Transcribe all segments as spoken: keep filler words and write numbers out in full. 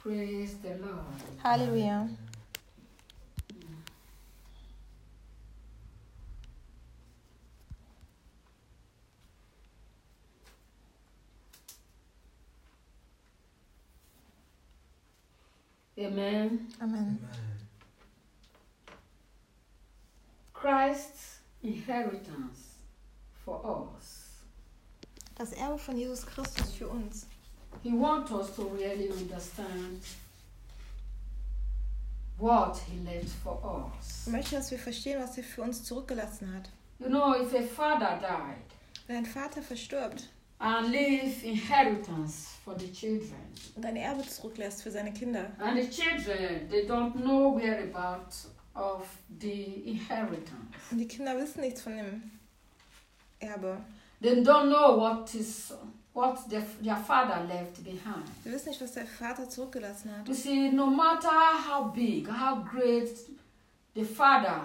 Praise the Lord. Halleluja. Amen. Amen. Christ's inheritance for us. Das Erbe von Jesus Christus für uns. He wants us to really understand what he left for us. Er möchte, dass wir verstehen, was er für uns zurückgelassen hat. You know, if a father died Wenn ein Vater verstirbt and leave inheritance for the children, und ein Erbe zurücklässt für seine Kinder, and the children, they don't know whereabouts of the inheritance. und die Kinder wissen nichts von dem Erbe, They don't know what is what the, their father left behind. sie wissen nicht, was der Vater zurückgelassen hat. You see, no matter how big, how great the father,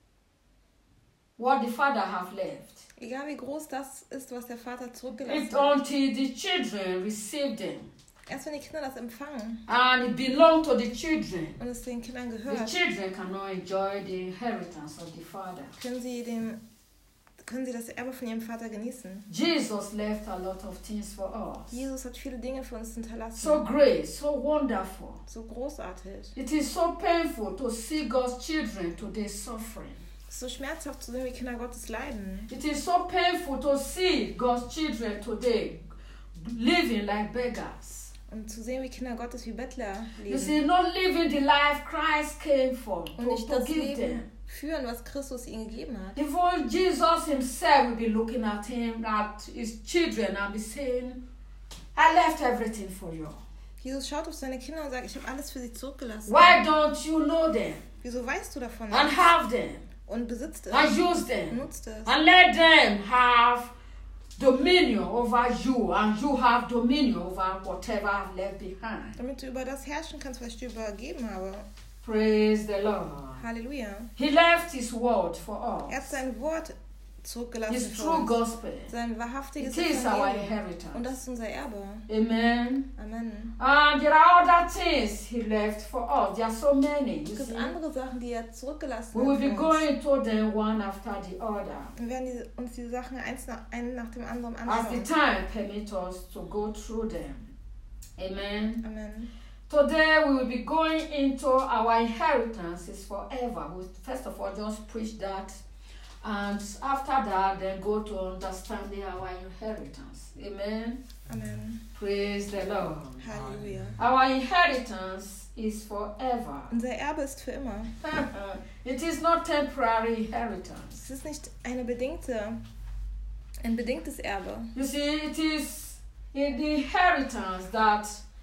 what the father have left, Egal wie groß das ist, was der Vater it zurückgelassen hat, until the children receive them erst wenn die Kinder das empfangen and it belong to the children, und es den Kindern the gehört, children cannot enjoy the inheritance of the father. können sie, den, können sie das Erbe von ihrem Vater genießen. Jesus left a lot of things for us. Jesus hat viele Dinge für uns hinterlassen. So great, so wonderful. So großartig. It is so painful to see God's children today suffering. Es ist so schmerzhaft zu sehen, wie Kinder Gottes leiden. It is so painful to see God's children today living like beggars. Und zu sehen, wie Kinder Gottes wie Bettler You see, leben. not living the life Christ came for, Und to, nicht to das give them. Leben führen, was Christus ihnen gegeben hat. If all Jesus himself will be looking at him, at his children, and be saying, I left everything for you. Jesus schaut auf seine Kinder und sagt, ich habe alles für sie zurückgelassen. Why don't you know them Wieso weißt du davon and nicht? have them Und besitzt es. and use them Nutzt es. and let them have dominion over you and you have dominion over whatever I've left behind. Damit du über das herrschen kannst, was ich dir übergeben habe. Praise the Lord. Halleluja. He left his word for Er hat us. sein Wort zurückgelassen His für true uns. gospel. Sein wahrhaftiges It is our Evangelium. Und inheritance. das ist unser Erbe. Amen. Amen. And there are other things he left for us. There are so many. You Es gibt see. andere Sachen, die er zurückgelassen We will hat be für uns. going to them one after the other. Wir werden diese, uns diese Sachen eins nach, einen nach dem anderen As the anschauen. time permits us to go through them. Amen. Amen. Today we will be going into our inheritances forever. We first of all just preach that, and after that then go to understanding our inheritance. Amen. Amen. Praise the Lord. Halleluja. Our inheritance is forever. Unser Erbe ist für immer. It is not temporary inheritance. Es ist nicht eine bedingte, ein bedingtes Erbe. You see, it is in the inheritance that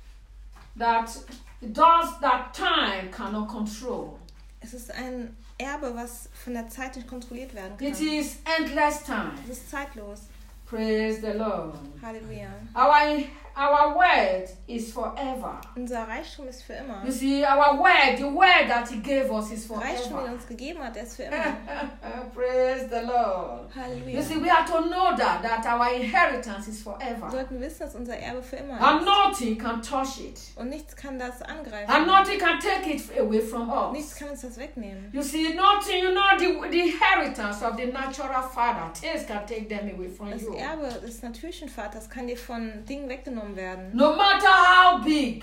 that does that time cannot control. Es ist ein Erbe, was von der Zeit nicht kontrolliert werden kann. It is endless time. Es ist zeitlos. Praise the Lord. Halleluja. Our our word is forever. Unser Reichtum ist für immer. You see, our word, the word that He gave us is Der Reichtum, den er forever. uns gegeben hat, der ist für immer. Praise the Lord. You Halleluja. see, we have to know that that our inheritance is Wir forever, sollten wissen, dass unser Erbe für immer and ist. nothing can touch it, Und nichts kann das and angreifen. nothing can take it away from Nichts us. kann uns das wegnehmen. You see, nothing, you know, the, the inheritance of the natural father, things can take them away from Das you. Erbe des natürlichen Vaters kann dir von Dingen weggenommen werden. No matter how big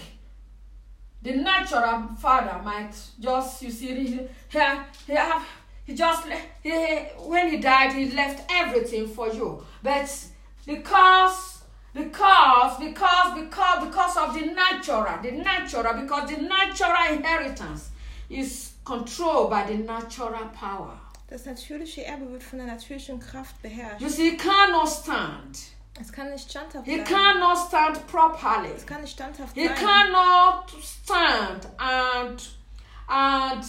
the natural father might just, you see, he, he, he, have, he just, he, when he died, he left everything for you. But because, because, because, because, because of the natural, the natural, because the natural inheritance is controlled by the natural power. Das natürliche Erbe wird von der natürlichen Kraft beherrscht. You see, he cannot stand. Es kann nicht standhaft He sein. cannot stand properly. Es kann nicht standhaft He sein. cannot stand and and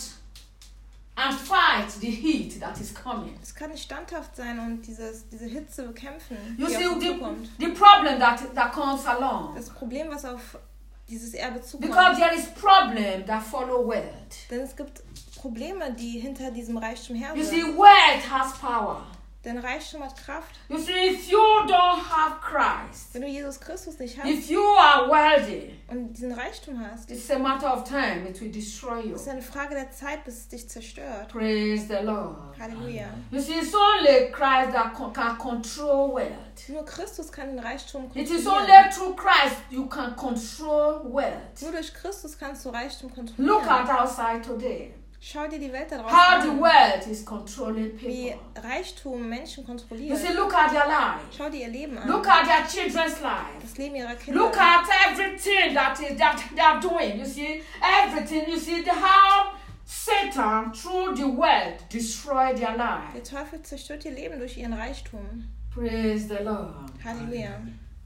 and fight the heat that is coming. Es kann nicht standhaft sein und dieses, diese Hitze bekämpfen, You die see, auf uns the, zukommt. the problem that that comes along, Das Problem, was auf dieses Erbe zukommt. because there is problem that follow wealth. Denn es gibt Probleme, die hinter diesem Reichtum her You see, sind. wealth has power. Denn Reichtum hat Kraft. You see, if you don't have Christ, Wenn du Jesus Christus nicht hast if you are wealthy, und diesen Reichtum hast, it's a matter of time. It will destroy you. ist es eine Frage der Zeit, bis es dich zerstört. Praise the Lord. Halleluja. You see, it's only Christ that con- can control wealth. Nur Christus kann den Reichtum It is kontrollieren. only through Christ you can control wealth. Nur durch Christus kannst du Reichtum Look kontrollieren. at outside today. Schau dir die Welt da draußen How the an, wealth is controlling wie people. Reichtum Menschen You kontrolliert. see, look at their life. Schau dir ihr Leben Look an, at their children's life. das Leben ihrer Kinder. Look at everything that is that they are doing. You see, everything. You see the, how Satan through the wealth destroyed their life. Der Teufel zerstört ihr Leben durch ihren Reichtum. Praise the Lord. Halleluja.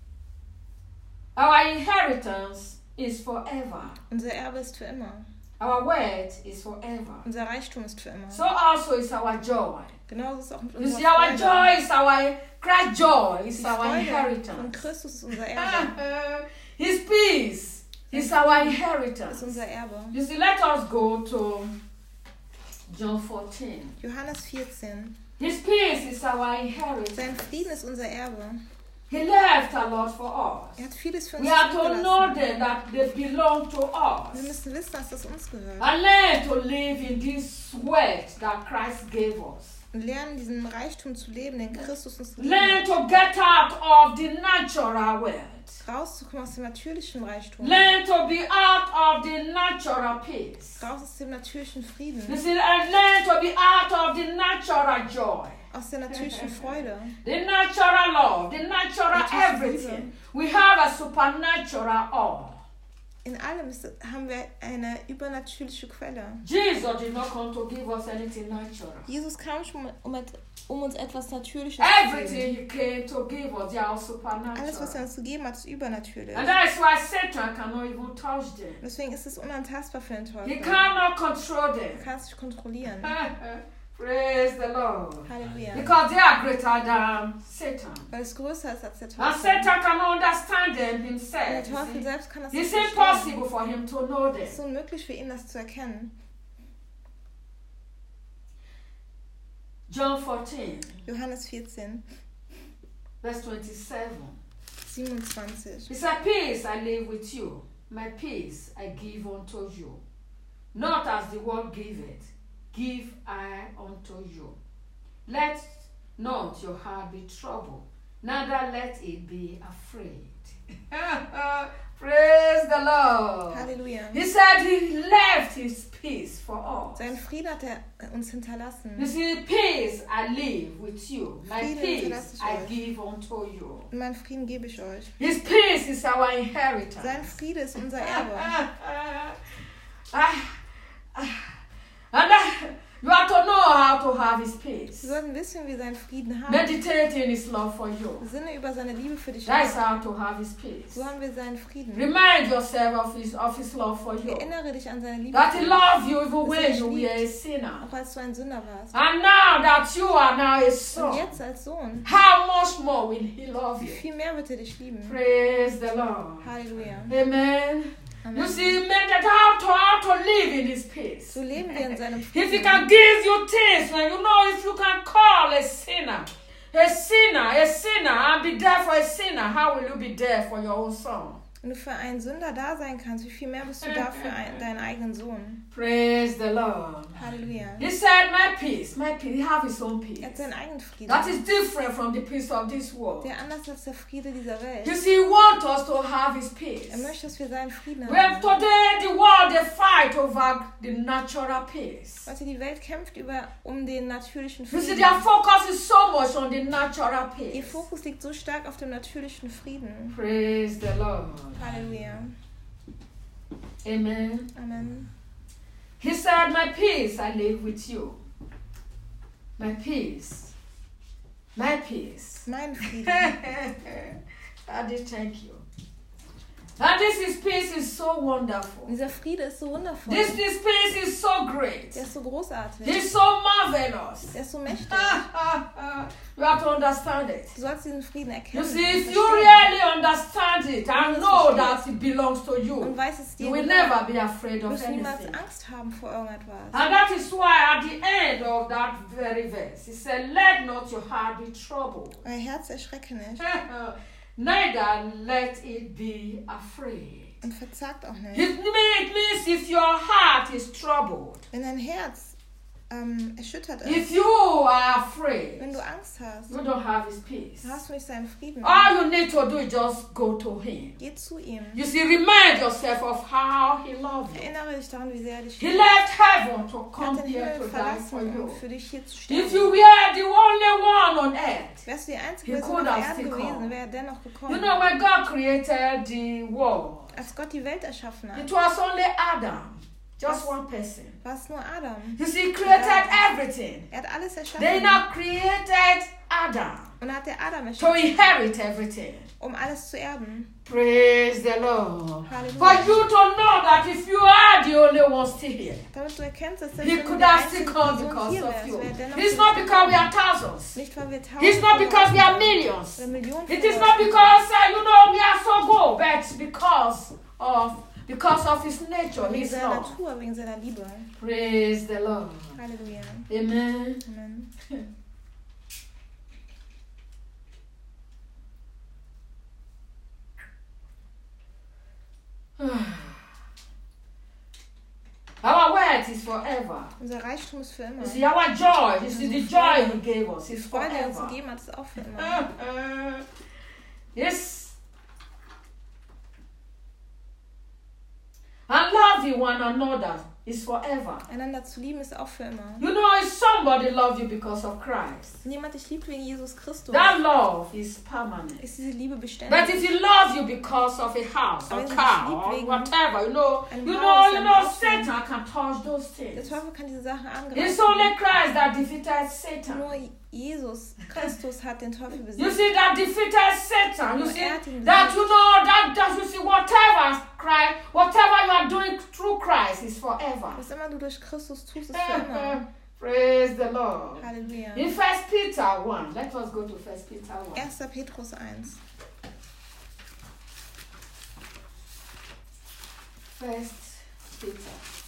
Our inheritance is forever. Unser Erbe ist für immer. Our wealth is forever. Unser Reichtum ist für immer. So also is our joy. Genauso ist es auch mit You unserer see, our Freude. joy is our Christ's joy is Die our Freude von inheritance. Christus ist unser Erbe. His peace is our Ist inheritance. unser Erbe. You see, let us go to John fourteen. Johannes vierzehn. His peace is our inheritance. Sein Frieden ist unser Erbe. He left a lot for us. Er hat vieles für uns We have to know zurückgelassen. them that they belong to Wir us. müssen wissen, dass das uns gehört. And learn to live in this wealth that Christ gave us. Und lernen, diesen Reichtum zu leben, den Christus uns gegeben Learn hat. to get out of the natural wealth. Rauszukommen aus dem natürlichen Reichtum. Learn to be out of the natural peace. Raus aus dem natürlichen You Frieden. see, and learn to be out of the natural joy. Aus der natürlichen Freude. The natural love, the natural Natürliche everything. We have a supernatural all. In allem ist, haben wir eine übernatürliche Quelle. Jesus did not come to give us anything natural. Jesus kam schon, um, et- um uns etwas Natürliches zu geben. Everything he came to give us, they are Alles, was er supernatural. uns gegeben hat, ist übernatürlich. And that is why Satan cannot even touch them. Deswegen ist es unantastbar für den He Teufel. cannot control Du them. kannst dich kontrollieren. Praise the Lord. Halleluja. Because they are greater than Satan. Weil es größer ist als der And Teufel. Satan cannot understand them Und der himself. you Teufel see. selbst kann das It's nicht verstehen. impossible for him to know Es ist them. unmöglich für ihn, das zu erkennen. John fourteen, Johannes vierzehn, verse twenty-seven. siebenundzwanzig. He said, peace I leave with you, my peace I give unto you. Not as the world giveth, give I unto you. Let not your heart be troubled, neither let it be afraid. Praise the Lord. Halleluja. He said he left his peace for us. Seinen Frieden hat er uns hinterlassen. You see, peace I leave with you, my Frieden peace hinterlasse ich I euch. give unto you. Und meinen Frieden gebe ich euch. His peace is our inheritance. Sein Friede ist unser Erbe. Ah, ah, and uh, you have to know how to have his peace. Wir sollten wissen, wie wir seinen Frieden haben. Meditate in his love for you. Sinne über seine Liebe für dich That is nach. how to have his peace. So haben wir seinen Frieden. Remind yourself of his of his love for you. Erinnere dich an seine Liebe That für he dich. loved you even Dass er when dich you liebt. were a sinner. Auch als du ein Sünder warst. And now that you are now a Und son, jetzt als Sohn. how much more will he love Wie you? viel mehr wird er dich lieben. Praise the Lord. Halleluja. Amen. You Amen. see, meditate how to how to live in his peace. So leben wir in seinem If he Frieden. can give you things, and you know, if you can call a sinner, a sinner, a sinner, and be there for a sinner, how will you be there for your own son? Wenn du für einen Sünder da sein kannst, wie viel mehr bist du da für ein, deinen eigenen Sohn? Praise the Lord. Halleluja. He said, my peace, my peace, he have his own peace. Er hat seinen eigenen Frieden. That is different from the peace of this world. Der anders als der Friede dieser Welt. You see, he wants us to have his peace. Er möchte, dass wir seinen Frieden Well, haben. today the world, they fight over the natural peace. Heute die Welt kämpft über, um den natürlichen You see, Frieden. their focus is so much on the natural Ihr peace. Fokus liegt so stark auf dem natürlichen Frieden. Praise the Lord. Halleluja. Amen. Amen. He said, my peace I live with you. My peace. My peace. Mein Frieden. Daddy, thank you. And this is peace is so wonderful. Und dieser Friede ist so wundervoll. This, this peace is so great. Der ist so großartig. He's so marvelous. Der ist so mächtig. You have to understand it. Du sollst diesen Frieden You erkennen. see, if und you verstehen. really understand it and das know verstehst that it belongs to Und you, weißt es dir you will gehört, never be afraid of wirst du niemals anything. Angst haben vor irgendetwas. And that is why at the end of that very verse, he said, let not your heart be troubled. Euer Herz erschrecke nicht Neither let it be afraid. und verzagt auch nicht. It mean- it means if your heart is troubled, Wenn dein Herz ähm, erschüttert if ist, you are afraid, wenn du Angst hast, you don't have his peace. dann hast du nicht seinen Frieden. All you need to do is just go to him. Geh zu ihm. You see, remind yourself of how he loved you. Erinnere dich daran, wie sehr er dich He liebt. left heaven to Er hat come den here Himmel to die for verlassen, you. um für dich hier zu If sterben. you were the only one on earth, Wärst du die einzige He Person could auf have Erden still gewesen, come. wäre er dennoch you gekommen. know, when God created the world, Als Gott die Welt erschaffen hat, it was only Adam, just one person. war es nur Adam. You see, he created everything. Er hat alles Then erschaffen. now created Adam Und hat der Adam to erschaffen, inherit everything. um alles zu erben. Praise the Lord. Halleluja. For you to know that if you are the only one still here, Damit du erkennst, dass he selbst wenn du could die have still einzige come Person because hier of wärst, you. wäre dennoch It's für not dich because we are gekommen. thousands. Nicht, weil wir tausend It's not von because we Leuten are millions. oder Millionen It von is Leuten not sind. because uh, you know we are so good, but because of because of his nature, Wegen his seiner love. Natur, wegen seiner Liebe. Praise the Lord. Halleluja. Amen. Amen. Our wealth is forever. Unser Reichtum ist für immer. You see, our joy, you see, the joy he gave us is Die Freude, die er uns forever. gegeben hat, ist auch für immer. Yes. And loving one another is forever. Einander zu lieben ist auch für immer. You know, if somebody loves you because of Christ, Wenn jemand dich liebt wegen Jesus Christus, that love is permanent. ist diese Liebe But beständig. if he loves you because of a house, Aber or wenn sie car, dich liebt or wegen whatever, you know, einem you Haus, know, you einem know, Auto. Satan can touch those Der things. Teufel kann diese Sachen It's angreifen. only Christ that defeated Satan. Nur Jesus Christus hat den Teufel You besiegt. see, that defeated Satan. You Nur see, er hat ihn that besiegt. you know, that, that you see, whatever Christ, whatever you are doing through Christ is forever. Was immer du durch Christus tust, ist für immer. Praise the Lord. Halleluja. In First Peter one, let us go to First Peter one. erster Petrus eins. First Peter.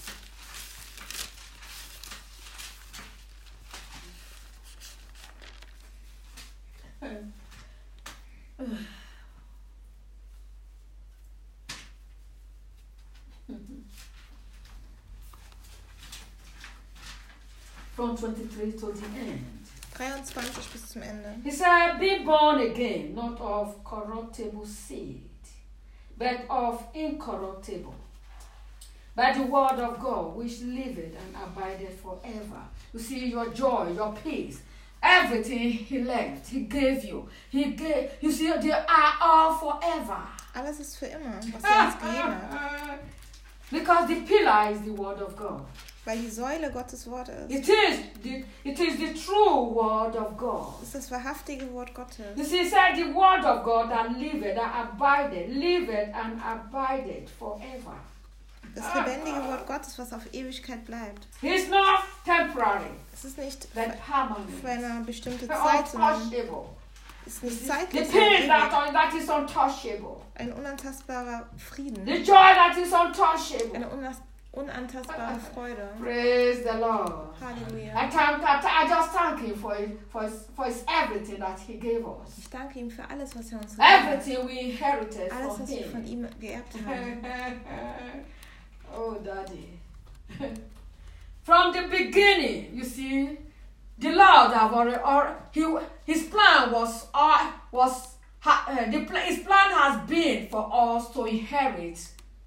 From twenty-three to the end. dreiundzwanzig bis zum Ende. He said, be born again, not of corruptible seed, but of incorruptible, by the word of God, which liveth and abideth forever. You see, your joy, your peace, everything he left, he gave you. He gave, you see, they are all forever. Alles ist für immer, was er uns gegeben hat. Because the pillar is the word of God. Weil die Säule Gottes Wort ist. It is the, it is the true word of God. Das ist das wahrhaftige Wort Gottes. You see, it said the word of God that liveth, that abideth, liveth and abideth forever. Das lebendige Wort Gottes, was auf Ewigkeit bleibt. It's not temporary, Es ist nicht but für permanent. eine bestimmte But Zeit, sondern untouchable. es ist nicht The zeitlich, peace that, sondern ewig. that is untouchable. Ein unantastbarer Frieden. The joy that is untouchable. Eine unas- unantastbare Freude. Praise the Lord. I, Halleluja. thank, I, I just thank him for his, for, his, for his everything that he gave us. Ich danke ihm für alles, was er uns gegeben hat. Everything we inherited Alles, from was wir von him. ihm geerbt haben. Oh, Daddy. From the beginning, you see, the Lord have already, or he, his plan was, uh, was ha, uh, the pla- his plan has been for us to inherit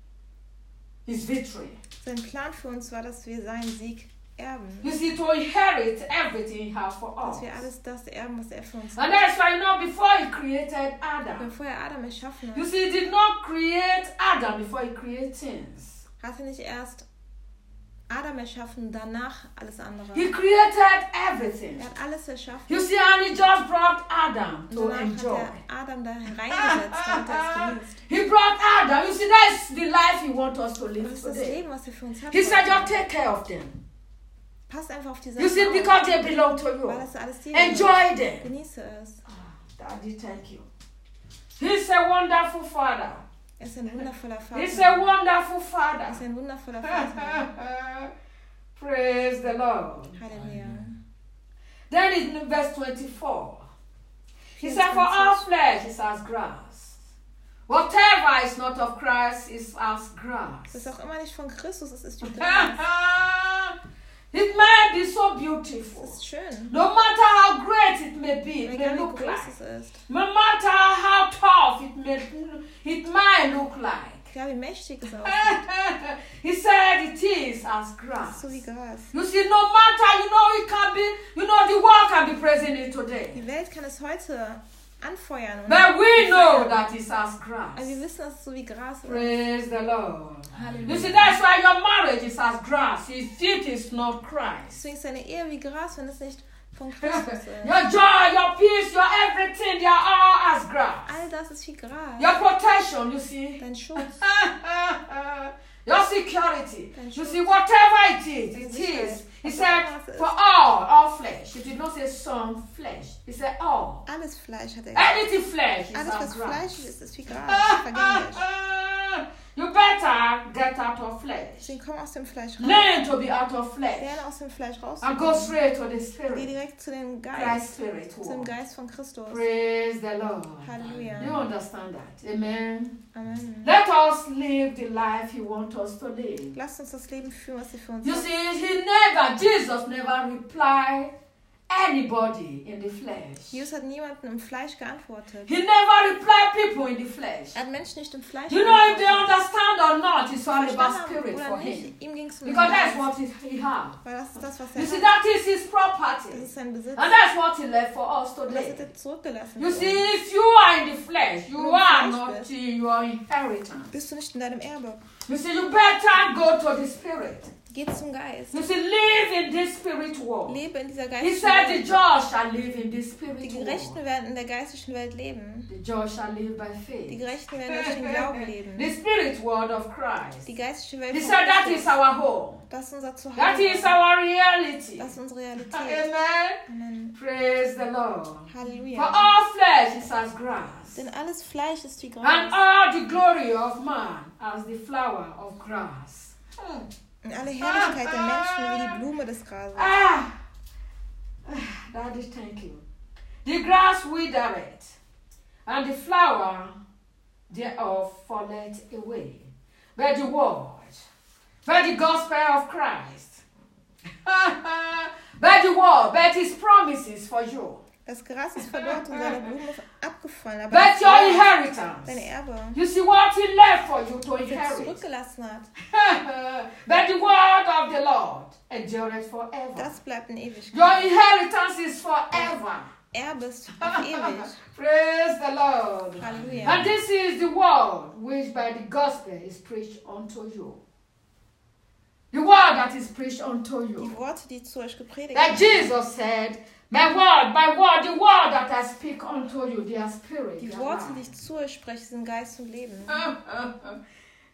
his victory. Sein Plan für uns war, dass wir seinen Sieg erben. You see, to inherit everything he has for us. Dass wir alles das erben, was er für uns And hat. that's why, you know, before he created Adam, Bevor er Adam erschaffen you hat, see, he did not create Adam before he created things. hat er nicht erst Adam erschaffen, danach alles andere. He created everything. Er hat alles erschaffen. You see, and he just brought Adam Und to danach enjoy. hat er Adam da hereingesetzt, damit er es genießt. He brought Adam. You see, that's the life he wants us to Und live das ist das today. Leben, was er für uns hat. He said, just take care of them. Passt einfach auf die You see, Sachen auf, because they belong to weil you. das alles dir Enjoy gehört. them. Genieße es. Ah, Daddy, thank you. He's a wonderful father. Er ist ein wundervoller Vater. He's a wonderful Er father. ist ein wundervoller Vater. Praise the Lord. Halleluja. Then in verse twenty-four, he said, for all flesh is as grass. Whatever is not of Christ is as grass. Das ist auch immer nicht von Christus, es ist wie Gras. It may be so Es beautiful. ist schön. No matter how great it may be, it may Egal wie look groß like. es ist. No matter how tough it may, it might look like. Egal wie mächtig es aussieht. He said it is as Es ist grass. so wie Gras. You see, no matter, you know, it can be, you know, the world can be praising it today. Die Welt kann es heute anfeuern. Und But we know that it's as grass. aber wir wissen, dass es so wie Gras ist. Praise the Lord. You Halleluja. see, that's why your marriage is as grass. If it is not Christ. Deswegen ist deine Ehe wie Gras, wenn es nicht von Christus ist. Your joy, your peace, your everything, they are all as grass. All das ist wie Gras. Your protection, you see. Dein Schutz. Your security. Dein You Schutz. see, whatever it is, Deine it Sicherheit. is. He Was said, immer es ist. for all, all flesh. He did not say some flesh. He said all. Alles Fleisch hat er gesagt. Anything flesh is Alles, as was grass. fleischig ist, ist wie Gras. Vergänglich. You better get out of flesh. Deswegen komm aus dem Fleisch raus. Learn to be out of flesh. Lerne aus dem Fleisch raus. And go straight to the Geh Spirit. direkt zu dem Christ Geist. Spirit. Zu dem Geist von Christus. Praise the Lord. Halleluja. You understand that? Amen. Amen. Let us live the life He wants us to live. Lasst uns das Leben führen, was er für uns You hat. see, He never, Jesus never replied anybody in the flesh. Jesus hat niemanden im Fleisch geantwortet. He never replied people in the flesh. Er hat Menschen nicht im Fleisch You know, if they geantwortet. understand or not, it's all about Verstanden spirit oder for nicht, him. ihm ging es um den Because that's Geist. what he, he had. Weil das ist das, was You er see, hat. that is his Das property. ist sein Besitz. And that's what he left for us Und das hat today. er zurückgelassen. You für see, uns. if you are in the flesh, you Wenn du im are Fleisch not bist. in your inheritance. Bist du nicht in deinem Erbe. You see, you better go to the spirit. Geh zum Geist. You see, live in this spirit world. Lebe in dieser He said the geistlichen Welt. just shall live in this Die spirit Gerechten world. werden in der geistlichen Welt leben. The just shall live by Die faith. Gerechten werden durch den Glauben leben. The spirit world of Christ. Die geistliche Welt He von said that Christus. is our home. Das ist unser That is Zuhause. our reality. Das ist unsere Realität. Amen. Amen. Praise the Lord. For Halleluja. all flesh is as grass, Denn alles Fleisch ist wie and Gras. all the glory of man as the flower of grass. Hmm. Und alle Herrlichkeit der Menschen wie die Blume des Grases. Ah, Daddy, thank you. The grass withereth, and the flower thereof falleth away. But the word, but the gospel of Christ, but the word, but his promises for you, Das Gras ist verdorrt und seine Blume ist abgefallen. Aber but das your Fleisch, inheritance. deine Erbe, You see what he left for you to was er inherit. zurückgelassen hat, But the word of the Lord endureth forever. das bleibt in Ewigkeit. Your inheritance is forever. Erbe ist auf ewig. Praise the Lord. Halleluja. And this is the word which by the gospel is preached unto you. The word that is preached unto Die you. Worte, die zu euch gepredigt That werden. Jesus said, my word, my word, the word that I speak unto you, their spirit. Die their Worte, die life. ich zu euch spreche, sind Geist und Leben. Amen.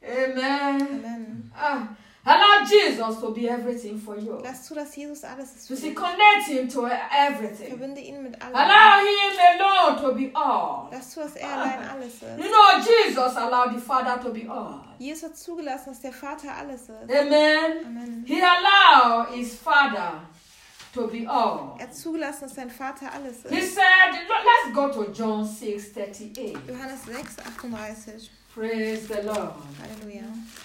Amen. Ah, allow Jesus to be everything for you. Lass zu, dass Jesus alles ist You für see, dich. connect him to everything. Verbinde ihn mit allem. Allow him alone to be all. Lass zu, dass er allein alles You ist. know, Jesus allowed the Father to be all. Jesus hat zugelassen, dass der Vater alles ist. Amen. Amen. He allowed his Father to be all. Er hat zugelassen, dass sein Vater alles He ist. said, let's go to John six thirty-eight. Johannes sechs, achtunddreißig. Praise the Lord. Halleluja.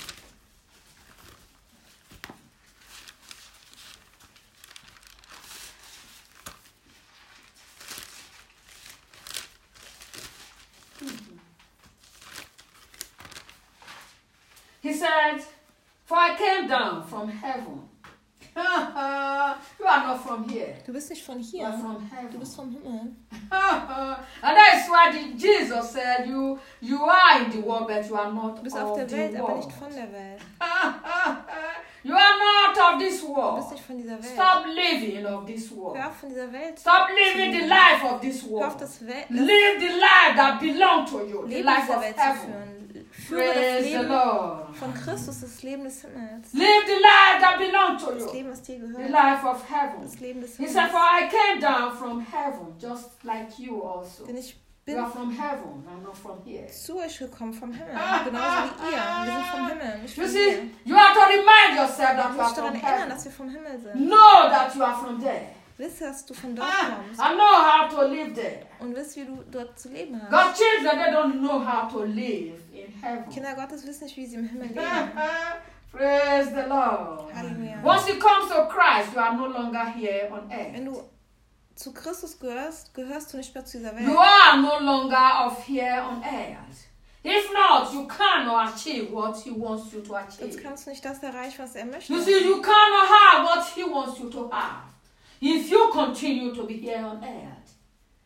He said, for I came down from heaven. You are not from here. Du bist nicht von You are hier. from Du heaven. bist vom Himmel. And that's why the, Jesus said, you, you are in the world, but you are not Du bist of auf der the Welt, aber world. nicht von der Welt. You are not of this Du world. bist nicht von dieser Welt. Stop living of this world. Hör auf von dieser Welt. Stop living the life of this Hör auf world. das, Wel das Live the life that belongs to you, the Leben life dieser of Welt zu heaven. führen. Führe das Praise the Leben Lord. von Christus, das Leben des Himmels. Live the life that belongs to Das you, Leben, was dir the gehört. life of heaven. Das Leben des He said, Himmels. for I came down from heaven, just like you also. Denn ich You bin are from heaven and not from here. zu euch gekommen vom Himmel, genauso wie ihr. Wir sind vom Himmel, nicht You von see, hier. you have to remind yourself that Du you are musst from daran erinnern, heaven. dass wir vom Himmel sind. Know that you are from there. Wisse, dass du von dort Ah, kommst. I know how to live there. Und wiss, wie du dort zu leben hast. God's children, they don't know how to live in heaven. Kinder Gottes wissen nicht, wie sie im Himmel leben. Praise the Lord. Halleluja. Once you come to Christ, you are no longer here on Wenn earth. du zu Christus gehörst, gehörst du nicht mehr zu dieser You Welt. are no longer of here on earth. If not, you cannot achieve what He wants you to Sonst achieve. kannst du nicht das erreichen, was er möchte. You see, you cannot have what He wants you to have if you continue to be here on earth.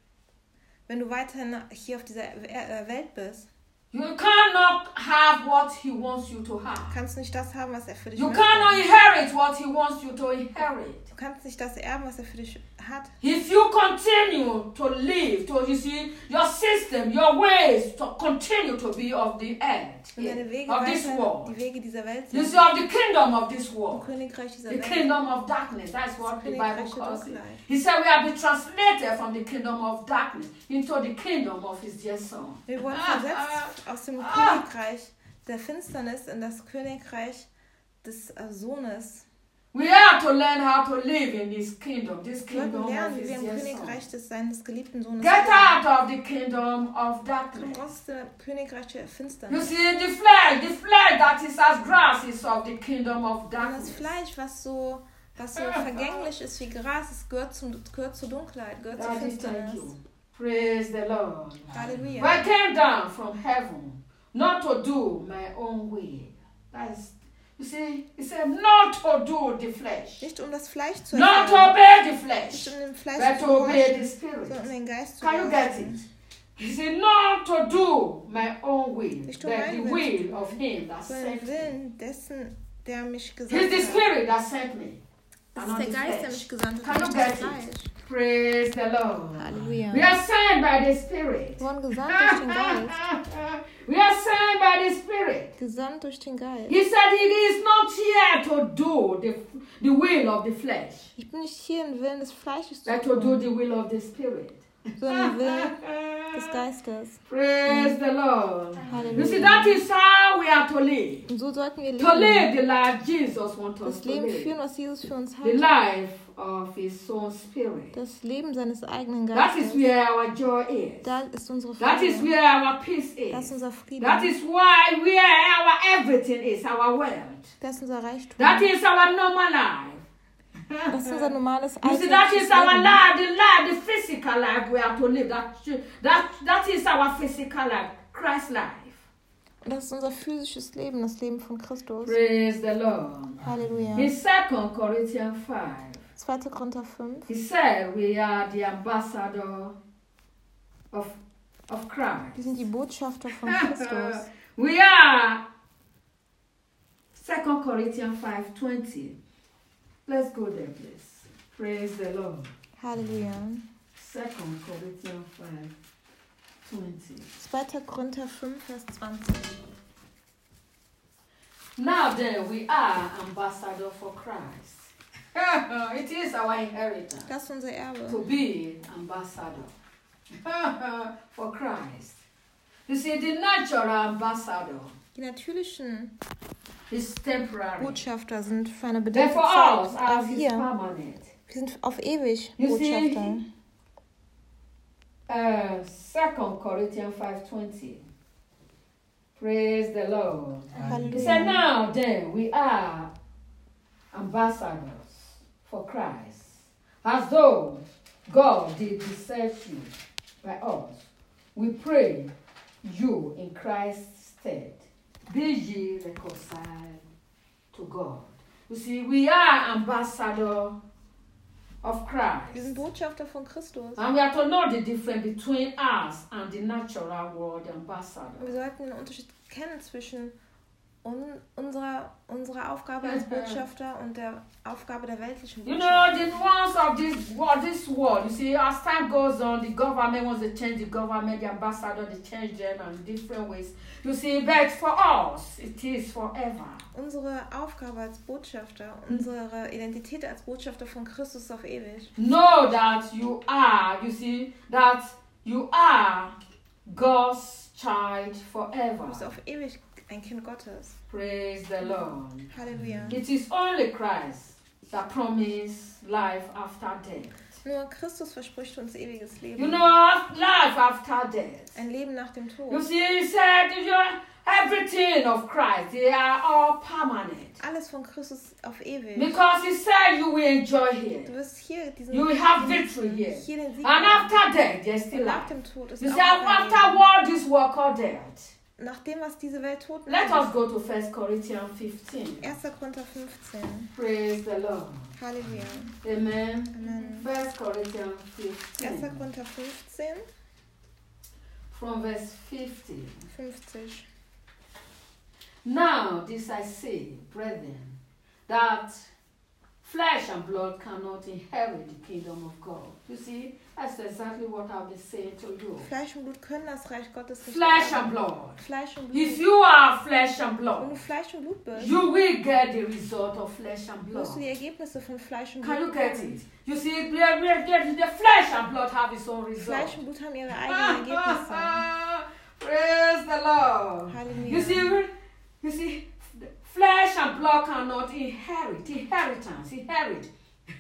Wenn du weiterhin hier auf dieser äh, Welt bist, You cannot have what He wants you to have. kannst du nicht das haben, was er für dich You möchte. cannot inherit what He wants you to inherit. Du kannst nicht das erben, was er für dich hat. If you continue to live, to you see, your system, your ways to continue to be of the earth, Wenn deine Wege of this weiter world. die Wege dieser Welt You sind, see, of the kingdom of this im world, Königreich dieser the Welt, kingdom of darkness. That's what the Bible Königreich der calls it. Dunkelheit. He said we have been translated from the kingdom of darkness into the kingdom of His dear Son. Wir wurden versetzt aus dem Königreich der Finsternis in das Königreich des äh, Sohnes. We have to learn how to live in this kingdom, this Wir kingdom sollten of lernen, wie His wir im dear Son. Königreich des seines geliebten Sohnes Get leben. out of the kingdom of Komm darkness. aus dem Königreich der You Finsternis. see, the flesh, the flesh that is as grass is of the kingdom of Und das darkness. Fleisch, was so, was so vergänglich ist wie Gras, es gehört, zum, gehört zur Dunkelheit, gehört zur Daddy, thank Finsternis. you. Praise the Lord. Halleluja. I came down from heaven not to do my own will. That's, you see, he said not to do the flesh, Nicht um das Fleisch zu not to erfüllen, obey the nicht flesh, um dem Fleisch but zu to obey gehorchen, the Spirit. sondern um den Geist zu Can you get gehorchen. it? He said not to do my own will, Nicht but um the meinen Willen will zu of tun, Him that sondern sent den me. Willen dessen, der mich gesandt He's the hat. Spirit that sent me. Das and ist not der the Geist, der flesh. mich gesandt Can hat, you nicht das get Fleisch. it? Praise the Lord. Halleluja. We are sent by the Spirit. Wir wurden gesandt durch den Geist. We are sent by the Spirit. Gesandt durch den Geist. He said he is not here to do the, the will of the flesh, Ich bin nicht hier, den Willen des Fleisches zu but to do tun, the will of the Spirit. sondern den Willen des Geistes. Praise the Lord. You see, Halleluja. that is how we are to live. Und so sollten wir To live leben. the life Jesus wants us Das to Leben führen, live. was Jesus für uns The hat. life of His own Spirit. Das Leben seines eigenen That is Geistes. where our joy is. Da ist unsere That is Freude. where our peace Das ist is. unser Frieden. That is why where our everything is, our wealth. Das ist unser Reichtum. That is our normal life. Das ist unser normales You see, that is alltägliches our Leben. life, the life, the physical life we have to live. That, that, that is our physical life, Christ's life. Und das ist unser physisches Leben, das Leben von Christus. Praise the Lord. Halleluja. In Second Corinthians five, zweiter Korinther fünf. he said we are the ambassador of, of Christ. Wir sind die Botschafter von Christus. We are Second Corinthians five twenty. Let's go there, please. Praise the Lord. Halleluja. Second Corinthians five twenty. zweiter Korinther fünf, Vers zwanzig. Now then, we are ambassador for Christ. It is our inheritance Das ist unser Erbe. to be ambassador for Christ. You see, the natural ambassador Die natürlichen is temporary. Botschafter sind für eine But bestimmte for us, Zeit. Aber ours is wir, permanent. wir sind auf ewig You see, Botschafter. Uh, Second Corinthians five twenty. Praise the Lord. He said, Halleluja. now then, we are ambassadors for Christ, as though God did beseech you by us. We pray you in Christ's stead, be ye reconciled to God. You see, we are ambassador of Wir Christ. sind Botschafter von Christus. And we have to know the difference between us and the natural world ambassador. Wir sollten den Unterschied kennen zwischen Und unsere, unsere Aufgabe als Botschafter und der Aufgabe der weltlichen You know, Botschafter. the ones of this world, this world, you see, as time goes on, the government wants to change the government, the ambassador, they change them in different ways. You see, but for us, it is forever. Unsere Aufgabe als Botschafter, unsere Identität als Botschafter von Christus ist auf ewig. Know that you are, you see, that you are God's child Du forever. bist auf ewig ein Kind Gottes. Praise the Lord. Halleluja. It is only Christ that promises life after death. Nur Christus verspricht uns ewiges Leben. You know, life after death. Ein Leben nach dem You Tod. see, he said, you know, everything of Christ, they are all permanent. Alles von Christus auf ewig. Because he said you will enjoy Du here. wirst hier diesen You will have victory here. hier den Sieg And haben. after death, there's still Und nach life. dem Tod ist You auch see, noch ein after Leben. what this world called death. Nach dem, was diese Welt tot Let macht. us go to First Corinthians fifteen. erster Korinther fünfzehn. Praise the Lord. Halleluja. Amen. Amen. First Corinthians erster fifteen. Korinther fünfzehn, From verse fifty. fünfzig. Now this I say, brethren, that flesh and blood cannot inherit the kingdom of God. You see, that's exactly what I've been saying to you. Fleisch und Blut können das Reich Gottes nicht Flesh erben. and blood. Fleisch und If Blut. you are flesh and Wenn du blood, Fleisch und Blut bist, you will get the result of flesh and blood. wirst du die Ergebnisse von Fleisch und Can you Blut get bekommen. it? You see, the the flesh and blood have its own result. Fleisch und Blut haben ihre eigenen Ergebnisse. Praise the Lord. Halleluja. You see, you see, flesh and blood cannot inherit, inheritance, inherit.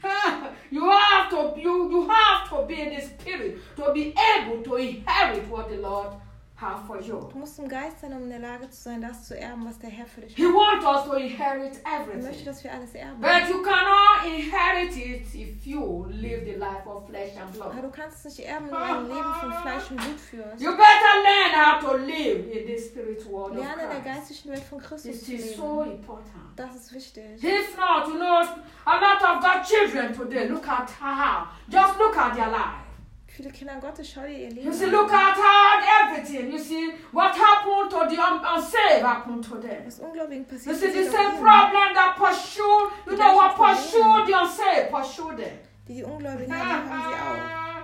you have to, you, you have to be in the spirit to be able to inherit what the Lord has for you. Du musst im Geist sein, um in der Lage zu sein, das zu erben, was der Herr für dich He hat. wants us to inherit Er möchte, everything. dass wir alles erben. But you cannot inherit it if you live the life of flesh and Aber blood. du kannst es nicht erben, wenn du ein Leben von Fleisch und Blut führst. You better learn how to live in the spirit world of Lerne in der Christ. geistlichen Welt von Christus This zu is so leben. important. Das ist wichtig. If not, you know, a lot of God's children today, look at how, just look at their life. Viele Kinder Gottes, schau dir ihr Leben You see, an. look at how everything, you see, what happened to the un- unsaved happened to them. Was Ungläubigen You passiert, see, the passiert same auch ihnen. problem that pursued, you know what pursued the unsaved, pursued them. Die die Ungläubigen haben, haben sie auch.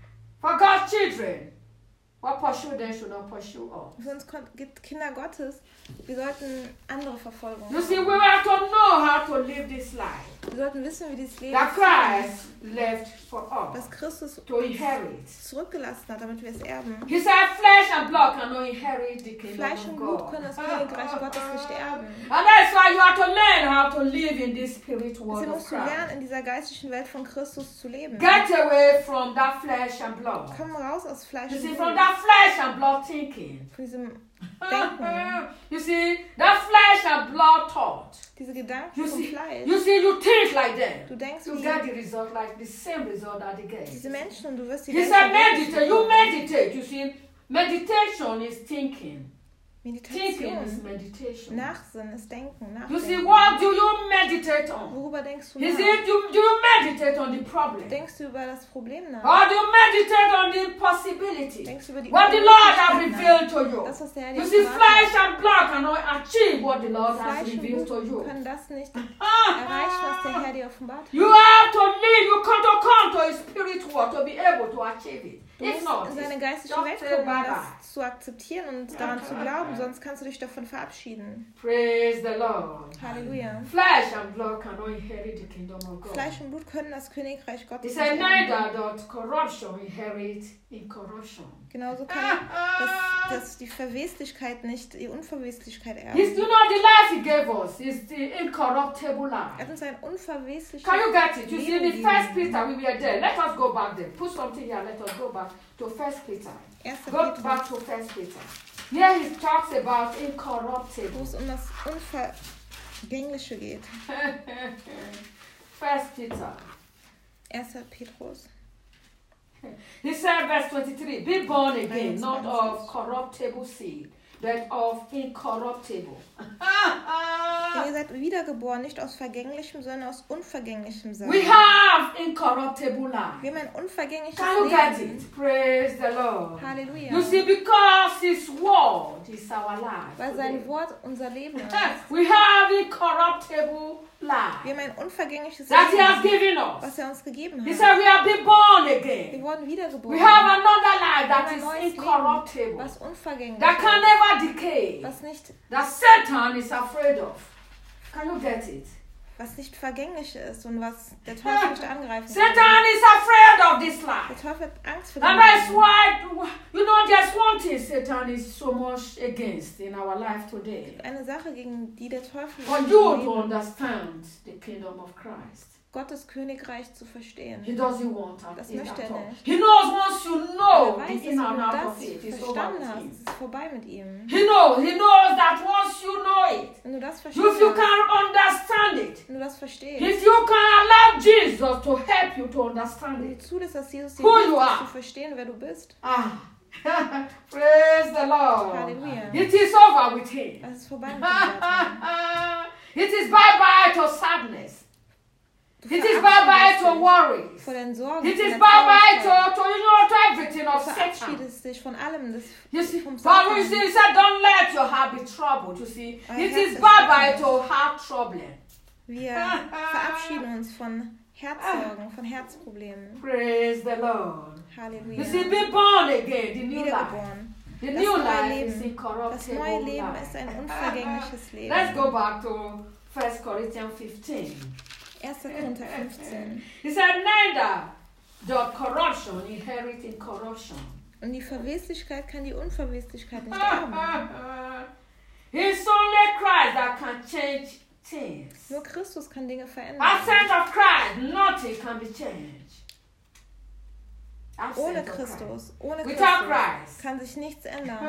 For God's children, what pursued them should not pursue us. Für uns kon- gibt Kinder Gottes, wir sollten andere Verfolgung You see, haben. we have to know how to live this life Wir sollten wissen, wie dieses Leben that Christ left for was us Christus to inherit. zurückgelassen hat, damit wir es erben. He said, flesh and blood cannot inherit the kingdom Fleisch of und Blut God. können das Königreich Gottes nicht erben. And that's why you have to learn how to live in this spirit world Deswegen of musst du lernen, Christ. in dieser geistlichen Welt von Christus zu leben. Get away from that flesh and blood. Komm raus aus Fleisch You und see, Blut. from that flesh and blood thinking. Von diesem Denken, You see, that flesh and blood thought. diese Gedanken You vom see, Fleisch. you see, you think like Du that. denkst You wie get the result like the same result that they get. diese Menschen und du wirst die He gleiche said, Ergebnis meditate. You bekommen. meditate. You see, meditation is thinking. Thinking is Meditation, meditation. Nachsinn ist Denken, You see, Nachdenken. what do you meditate on? Worüber denkst du Is nach? it do, do you meditate on the problem? Denkst du über das Problem nach? Or do you meditate on the possibility? Denkst du über die What the Lord has Möglichkeiten nach? revealed to you. Das, was der Herr You dir see, offenbart hat. flesh and blood cannot achieve what the Lord has Fleisch und revealed to Blut you. können das nicht erreichen, was der Herr dir offenbart hat. You have to live, you come to come to a spirit world to be able to achieve it. Du If musst not, in seine it's geistige just Welt say kommen, um bye-bye. das zu akzeptieren und daran zu glauben, sonst kannst du dich davon verabschieden. Praise the Lord. Halleluja. Flesh and blood cannot inherit the kingdom of God. Fleisch und Blut können das Königreich He Gottes said, nicht neither erben. doth corruption inherit incorruption. Genauso kann das, das die Verweslichkeit nicht die Unverweslichkeit He's, erben. you know, the life he gave us is the incorruptible Er life. hat uns ein unverwesliches Can you get it? You see, in Leben the first gegeben. Peter, we were there. Let us go back there. Put something here. Let us go back to First Peter. erster Go Petrus, back to First Peter. Here he talks about wo incorruptible. es um das Unvergängliche geht. First Peter. erster Petrus. He said, verse twenty-three, be born again, not twenty-three. of corruptible seed, but of incorruptible. Denn ihr seid wiedergeboren, nicht aus vergänglichem, sondern aus unvergänglichem Samen. We have incorruptible life. Wir haben ein unvergängliches Can you get Leben. it? Praise the Lord. Halleluja. You see, because His word is our life. Weil sein Wort unser Leben ist. We have incorruptible life Wir haben ein unvergängliches that He has Leben, given us. was er uns gegeben He hat. said we have been born Wir again. wurden wiedergeboren. We have another life Wir haben that ein is neues Leben, incorruptible, was unvergänglich that can ist, never decay, was nicht, that Satan is afraid of. Can you get it? was nicht vergänglich ist und was der Teufel nicht angreifen kann. Satan is afraid of this Der life. Teufel hat Angst vor And dem that's Leben. why, you know, there's one thing Satan is so much against in our life today. Eine Sache, gegen die der Teufel For im you to Leben, understand the kingdom of Christ. Gottes Königreich zu verstehen. He doesn't want Das it möchte at er all. nicht. He knows once you Er know weiß, the dass in and wenn out du of it, das it's over verstanden with hast, him. ist es vorbei mit ihm. He knows, he knows that once you know it, Wenn du das if verstehst, you can understand it, wenn du das verstehst, if you can allow Jesus to help you to understand wenn du it. zulässt, dass Jesus dir Who hilft, you are. zu verstehen, wer du bist, Ah, praise the Lord. Halleluja. It is over with him. das ist vorbei mit ihm. It is bye bye to sadness. Du It is bye bye verabschiedest to dich worries. vor deinen Sorgen, It von is der bye bye Traurigkeit. to, to you know, to everything of Du Satan. verabschiedest dich von allem, das You see, vom but Satan. you see, he said, don't let your heart be troubled. You see, Our it heart is is bye bye troubled. to heart trouble. Wir verabschieden uns von Herzsorgen, von Herzproblemen. Praise the Lord. Halleluja. You see, be born again, the new life. Wiedergeboren. The Das new neue life Leben. is Das incorruptible neue Leben life. ist ein unvergängliches Leben. Let's go back to First Corinthians fifteen. erster Korinther fünfzehn. He said, neither doth corruption inherit incorruption. Und die Verweslichkeit kann die Unverweslichkeit nicht erben. It's only Christ that can change things. Nur Christus kann Dinge verändern. Absent of Christ, nothing can be changed. Absent Ohne of Christ. Christus, ohne Without Christus Christ. kann sich nichts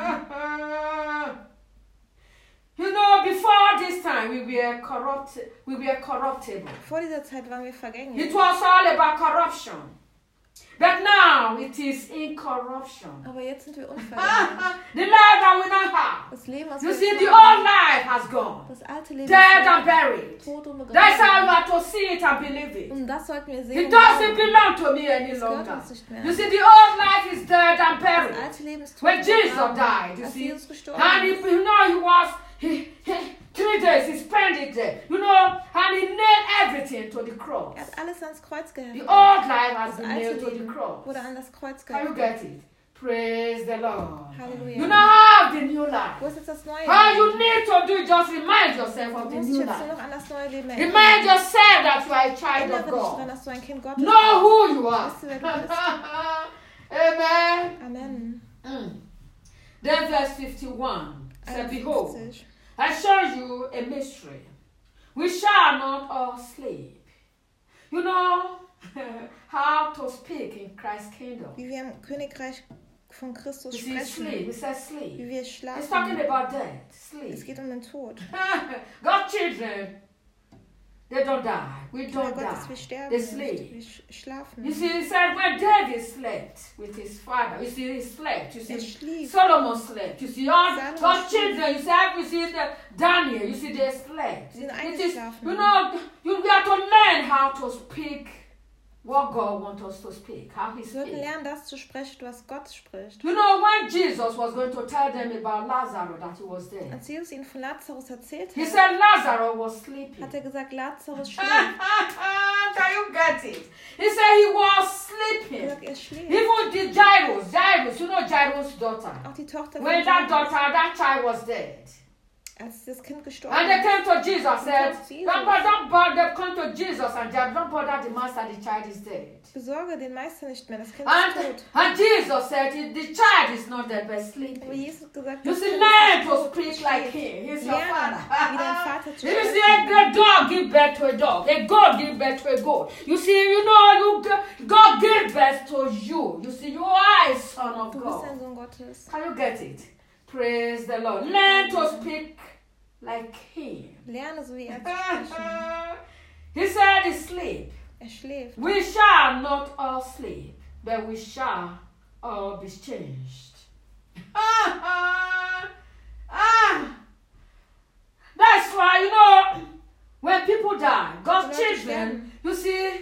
ändern. You know, before this time we were corrupt, we were corruptible. Vor dieser Zeit waren wir vergänglich. It was all about corruption. But now it is incorruption. Aber jetzt sind wir unvergänglich. The life that we now have. Das Leben, was You wir see, jetzt the haben, old life has gone. das alte Leben Dead ist and buried. tot und That's how you begraben. have to see it and believe it. Und das sollten wir sehen. It und doesn't glauben. belong to me any Das gehört longer. uns nicht mehr. You see, the old life is dead and Das buried. alte Leben ist tot When und Jesus begraben. died, you Als see, Jesus gestorben and he, ist. you know, he was, he, he, three days, he spent it there, you know, and he nailed everything to the cross. Er hat alles ans Kreuz The geheftet. old life has Das been alte nailed to the Leben cross. wurde an das Kreuz Can you geheftet. get it? Praise the Lord. Halleluja. You now have the new Wo life. ist jetzt das neue All you Leben? need to do is just remind yourself of Du the musst dich new jetzt nur life. noch an das neue Leben Remind erinnern. yourself that you are a child Erinnere of dich daran, God. dass du ein Kind Gottes Know bist. who you are. Weißt du, wer du bist? Amen. Amen. Mm. Then verse fifty-one said, Behold, einundfünfzig. I show you a mystery. We shall not all sleep. You know how to speak in Christ's kingdom. Wie wir im Königreich von Christus You see, sleep. We sprechen. said sleep. Wie wir It's talking schlafen. about death, Es sleep. geht um den Tod. God's children, they don't die. We Kinder don't Gottes, wir die. sterben They nicht. sleep. Wir sch- schlafen. You see, he said when David slept with his father, you see, he slept. You Er see, schlief. Solomon slept. You see, all Solomon God's sleep. children, you see, you see the Daniel, you see, they slept. Sie sind It is, eingeschlafen. you know, you we have to learn how to speak what God wants us to speak, how He Wir sollten speaks. lernen, das zu sprechen, was Gott spricht. You know, when Jesus was going to tell them about Lazarus that he was dead, Als Jesus ihnen von Lazarus erzählt he hat, said Lazarus was sleeping. hat er gesagt, Lazarus schläft. Can you get it? He said he was Er sleeping. sagt, er schläft. Even the Jairus, Jairus, you know Jairus' daughter. Auch die Tochter When von that Jairus, daughter, that child was dead. als das Kind gestorben And they ist, came to Jesus, said, Jesus. don't bother, don't bother, they come to Jesus and said, don't bother the master, the child is dead. besorge den Meister nicht mehr, das Kind ist And, tot. and Jesus said, the child is not dead, but Aber sleeping. Jesus hat gesagt, You das see, Kind learn ist to tot, speak es like schläft. him. He's your Lerne, wie dein father. Vater zu You see, sprechen. a dog give birth to a dog. A goat give birth to a goat. You see, you know, you g- God gave birth to you. You see, you are a son of Du bist God. ein Sohn Gottes. Can you get it? Praise the Lord. Learn to speak like him. Lerne so wie er zu sprechen. He said, sleep. Er schläft. We shall not all sleep, but we shall all be changed. Ah, ah, ah. That's why, you know, know, when people die, God's Leute children, you see,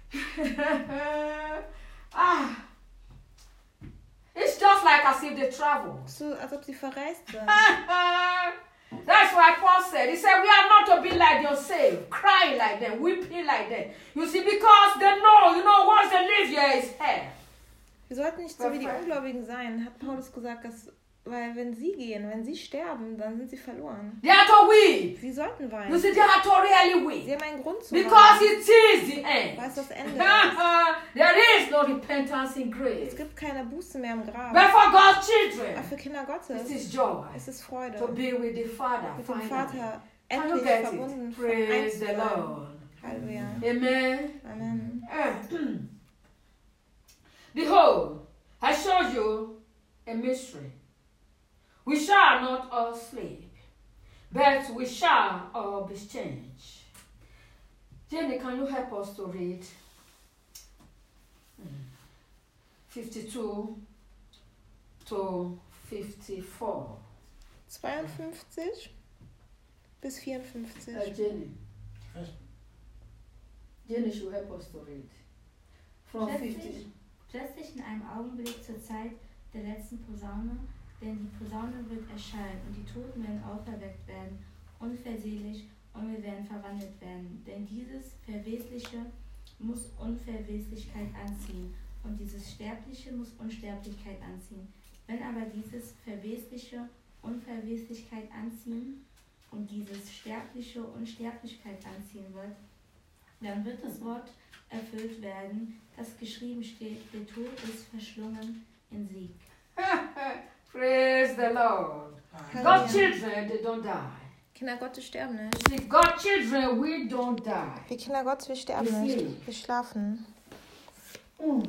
ah, it's just like as if they travel. So, als ob sie verreist sind. That's why Paul said, he said, we are not to be like the unsaved, crying like them, weeping like them. You see, because they know, you know, once they live here is hell. Wir sollten nicht so wie die Ungläubigen sein, hat Paulus gesagt, dass, weil wenn sie gehen, wenn sie sterben, dann sind sie verloren. They have to weep. Sie sollten You weinen. see, they have to really Sie weep. haben einen Grund zu Because weinen, it is the end. weil es das Ende ist. There is no repentance in Es grace. gibt keine Buße mehr im Grab. But for God's Aber children, für Kinder it Gottes is joy ist es Freude, to be with the Father. mit dem Finally. Vater Can you endlich get verbunden, it? vereint Praise zu the sein. Lord. Halleluja. Amen. Amen. Behold, I show you a mystery. We shall not all sleep, but we shall all be changed. Jenny, can you help us to read fifty-two to fifty-four? zweiundfünfzig bis vierundfünfzig. Uh, Jenny. Jenny should help us to read. From Plötzlich, fifty. plötzlich in einem Augenblick zur Zeit der letzten Posaune, denn die Posaune wird erschallen und die Toten werden auferweckt werden, unversehlich, und wir werden verwandelt werden. Denn dieses Verwesliche muss Unverweslichkeit anziehen und dieses Sterbliche muss Unsterblichkeit anziehen. Wenn aber dieses Verwesliche Unverweslichkeit anziehen und dieses Sterbliche Unsterblichkeit anziehen wird, dann wird das Wort erfüllt werden, das geschrieben steht, der Tod ist verschlungen in Sieg. Praise the Lord. Halleluja. God's children, they don't die. Kinder Gottes sterben nicht. See, God's children, we don't die. Wir Kinder Gottes, wir sterben Wir nicht. sleep. Wir schlafen. Mm.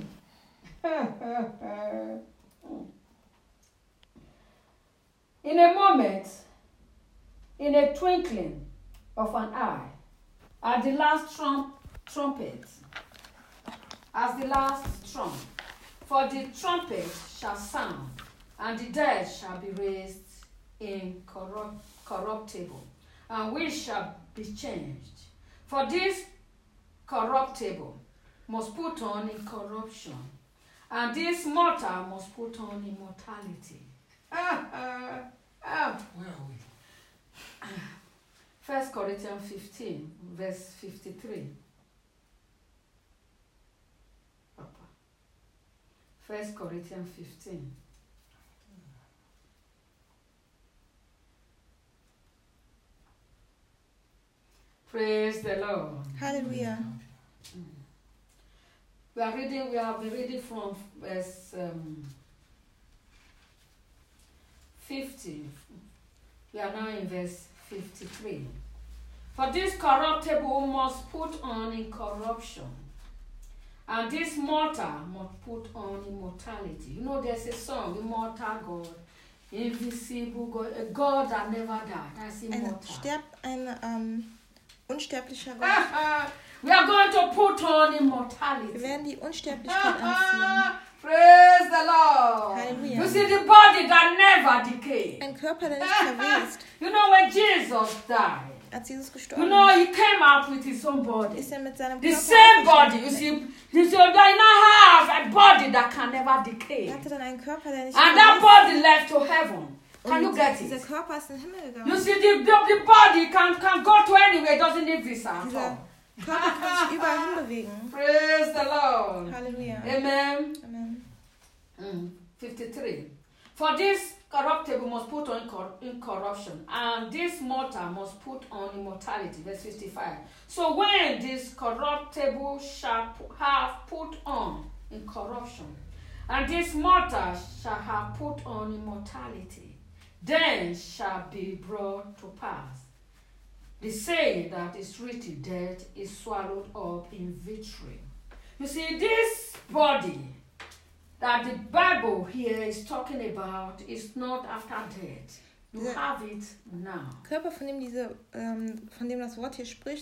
In a moment, in a twinkling of an eye, at the last trump, trumpet, as the last trump, for the trumpet shall sound, and the dead shall be raised incorruptible, and we shall be changed. For this corruptible must put on incorruption, and this mortal must put on immortality. Ah, ah, ah. Where are we? First Corinthians fifteen, verse fifty-three. Papa. First Corinthians fifteen. Praise the Lord. Halleluja. We are reading, we have been reading from verse um, fifty. We are now in verse fifty-three. For this corruptible must put on incorruption, and this mortal must put on immortality. You know, there's a song, Immortal God, Invisible God, a God that never died. That's Ein, immortal. sterb, ein ähm, unsterblicher Gott. We are going to put on Wir immortality. werden die Unsterblichkeit anziehen. Praise the Lord. Hallelujah. You see, the body that never decays. Ein Körper, der nicht verwest. You know, when Jesus died, Als Jesus you gestorben know, ist, he came out with his own body. ist er mit seinem The Körper same body. You auferstanden. see, you see, you now have a body that can never decay. Er hatte dann einen Körper, der nicht And that verwest. body left to heaven. Can you Und get dieser it? Körper ist in den Himmel You gegangen. see, the, the, the body can, can go to anywhere, doesn't need visa at Dieser all. Körper kann sich überall hinbewegen. Praise the Lord. Halleluja. Amen. Amen. Mm, fifty-three. For this corruptible must put on incor- incorruption, and this mortal must put on immortality. Verse fifty-five. So when this corruptible shall pu- have put on incorruption, and this mortal shall have put on immortality, then shall be brought to pass the saying that is written, death is swallowed up in victory. You see, this body that the Bible here is talking about is not after death. You Yeah. have it now. Körper, von dem diese, ähm, von dem das Wort hier spricht,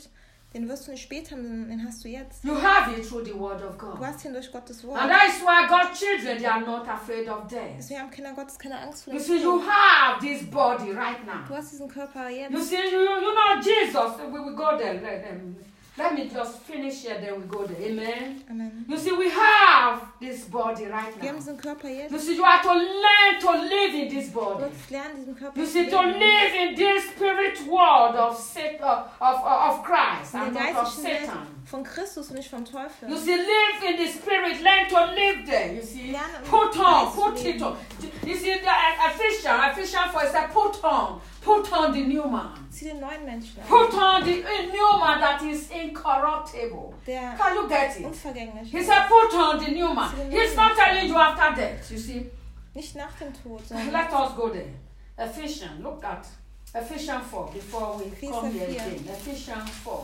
Den wirst du nicht später haben, den hast du jetzt. You have it through the word of Du God. hast ihn durch Gottes Wort. And that is why God's children, they are not afraid of death. Deswegen haben Kinder Gottes keine Angst vor You dem see, you Tod. have this body right now. Du hast diesen Körper You jetzt. see, you, you know Jesus. We will go there. Let, them, let me just finish here, then we go there. Amen. Amen. You see, we have this body right Wir haben now. diesen Körper jetzt. You see, you have to learn to live in this Du body. musst lernen, diesen Körper You zu see, to leben. live in this spirit world of, Satan, of, of, of Christ In and der not of geistlichen Welt Satan. von Christus und nicht vom Teufel. You see, live in the spirit, learn to live there. You see, Lernen, um put on, Geist zu put leben. it on. You see, the Ephesians, Ephesians four said, put on, put on the new man. Zieh den neuen Menschen an, Put on the uh, new man that is incorruptible. der Can you get it? unvergänglich He ist. said, put on the new man. He's not telling you after death, you see. Nicht nach dem Tod, sondern Let us go there. Ephesians, look at Ephesians four before we Epheser come here vier. again. Ephesians four.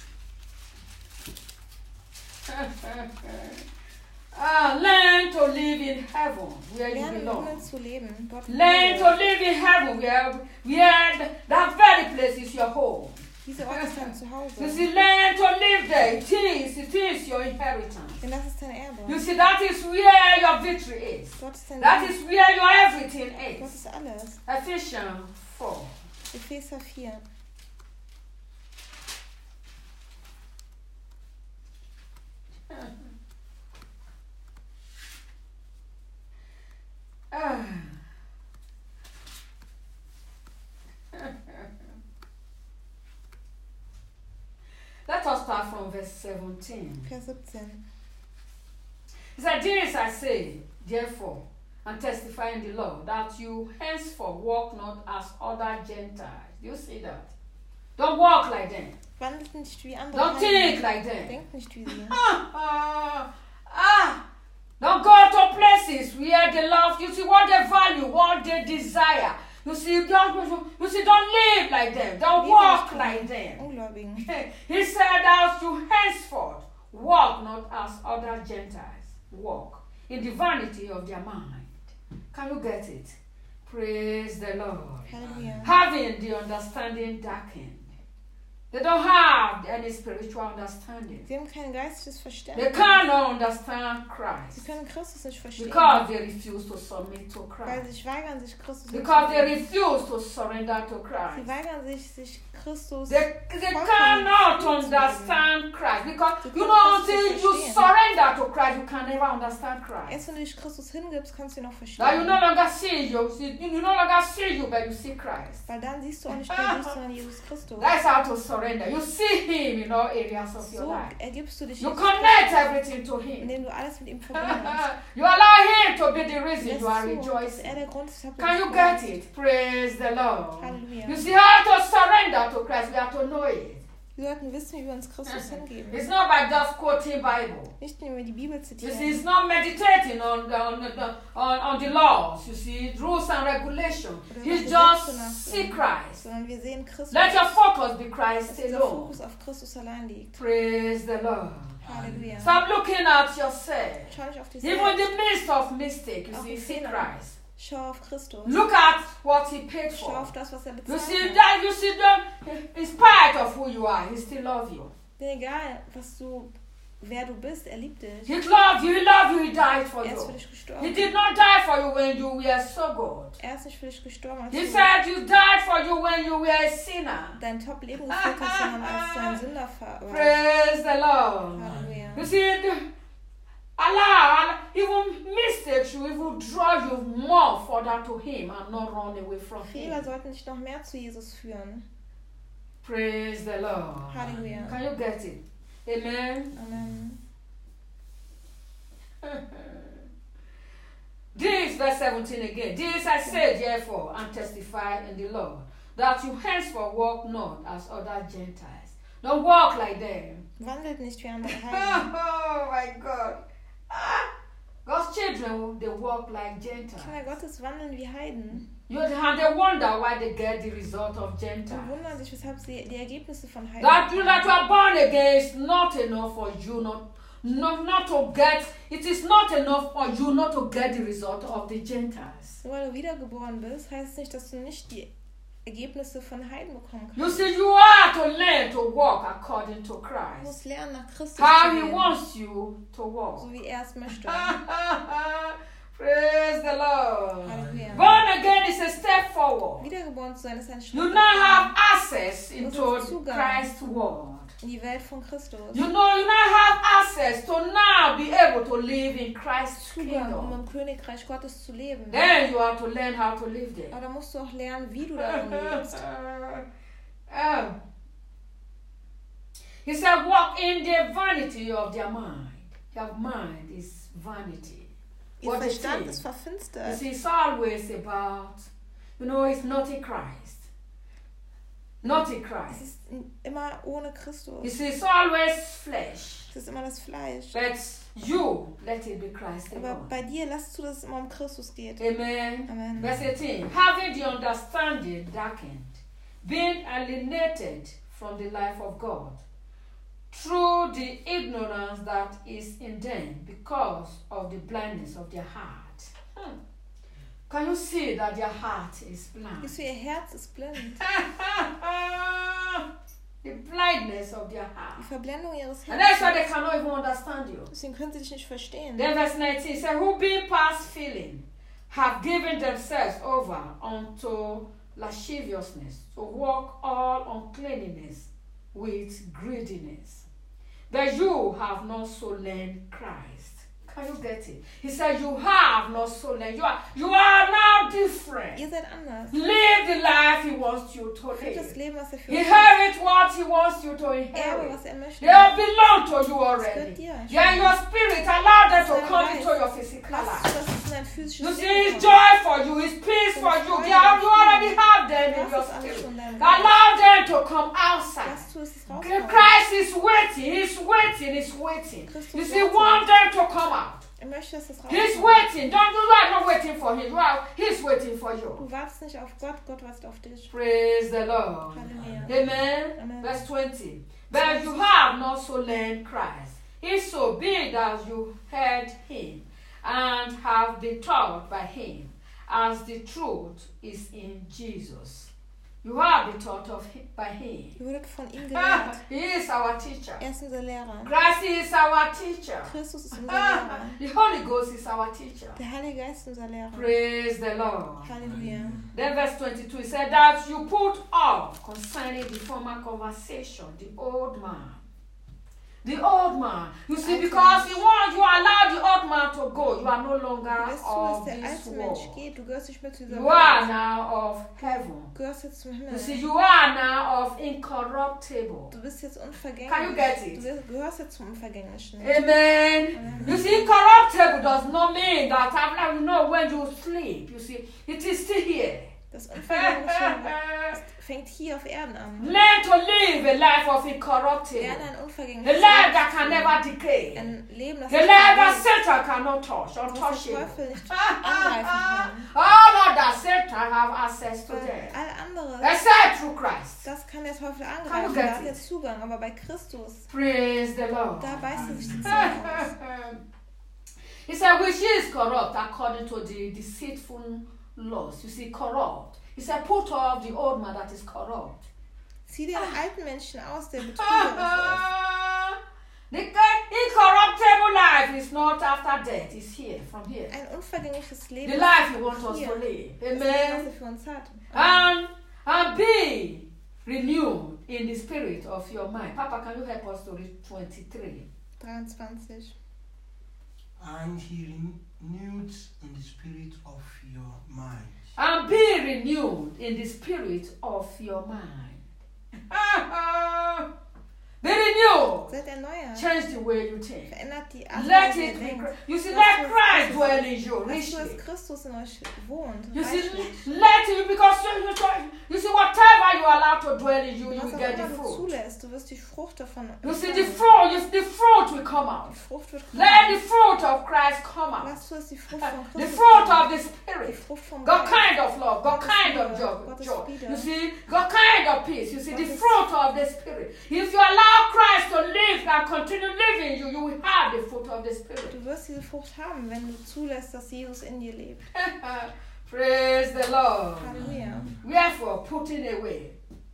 Ah, learn to live in heaven where you lernen, im belong. Himmel zu leben. Gott Learn to will. live in heaven where, where th- that very place is your home. Dieser Ort ist dein You Zuhause. see, learn to live there. It is, it is your inheritance. Denn das ist dein Erbe. You see, that is where your victory is. Gott ist dein That Sieg. is where your everything Gott is. ist alles. Ephesians four. Epheser vier. Ah. Let us start from verse seventeen. Vers siebzehn. He said, this I say, therefore, and testify in the Lord, that you henceforth walk not as other Gentiles. You see that? Don't walk like them. Wandelt nicht wie andere. Don't Heiden. think like them. Denkt nicht wie sie. Ah, ah, ah. Don't go to places where they love. You see what they value, what they desire. You see, don't, you see, don't live like them. Don't walk like them. Ungläubigen. He said that you henceforth walk not as other Gentiles walk, in the vanity of their mind. Can you get it? Praise the Lord. Halleluja. Having the understanding darkened. They don't have any spiritual understanding. Sie haben kein geistiges They Verständnis. cannot understand Sie Christ können Christus nicht verstehen. because they refuse to submit to Weil Christ. sie sich weigern, sich Christus Because they hinzugeben. refuse to surrender to Sie Christ. weigern sich, sich Christus They, they vollkommen cannot hinzugeben. understand Christ because Sie you können know Christus until nicht you verstehen. surrender to Christ you can never understand Christ. Erst wenn du dich Christus hingibst, kannst du ihn auch Now you verstehen. no longer see you, see, you no longer see you, but you see Christ. Weil dann siehst du auch nicht mehr dich, sondern Jesus Christus. That's how to surrender. You see Him in all areas of your So life. ergibst du dich You Jesus connect Christus, everything to Him. indem du alles mit ihm verbindest. You allow Him to be the reason Lässt you are zu, dass er rejoicing. der Grund ist, weshalb du Can you dich get freust. it? Praise the Lord. Hallelujah. You see how to surrender to Christ. We have to know it. Wir sollten wissen, wie wir uns Christus hingeben. It's not by just quoting Bible. Nicht nur über die Bibel You see, zitieren. it's not meditating on the, on the, on, on the laws, you see, rules and regulations. Oder You über just Gesetze see nachdenken, Christ. sondern wir sehen Christus. Let your focus be Dass Christ dieser alone. Fokus auf Christus allein liegt. Praise the Lord. Halleluja. Stop looking at yourself. Schau nicht auf dich Even in selbst. the midst of mistake, you Auch see, in see Fehlern. Christ. Schau auf Christus. Look at what He paid Schau for. auf das, was er You bezahlt see hat. that, you see that, in spite of who you are, He still loves you. Denn egal, was du, wer du bist, er liebt dich. He loved you, He loved you, He died for Er ist für you. dich He gestorben. did not die for you when you were so good. Er ist nicht für dich gestorben, als He du said you died for you when you were a sinner. dein Top-Leben geführt hast, sondern als du ein Sünder warst. Praise the Lord. Halleluja. You see, the- Allah, Allah, even mistakes you even draw you more further to Him and not run away from Fehler Him. sollten dich noch mehr zu Jesus führen. Praise the Lord. Hallelujah. Can you get it? Amen. Amen. This verse seventeen again. This I say therefore and testify in the Lord that you henceforth walk not as other Gentiles. Don't walk like them. Wandelt nicht wie andere Heiden. Oh my God. Ah, God's children, they walk like Gentiles. Kinder Gottes wandeln wie Heiden. You and they wonder why they get the result of Und Gentiles. wundern sich, weshalb sie die Ergebnisse von Heiden That you bekommen. that you are born again is not enough for you not, not, not to get, it is not enough for you not to get the result of the Gentiles. Nur weil du wiedergeboren bist, heißt es nicht, dass du nicht die Ergebnisse von Heiden bekommen You kannst. see, you are to learn to walk according to Du Christ. musst lernen, nach Christus How zu he leben, wants you to walk. so wie er es möchte. Praise the Lord. Halleluja. Born again is a step forward. Wiedergeboren zu sein ist ein Schritt You nach now vorne have access into Zugang. Christ's word. in die Welt von Christus. You know, you now have access to now be able to live in Christ's Zugang, um kingdom. im Königreich Gottes zu leben. Then you have to learn how to live there. Aber da musst du auch lernen, wie du darin lebst. Oh. He said, walk in the vanity of their mind. Your mind is vanity. Ihr What is Verstand it? ist You verfinstert. see, it's always about, you know, it's not in Christ. Not in Es Christ. ist immer ohne You Christus. see, it's always flesh. Es ist immer das Fleisch. But you, let it be Christ Aber alone. bei dir lass zu, dass es immer um Christus geht. Amen. Amen. Verse eighteen. Having the understanding darkened, being alienated from the life of God, through the ignorance that is in them because of the blindness of their heart. Hmm. Can you see that their heart is blind? Siehst du, ihr Herz ist blind. The blindness of their Die heart. Verblendung ihres And that's why they Herzens. cannot even understand you. Deswegen können sie dich nicht verstehen. Then verse nineteen says, who being past feeling have given themselves over unto lasciviousness, to walk all uncleanness with greediness. But you have not so learned Christ. Can you get it? He said, you have not so learned. You are, you are now different. Ihr seid anders. Live the life he wants you to Führt das live. Leben, was er für euch Inherit what he wants you to Erbe, inherit. was er möchte. They belong to you Es gehört already. dir. Yeah, your spirit, allow them to Sein come Geist. into your physical Lass life. zu, dass es in dein You physisches see, Leben it's kommt. joy for you, it's peace for you. They are, you already have them in Du your hast es alles spirit. schon in deinem Geist. Allow them to come outside. Lass zu, dass es rauskommt. Christ is waiting, he's waiting, he's waiting. Christus You see, wartet. want them to come out. Er möchte, dass es He's rauskommt. waiting. Don't you are not waiting for him. You are, he's waiting for you. Du wartest nicht auf Gott, Gott wartet auf dich. Praise the Lord. Halleluja. Amen. Amen. Verse twenty. But you have not so learned Christ. If so be that you heard him and have been taught by him, as the truth is in Jesus. You have been taught of him, by him. Ihr wurdet von ihm gelehrt. He is our teacher. Er ist unser Lehrer. Christ is our teacher. Christus ist unser Lehrer. The Holy Ghost is our teacher. Der Heilige Geist ist unser Lehrer. Praise the Lord. Halleluja. Then verse twenty-two, it said that you put off concerning the former conversation, the old man. The old man. You see, Okay. because you want, you allow the old man to go, you are no Du longer lässt zu, dass of der this alte Mensch world. geht. Du gehörst nicht mehr zu dieser You are Welt. now of heaven. Du gehörst jetzt zum You see, Himmel. you are now of incorruptible. Du bist jetzt unvergänglich. Can you get it? Du gehörst jetzt zum Unvergänglichen. Amen. You see, incorruptible does not mean that after, you know, when you sleep, you see, it is still here. Das Unvergängliche fängt hier auf Erden an. Learn to live a life of incorruptible. Lerne ein A unvergängliches life Leben that zu can führen. never decay. Ein Leben, das A nicht life that vergeht, Satan cannot touch, was der untouchable. Teufel nicht angreifen kann. All of that Satan have access to Weil them. all andere, Except through Christ. das kann der Teufel Can angreifen. you Da get hat it? er Zugang. Aber bei Christus, Praise the Lord. da beißt er sich die Zähne aus. He said, which is corrupt according to the deceitful laws. You see, corrupt. He said, put off the old man that is corrupt. Zieh den alten Menschen aus, der betrügerisch The incorruptible life is not after death, it's here, from here. ist. Ein unvergängliches Leben. The life he wants us hier. to live. Das Leben, was er Amen. für uns hat. And, and be renewed in the spirit of your mind. Papa, can you help us to read twenty-three? dreiundzwanzig. And he renewed in the spirit of your mind. And be renewed in the spirit of your mind. Be renewed. Seid erneuert. Change the way you think. Verändert die Art, Let wie ihr it be. denkt. You see, Lass let es Christ Christus- dwell in you Lasst du, richly. dass Christus in euch wohnt. You see, reichlich. let it because you, you, you see whatever you allow to dwell in you, you Was will auch get the immer du fruit. zulässt, du wirst die Frucht davon You see, the empfangen. fruit, you, the fruit will come out. Die Frucht wird Let the kommen. fruit of Christ come out. Lass du, dass die Frucht von The Christus fruit kommt. of the Die Spirit. Frucht vom God Geist. kind of love, God Gottes kind of Liebe, joy, Gottes joy. Friede. You see, God kind of peace. You see, the Gottes- fruit of the Spirit. If you allow Christ to live and continue living you, you will have the fruit of the Spirit. Du wirst diese Frucht haben, wenn du zulässt, dass Jesus in dir lebt. Praise the Lord. Halleluja. Wherefore, putting away.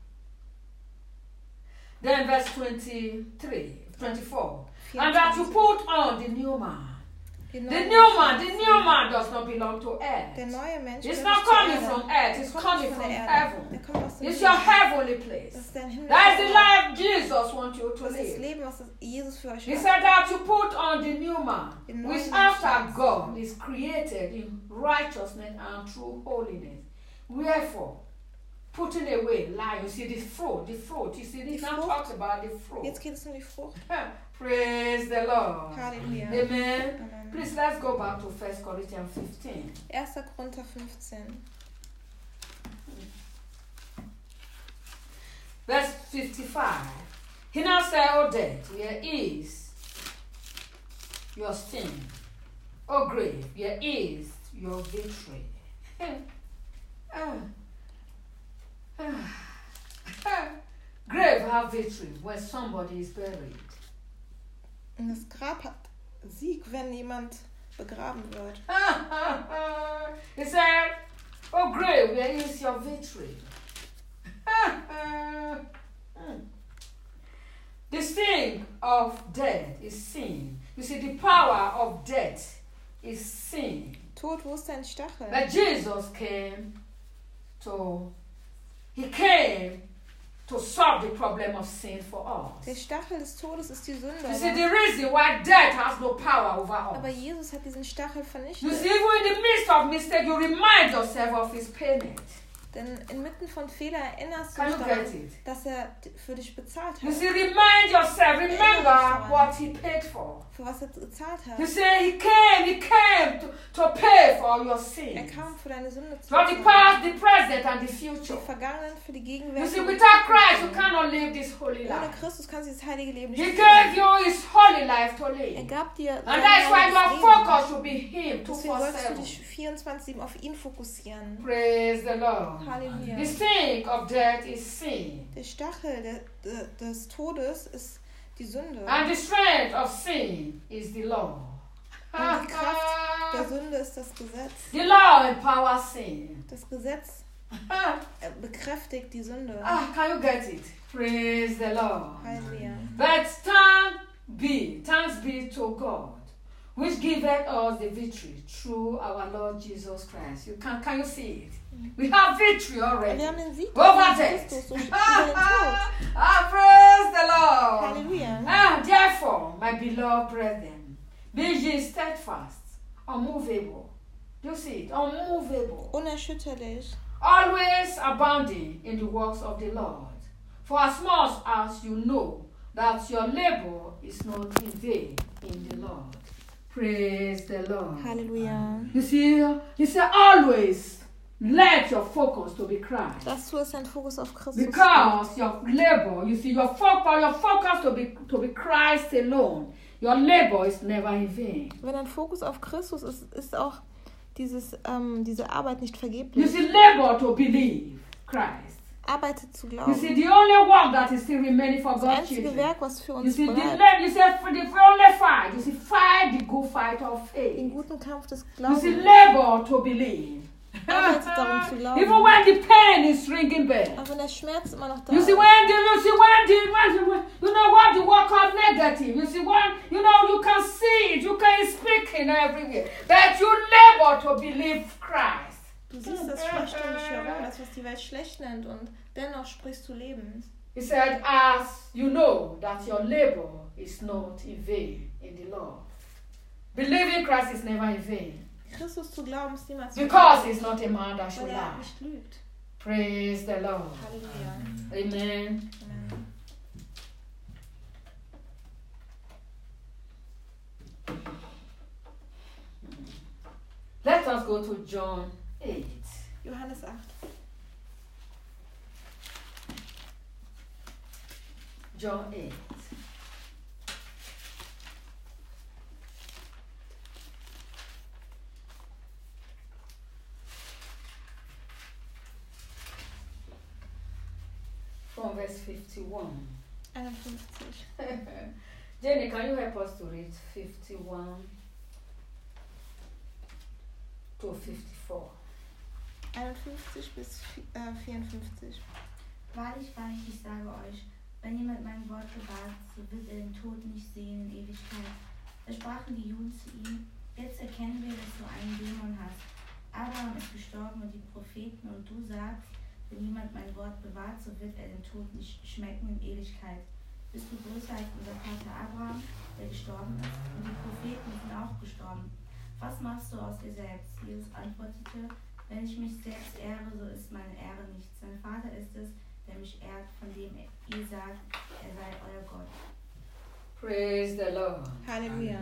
Then verse twenty-three, twenty-four. And that you put on the new man. Die The neue new man, Mensch the ist new man does not belong to Der earth. neue Mensch It's gehört not nicht zur coming Erde. from earth, Er it's kommt coming nicht von from der Erde. heaven. Er kommt aus dem It's Himmel. your heavenly Das place. ist dein Himmel. That is the life Jesus wants you to Das ist das live. Leben, was Jesus für euch He hat. said that you put on the new man, Den which neuen after Menschen. God is created in righteousness and true holiness. Wherefore, putting away lying. You see the fruit, the fruit. You see, this Die now Frucht. talks about the fruit. Jetzt geht es um die Frucht. Praise the Lord. Halleluja. Amen. Amen. Please let's go back to First Corinthians fifteen. erster Korinther fünfzehn. Verse fifty-five. He now said, O death, where is your sting? O grave, where is your victory? Ah. Ah. Grave have victory when somebody is buried. Und das Grab hat Sieg, wenn jemand begraben wird. He said, O grave, where is your victory? Mm. The sting of death is sin. You see, the power of death is sin. Tod, wo ist dein Stachel? But Jesus came to, he came to solve the problem of sin for Der us. Stachel des Todes ist die Sünde. You see, Aber, the reason why death has no power over aber us. Jesus hat diesen Stachel You vernichtet. see, even in the midst of mistake, you remind yourself of his payment. Denn inmitten von Fehlern erinnerst du Can dich you get daran, it? dass er d- für dich bezahlt You hat. see, remind yourself, remember what he paid for. Für was er gezahlt hat. You see, he came, he came to, to pay for all your Er sins. kam für deine Sünde zu For the bezahlen. past, the present, and the future. Die Vergangenen, für die You Gegenwart. see, und die without Christ, you Zukunft. cannot live this holy Ohne life. Christus kannst du dieses heilige Leben nicht He führen. gave you his holy life to Er live. gab dir And sein that's why heiliges your Leben. focus should be him Deswegen solltest du twenty-four seven. dich vierundzwanzig sieben auf ihn fokussieren. Praise the Lord. Halleluja. The sting of death is sin. Der Stachel der, der, des Todes ist die Sünde. And the strength of sin is the law. Und die Kraft der Sünde ist das Gesetz. The law empowers sin. Das Gesetz äh, bekräftigt die Sünde. Ah, can you get it? Praise the Lord. Halleluja. But thanks be, thanks be to God, which giveth us the victory through our Lord Jesus Christ. You can, can you see it? We have victory already Wir haben den Sieg over durch death. Christus, durch über den Tod. Ah, praise the Lord. Halleluja. Ah, therefore, my beloved brethren, be ye steadfast, unmovable. Do you see it? Unmovable. Unerschütterlich. Always abounding in the works of the Lord. For as much as you know that your labor is not in vain in the Lord. Praise the Lord. Halleluja. You see, you see, always let your focus to be Christ. Das ist dein Fokus auf Christus. Because your labor, you see, your focus, your focus to be to be Christ alone. Your labor is never in vain. Wenn dein Fokus auf Christus ist, ist auch dieses, ähm, diese Arbeit nicht You vergeblich. see, labor to believe Christ. Arbeitet zu You glauben. see, the only work that is still remaining for Das God's einzige children. Werk, was für You uns see, the bleibt, lab, you see, for the for only fight. You see, fight the good fight of den faith. guten Kampf des You see, Glaubens. labor to believe. Arbeitet darum zu glauben. Even when the pain is ringing back. Auch wenn der Schmerz immer noch da You see, ist. when the, you see, when the, when the, you know what the work of negative. You see, when, you know, you can see it, you can speak in everywhere. That you labor to believe Christ. Du siehst das Schlechte um dich herum, das, was die Welt schlecht nennt, und dennoch sprichst du Leben. He said, as you know that your labor is not in vain in the Lord. Believing Christ is never in vain. Christus zu glauben ist niemals Because he's not a man that should weil er lie. nicht lügt. Praise the Lord. Halleluja. Amen. Amen. Let us go to John eight. Johannes acht. John eight. From verse fifty-one. einundfünfzig. Jenny, can you help us to read fifty-one to fifty-four? einundfünfzig bis vierundfünfzig. Wahrlich, wahrlich, ich sage euch, wenn jemand mein Wort bewahrt, so wird er den Tod nicht sehen in Ewigkeit. Da sprachen die Juden zu ihm: Jetzt erkennen wir, dass du einen Dämon hast. Abraham ist gestorben und die Propheten, und du sagst, wenn jemand mein Wort bewahrt, so wird er den Tod nicht schmecken in Ewigkeit. Bist du größer als unser Vater Abraham, der gestorben ist? Und die Propheten sind auch gestorben. Was machst du aus dir selbst? Jesus antwortete: Wenn ich mich selbst ehre, so ist meine Ehre nichts. Mein Vater ist es, der mich ehrt, von dem ihr sagt, er sei euer Gott. Praise the Lord. Halleluja.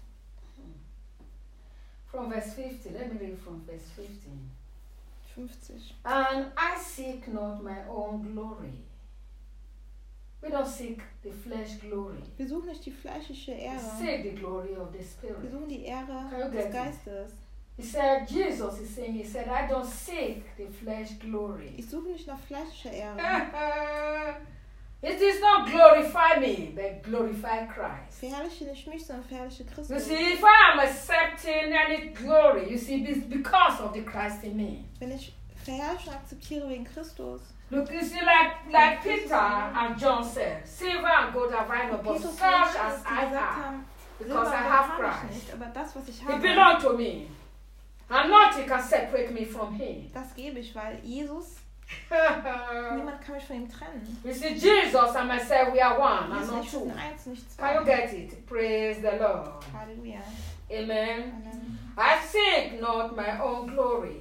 From verse fifty, let me read from verse fifteen. fünfzig. And I seek not my own glory. We don't seek the flesh glory. Wir suchen nicht die fleischliche We Ehre. seek the glory of the Wir Spirit. suchen die Ehre Can you des get it? Geistes. He said, Jesus is saying, he said, I don't seek the flesh glory. Ich suche nicht nach fleischlicher Ehre. It is not glorify me, but glorify Christ. Verherrliche nicht mich, sondern verherrliche You Christus. see, if I am accepting any glory, you see, it's because of the Christ in me. Wenn ich Verherrlichung akzeptiere wegen Christus. Look, you see, like like Peter and John said, silver and gold have I not, but Petrus such und Johannes, as die I gesagt have, haben, because Silber I und have Gold habe ich Christ. nicht, aber das, was ich It habe, belongs to me. And nothing can separate me from him. das gebe ich, weil Jesus, niemand kann mich von ihm trennen. You see, Jesus and myself, we are one and Jesus und not ich, wir two. sind eins, nicht Can you zwei. get it? Praise the Lord. Halleluja. Amen. Amen. I seek not my own glory.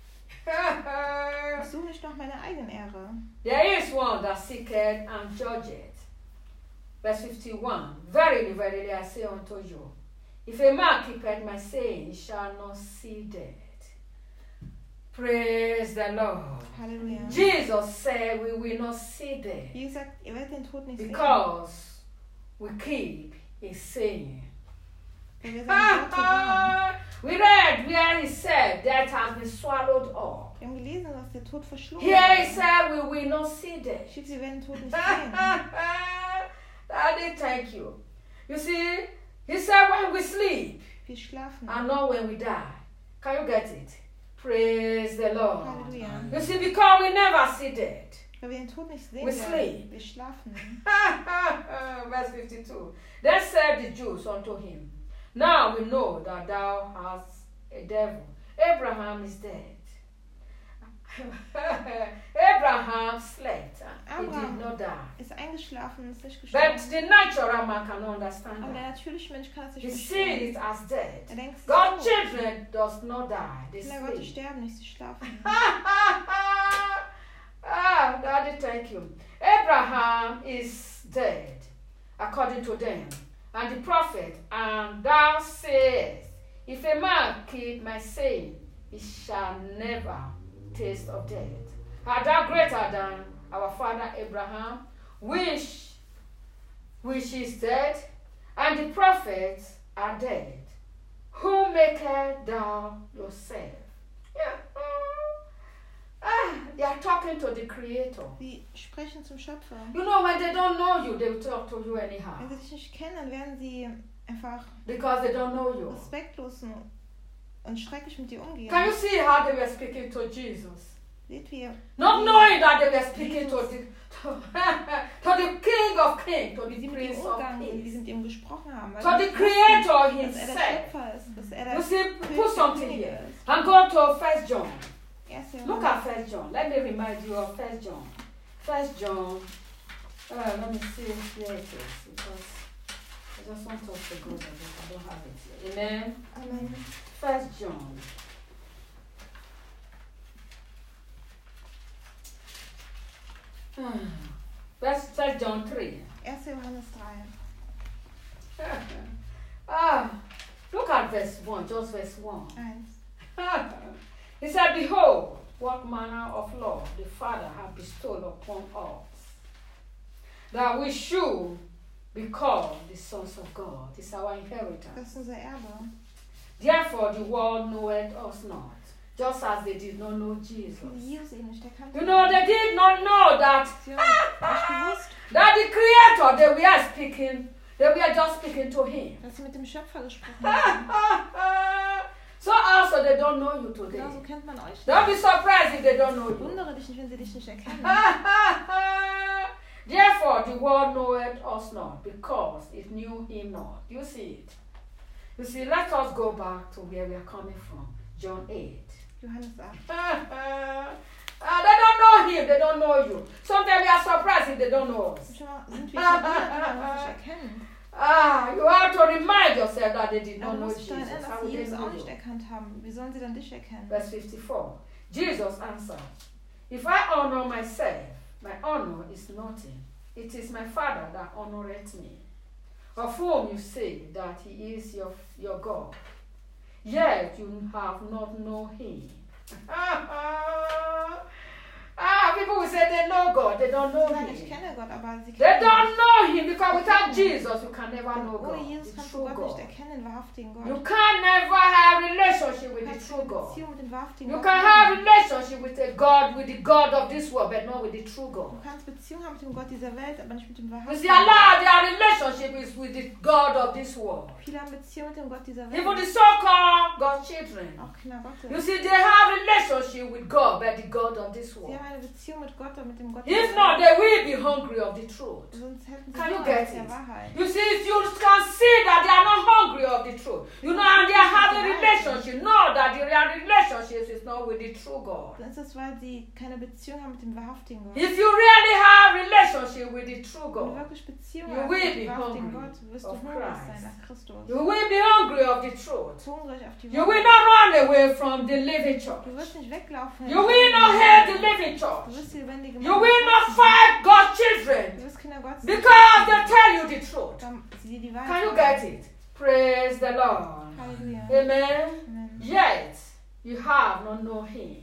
Ich suche nicht nach meiner eigenen Ehre. There is one that seeketh and judgeth. Verse fifty-one. Verily, verily, I say unto you, if a man keepeth my saying, he shall not see death. Praise the Lord. Halleluja. Jesus said we will not see death Wie gesagt, ihr werdet den Tod nicht sehen. because we keep his saying. Weil wir seine Worte hören. We read where he said death has been swallowed up. Wir haben gelesen, dass der Tod verschlungen Here he wird. said we will not see death. Steht, wir werden den Tod nicht sehen. Daddy, thank you. You see, he said when we sleep Wir schlafen. and not when we die. Can you get it? Praise the Lord. Halleluja. You see, because we never see death. Weil wir den Tod nicht sehen We werden. sleep. Wir schlafen. Verse fifty-two. Then said the Jews unto him, Now we know that thou hast a devil. Abraham is dead. Abraham slept and he Abraham. did not die. Ist eingeschlafen und ist nicht But gestorben. the natural man cannot understand Aber der that. natürliche Mensch kann es nicht He sees verstehen. it as dead. Er denkt, es ist God's tot. children does not die. They Kinder Gottes sleep. sterben nicht, sie schlafen. Ah, Daddy, thank you. Abraham is dead, according to them, and the prophet, and thou sayest, if a man keep my saying, he shall never taste of death. Art thou greater than our father Abraham, which, which is dead, and the prophets are dead? Who maketh thou yourself? Yeah. Ah, they are talking to the Creator. Sie sprechen zum Schöpfer. You know, when they don't know you, they will talk to you anyhow. Wenn sie dich nicht kennen, dann werden sie einfach Because they don't know you. respektlos und- und schrecklich mit dir umgehen. Can you see how they were speaking to Jesus? Seht wie Not knowing that they were speaking to the, to, to the King of Kings, to wie the sie mit ihm Prince of umgegangen sind, wie sie Peace, mit ihm gesprochen haben. Weil to sie the wussten, Creator dass er der himself. Schöpfer ist, dass er der You see, König put der something Könige here. ist. And go to First John. Erste Look Johannes. at First John. Let me remind you of First John. First John. Uh, let me see where it is because I just want us to go there, but I don't have it here. Amen. Amen. First John. Hmm. First, First John three. Erste Johannes drei. Ah, look at verse one, just verse one. eins. He said, Behold, what manner of love the Father hath bestowed upon us, that we should be called the sons of God. This is our Das inheritance. ist unser Erbe. Therefore the world knoweth us not, just as they did not know Jesus. Jesus ihn nicht, der kannte You know, they did not know that, Sie haben nicht gewusst, that the Creator, they were speaking, they were just speaking to Him. dass sie mit dem Schöpfer gesprochen haben. So also they don't know you today. Genauso kennt man euch Don't be nicht. surprised if they don't know you. Wundere dich nicht, wenn sie dich nicht erkennen. Therefore, the world knoweth us not, because it knew him not. You see it. You see, let us go back to where we are coming from. John eight. Johannes acht. Uh, they don't know him, they don't know you. Sometimes we are surprised if they don't know us. Manchmal sind wir verwundert, wenn wir uns nicht erkennen. Ah, you have to remind yourself that they did Aber not du know musst dich daran Jesus. erinnern, How dass would sie they Jesus know auch nicht you? erkannt haben. Wie sollen sie dann dich erkennen? Verse fifty-four. Jesus answered, If I honor myself, my honor is nothing. It is my Father that honoreth me, of whom you say that he is your, your God. Yet you have not known him. Ah, people will say they know God, they don't know Sie sagen, ich him. kenne Gott, aber sie They kennen ihn don't nicht. know him because without Jesus you can never Denn know ohne God, Jesus the kannst du true Gott nicht God. erkennen, den wahrhaftigen You Gott. can never have relationship Du with the kannst true keine God. Beziehung mit dem wahrhaftigen You Gott can have haben. relationship with a God, with the God of this world, but not with the true God. Du kannst Beziehung haben mit dem Gott dieser Welt, aber nicht mit dem You wahrhaftigen see, a Gott. lot of their relationship is with the God of this world. Viele haben Beziehung mit dem Gott dieser Even the Welt. so-called God's children. Auch Kinder You Gottes. see, they have relationship with God, but the God of this Sie world. haben eine Beziehung mit Gott und mit dem Gott If dieser not, Welt. they will be hungry of the truth. Sonst hätten sie Can you Hunger get nach der it? Wahrheit. You see, if you can see that they are not hungry of the truth, you know, and they are having relationship, know that the real relationship is not with the true God. Dann ist es, weil sie keine Beziehung haben mit dem wahrhaftigen Gott. If you really have relationship with the true Wenn du God, wirklich Beziehung You hast will mit be dem wahrhaftigen hungry Gott, wirst du of hungrig Christ. sein nach Christus. you will be hungry of the truth. Hungrig auf die You will Wahrheit. not run away from the living church. Du wirst nicht weglaufen. You will not hate the living Du church. wirst die lebendige You will not fight God's children Du wirst Kinder Gottes because they tell you the truth. Dann sie dir die Wahrheit Can you sagen. get it? Praise the Lord. Halleluja. Amen. Amen. Yet you have not known him.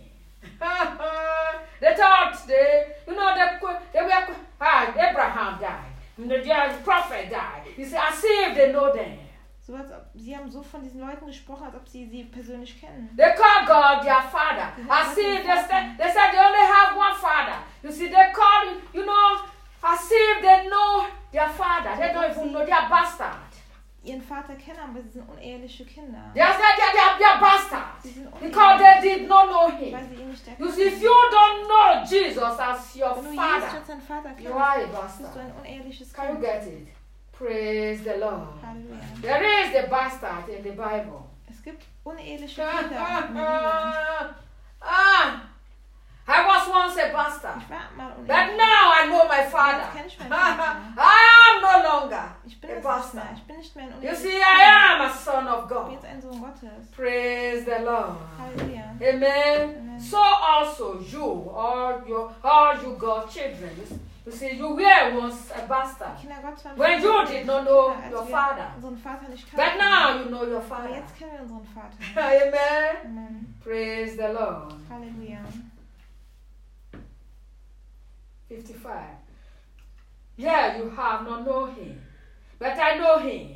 They thought they, you know, they, they were, ah, Abraham died. And the the prophet died. You see, as if they know them. So als ob, sie haben so von diesen Leuten gesprochen, als ob sie sie persönlich kennen. They call God their father. As if they said, they said they only have one father. You see, they call, you know, as if they know their father. They don't even know their bastard. Ihren Vater kennen, aber sie sind uneheliche Kinder. They said they are their bastard Sie sind because unehelich, they did not know weil him. sie ihn nicht You erkennen. see, if you don't know Jesus as your Wenn du Jesus father, als deinen Vater you kennst, are a bist du bastard. ein uneheliches Can you Kind. get it? Praise the Lord. Halleluja. There is the bastard in the Bible. Es gibt uneheliche Kinder in der Bibel. Ah, I was once a bastard, Ich war mal but unehelich. now I know my father. Jetzt kenn ich meinen Vater. I am no longer Ich bin a das nicht mehr. bastard. Ich bin nicht mehr ein You uneheliches see, Kind. I am a son of Ich bin God. jetzt ein Sohn Gottes. Praise the Lord. Halleluja. Amen. Amen. So also you, all your, all you God children, you see, you were once a bastard. Kinder Gottes waren When you früher did not know Kinder, als your wir father. unseren Vater nicht But kannten. now you know your Aber father. jetzt kennen wir unseren Vater. Amen. Amen. Praise the Lord. Halleluja. fifty-five. Yeah, you have not known him, but I know him.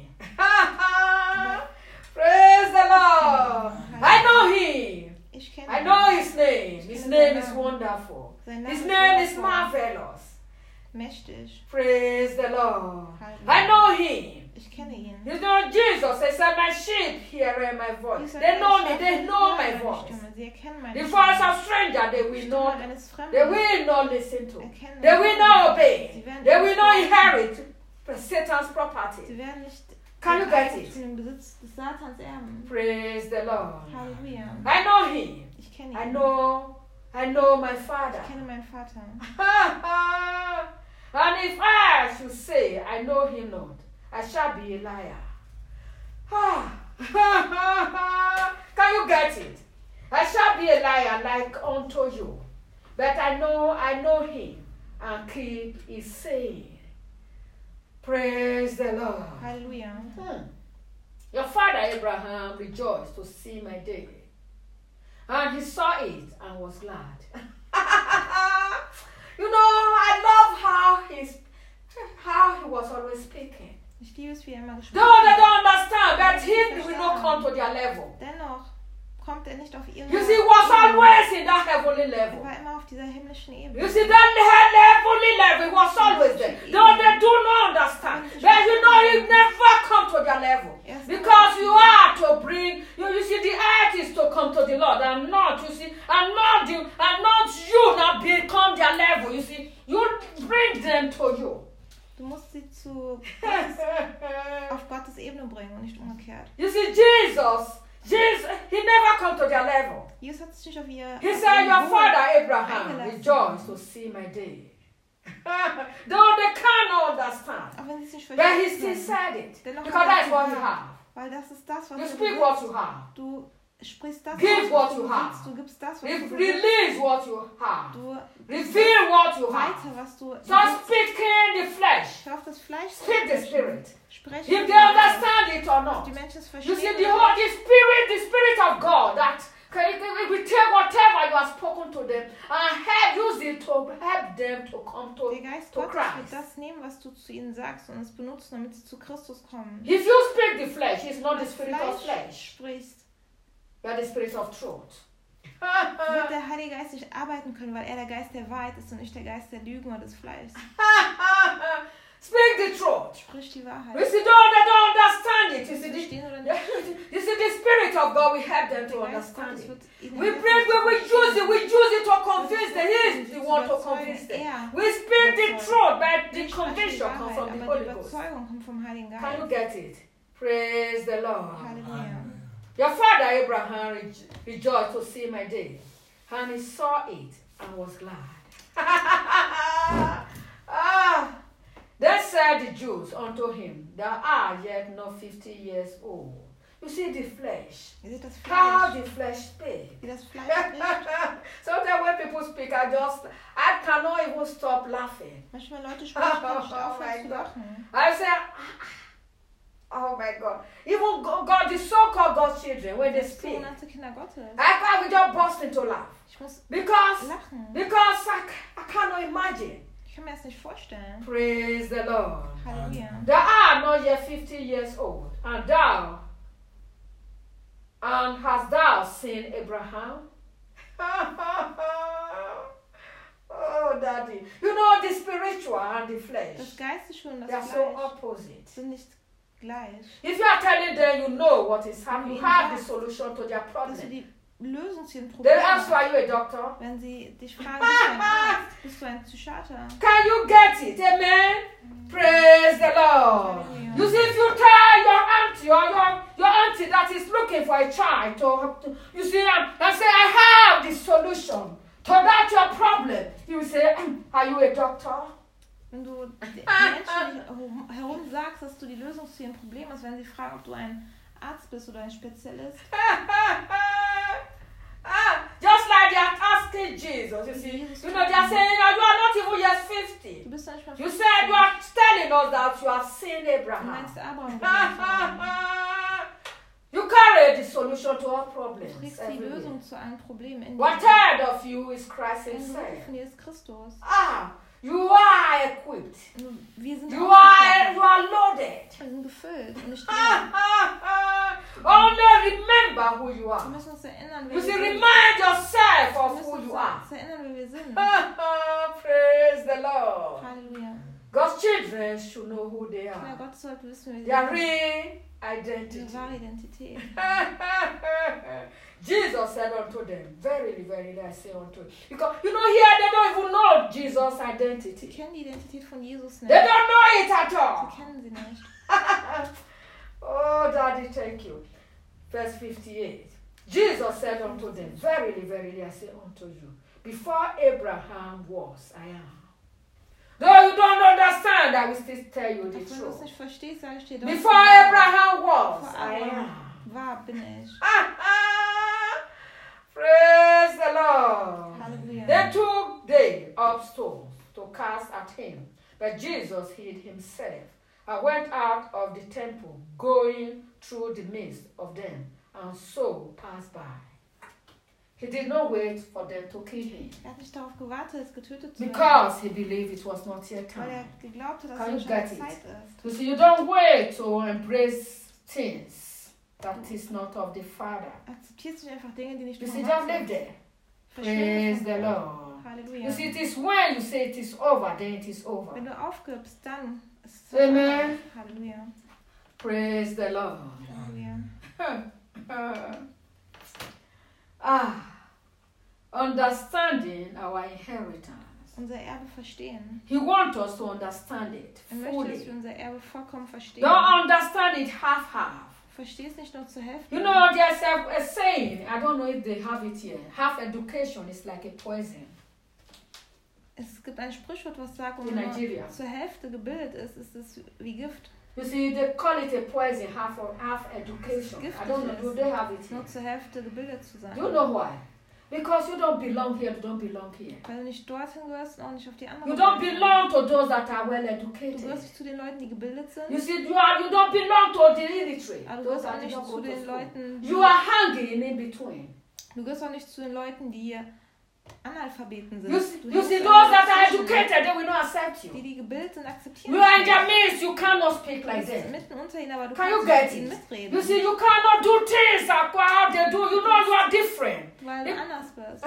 Praise the Lord. I know him. Ich kenne I ihn. know his name. His name is wonderful. Sein His Name name ist is wundervoll. marvelous. Mächtig. Praise the Lord. Halleluja. I know him. Ich kenne ihn. You know, Jesus, he said, my sheep hear my voice. Jesus, They know me, meine they Schafe know hören my meine voice. Stimme. Sie erkennen meine The Stimme. voice of stranger they Die will Stimme not, eines Fremden. they will not listen to. erkennen They meine will Stimme. not obey. Sie werden They will nicht not folgen. inherit Satan's Sie property. werden nicht Can you den get Eigentum, it? den Besitz des Satans erben. Praise the Lord. Halleluja. I know him. Ich kenne I ihn. know, I know my Father. Ich kenne meinen Vater. And if I should say I know him not, I shall be a liar. Can you get it? I shall be a liar like unto you. But I know, I know him and keep his saying. Praise the Lord. Halleluja. Hmm. Your father Abraham rejoiced to see my day, and he saw it and was glad. You know, I love how he's how he was always speaking. Ich liebe es, wie er immer gesprochen Though they hat. don't understand, but he will not come to their level. Dennoch kommt er nicht auf ihre You see, he was Ebene. always in that heavenly Er level. war immer auf dieser himmlischen Ebene. You see, that heavenly level he was always there. Though they do not understand, but you know, he never come to their level. Because you are to bring, you, you see, the earth is Ebene bringen und nicht umgekehrt. You see, Jesus, Jesus, he never come to their level. Jesus hat sich nicht auf ihr He auf said, ihr your Niveau father Abraham eingelassen. rejoiced to see my day. Though they cannot understand. Auch wenn sie es nicht But he verstehen still können. said it. Dennoch Because hat er that's es what you gesagt. have. Weil das ist das, was You du speak what you willst. have. Du sprichst das Give aus, what was you du have. willst. Du gibst das, was Re- du willst. Release what you have. Du Reveal what you weiter, have. was du So speak in the flesh. Hör auf das Fleisch zu Speak the sprechen. spirit. Spreche If mit they dem understand it or Geist. not. Die Menschen es You see, verstehen. the oder Holy Spirit, the Spirit of God, that can, can, we take whatever you have spoken to them and help, use it to help them to come to, Der Geist to Gottes wird Christ. das nehmen, was du zu ihnen sagst und es benutzen, damit sie zu Christus kommen. If you speak the flesh, it's not the Das spirit of Fleisch flesh, sprichst, you are the spirit of truth. wird der Heilige Geist nicht arbeiten können, weil er der Geist der Wahrheit ist und nicht der Geist der Lügen oder des Fleischs. Speak the truth. Sprich die You Wahrheit. see, don't, they don't understand it. You see, the, Verstehen oder nicht? you see, the Spirit of God will help them to Der Geist understand Gottes it. wird ihnen We helfen, bring, we, das we zu use it, we verstehen. use it to convince them. He is the one to convince them. We speak the truth, but the Ich spreche die conviction comes Wahrheit, from the aber Holy die Ghost. Überzeugung kommt vom Heiligen Can you Geist. get it? Praise the Lord. Halleluja. Your father Abraham rejo- rejoiced to see my day, and he saw it and was glad. ah, then said the Jews unto him, Thou art yet not fifty years old. You see the flesh. Ihr seht das How Fleisch, the flesh speaks. wie das Fleisch spricht. Sometimes when people speak, I just, I cannot even stop laughing. Manchmal Leute sprechen, kann ich Oh aufhören my zu God. lachen. I say, oh my God. Even God, God the so-called God's children, when they speak, Sogenannte Kinder Gottes. I can't we just burst into laugh. Ich muss Because, lachen. because I, c- I cannot imagine. Ich kann mir das nicht vorstellen. Praise the Lord. Halleluja. Thou art not yet fifty years old, and thou, and hast thou seen Abraham? Oh, Daddy. You know, the spiritual and the flesh, Das Geistliche und they are das so Fleisch opposite. sind nicht gleich. If you are telling them you know what is happening, you have the solution to their Dass du problem. die Lösung zu ihren They Problemen ask you, hast. are you a doctor? Wenn sie dich fragen, bist du ein Arzt, bist du ein Psychiater? Can you get it? Amen. Praise the Lord. Hallelujah. You see, if you tell your auntie or your, your auntie that is looking for a child to, to you see, and, and say, I have the solution to that your problem, you will say, "Hmm, are you a doctor? Wenn du den Menschen herum, herum sagst, dass du die Lösung zu ihrem Problem hast, wenn sie fragen, ob du ein Arzt bist oder ein Spezialist, Ah, just like they are asking Jesus, you see, you know, they are saying, "Oh, you are not even yet fifty. du bist nicht mal You said you are telling us that you have seen Du Abraham. meinst Abraham gesehen. You carry the solution to all Du problems. trägst die everywhere. Lösung zu allen Problemen in One dir. third of you is Christ Ein Drittel Himself. von dir ist Christus. Ah, you are equipped. Und wir sind You are ausgestattet. you are loaded. Wir sind gefüllt und nicht Ah, leer. ah, ah. Only remember who you Wir are. müssen uns erinnern, wer You wir see, sind. remind yourself Wir of müssen who uns you are. erinnern, wer wir sind. Praise the Lord. Halleluja. God's children should know who they Ja, are. Gott sollte wissen, Their wer wir sind. real Ihre identity. wahre Identität. Jesus said unto them, Verily, verily, I say unto you. Because, you know, here they don't even know Jesus' Sie identity. kennen die Identität von Jesus They nicht. don't know it at Sie all. kennen sie nicht. Oh, Daddy, thank you. Verse fifty-eight. Jesus said unto them, Verily, verily, I say unto you, before Abraham was, I am. Though you don't understand, I will still tell you Auch the wenn du es truth. nicht verstehst, sage ich dir doch. Before Abraham was, Bevor I Abraham am. war, bin ich. Praise the Lord. Halleluja. Then took they up stones to cast at him. But Jesus hid himself and went out of the temple, going through the midst of them, and so passed by. He did not wait for them to kill him, Er hat nicht darauf gewartet, es getötet zu werden, because he believed it was not yet weil er time. geglaubt hat, dass Can es you nicht an get der it? Zeit ist. You see, you don't wait to embrace things that is not of the Father. Akzeptierst du nicht einfach Dinge, die nicht You von see, Gott just live sind. there. Verschwinde Praise von the Gott. Lord. Halleluja. You see, it is when you say it is over, then it is over. Wenn du aufgibst, dann ist es Amen. vorbei. Halleluja. Praise the Lord. Halleluja. ah, understanding our inheritance. unser Erbe verstehen. He wants us to understand it Er möchte, dass wir fully. unser Erbe vollkommen verstehen. Don't understand it half-half. Versteh es nicht nur zur Hälfte. You know, there's a, a saying, I don't know if they have it here. Half education is like a poison. Es gibt ein Sprichwort, was sagt, wenn In man Nigeria. nur zur Hälfte gebildet ist, ist es wie Gift. You see, they call it a poison, half or half education. I don't know, do they have it here? Nur zur Hälfte gebildet zu sein. Do you know why? Because you don't belong here, you don't belong here. Weil du nicht dorthin gehörst und auch nicht auf die andere You don't Seite. belong to those that are well Du educated. gehörst nicht zu den Leuten, die gebildet sind. You see, you, are, you don't belong to the illiterate. Aber du Those gehörst auch that did nicht not go zu to den school. Leuten, die, You are hanging in between. du gehörst auch nicht zu den Leuten, die Analphabeten sind. You see, Du you hängst see irgendwo those that are dazwischen. educated, they will not accept Die, you. die gebildet sind, akzeptieren You are in dich their nicht. midst, you cannot speak Du like bist that. mitten unter ihnen, aber du Can you kannst nicht get mit ihnen it? mitreden. You see, you cannot do things like how they do. You know you are different. Weil du anders bist.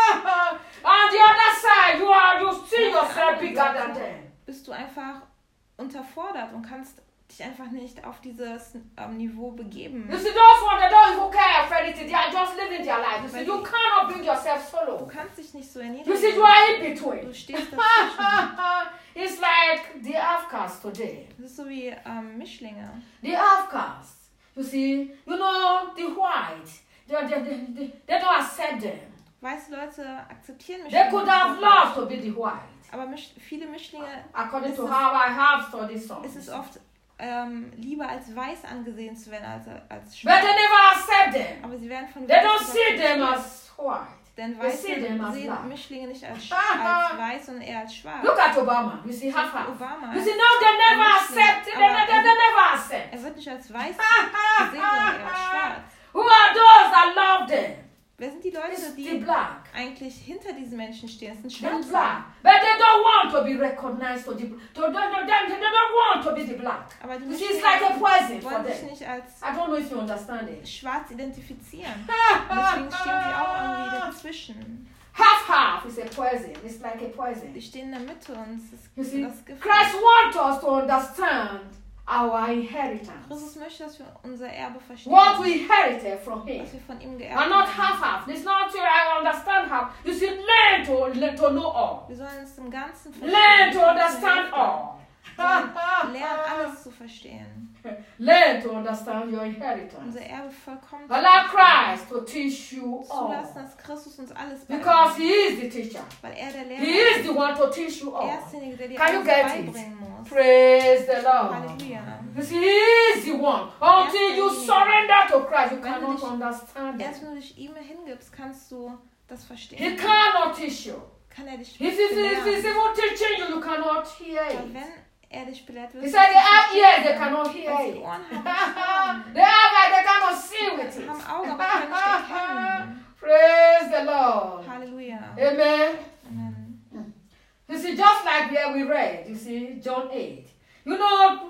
On the other side, you are you see yourself bigger than them. Bist du einfach unterfordert und kannst dich einfach nicht auf dieses ähm, Niveau begeben. You see, those ones they don't even care for anything. They are just living their life. You see, you cannot bring yourself Du solo. kannst dich nicht so You see, erniedrigen. you are in between. Du stehst dazwischen. It's like the outcast today. Das ist so wie ähm, Mischlinge. The outcast. You see, you know the white. They, they, they, they, they don't accept them. Weiße Leute akzeptieren They Mischlinge. could have loved to be the white. Aber Misch viele Mischlinge According Ist to es- how I have studied some. ist es oft ähm, lieber als weiß angesehen zu werden als, als But schwarz. they never accept them. Aber sie werden von They don't Weißen see them akzeptiert. as white. Denn they see them Weiße as sehen black. Mischlinge nicht als, sch- als weiß, sondern eher als schwarz. Look at Obama. You see, half half. Obama. You see, no, they never accept. They, they, they, they never accept. Er wird nicht als weiß gesehen, sondern eher als schwarz. Who are those that love them? Wer sind die Leute, It's the die black. eigentlich hinter diesen Menschen stehen? Es sind The Schwarze. black. But they don't want to be recognized. To the, to, they, they, they, they don't want to be the black. Aber die You see, Mischlinge it's like a poison for wollen sich them. nicht als I don't know if you understand it. schwarz identifizieren. Und deswegen stehen sie auch irgendwie dazwischen. Half half is a poison. It's like a poison. Sie stehen in der Mitte und es ist You see, das Gift. Christ wants us to understand our inheritance. Christus möchte, dass wir unser Erbe verstehen. What we inherited from Him. Was wir von ihm geerbt And not haben. half half. It's not till I understand half. You see, learn to learn to know all. Wir sollen es im Ganzen Learn to verstehen. understand all. Wir sollen lernen, alles zu verstehen. Learn to understand your inheritance. Unser Erbe vollkommen Allow Christ to teach you zulassen, all. dass Christus uns alles Because beibringt. He is the teacher. Weil er der Lehrer He is ist. the one to teach you Er all. ist derjenige, der dir Can you alles get it? beibringen muss. Praise the Lord. Halleluja. You see, He is the one. Until you surrender to Christ, you cannot understand Erst it. wenn du dich ihm hingibst, kannst du das He verstehen. cannot teach you. Kann er dich If He if He's belehren. even teaching you, you cannot hear Aber it. wenn er dich belehrt wird, He said they have ears, they cannot hear weil sie it. Ohren haben, nicht They have eyes, they cannot see with hören. it. haben Augen, aber können nicht erkennen. Praise the Lord. Halleluja. Amen. Amen. You see, just like where we read, you see, John eight. You know,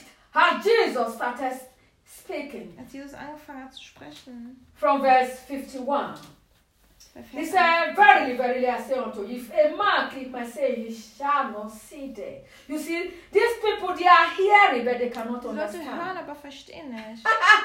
how Jesus started speaking Als Jesus angefangen hat zu sprechen, from verse fifty-one. bei He Vers said, Verily, verily, I say unto you, if a man keep my saying, he shall not see death. You see, these people, they are hearing, but they cannot Die Leute hören, understand. aber verstehen nicht.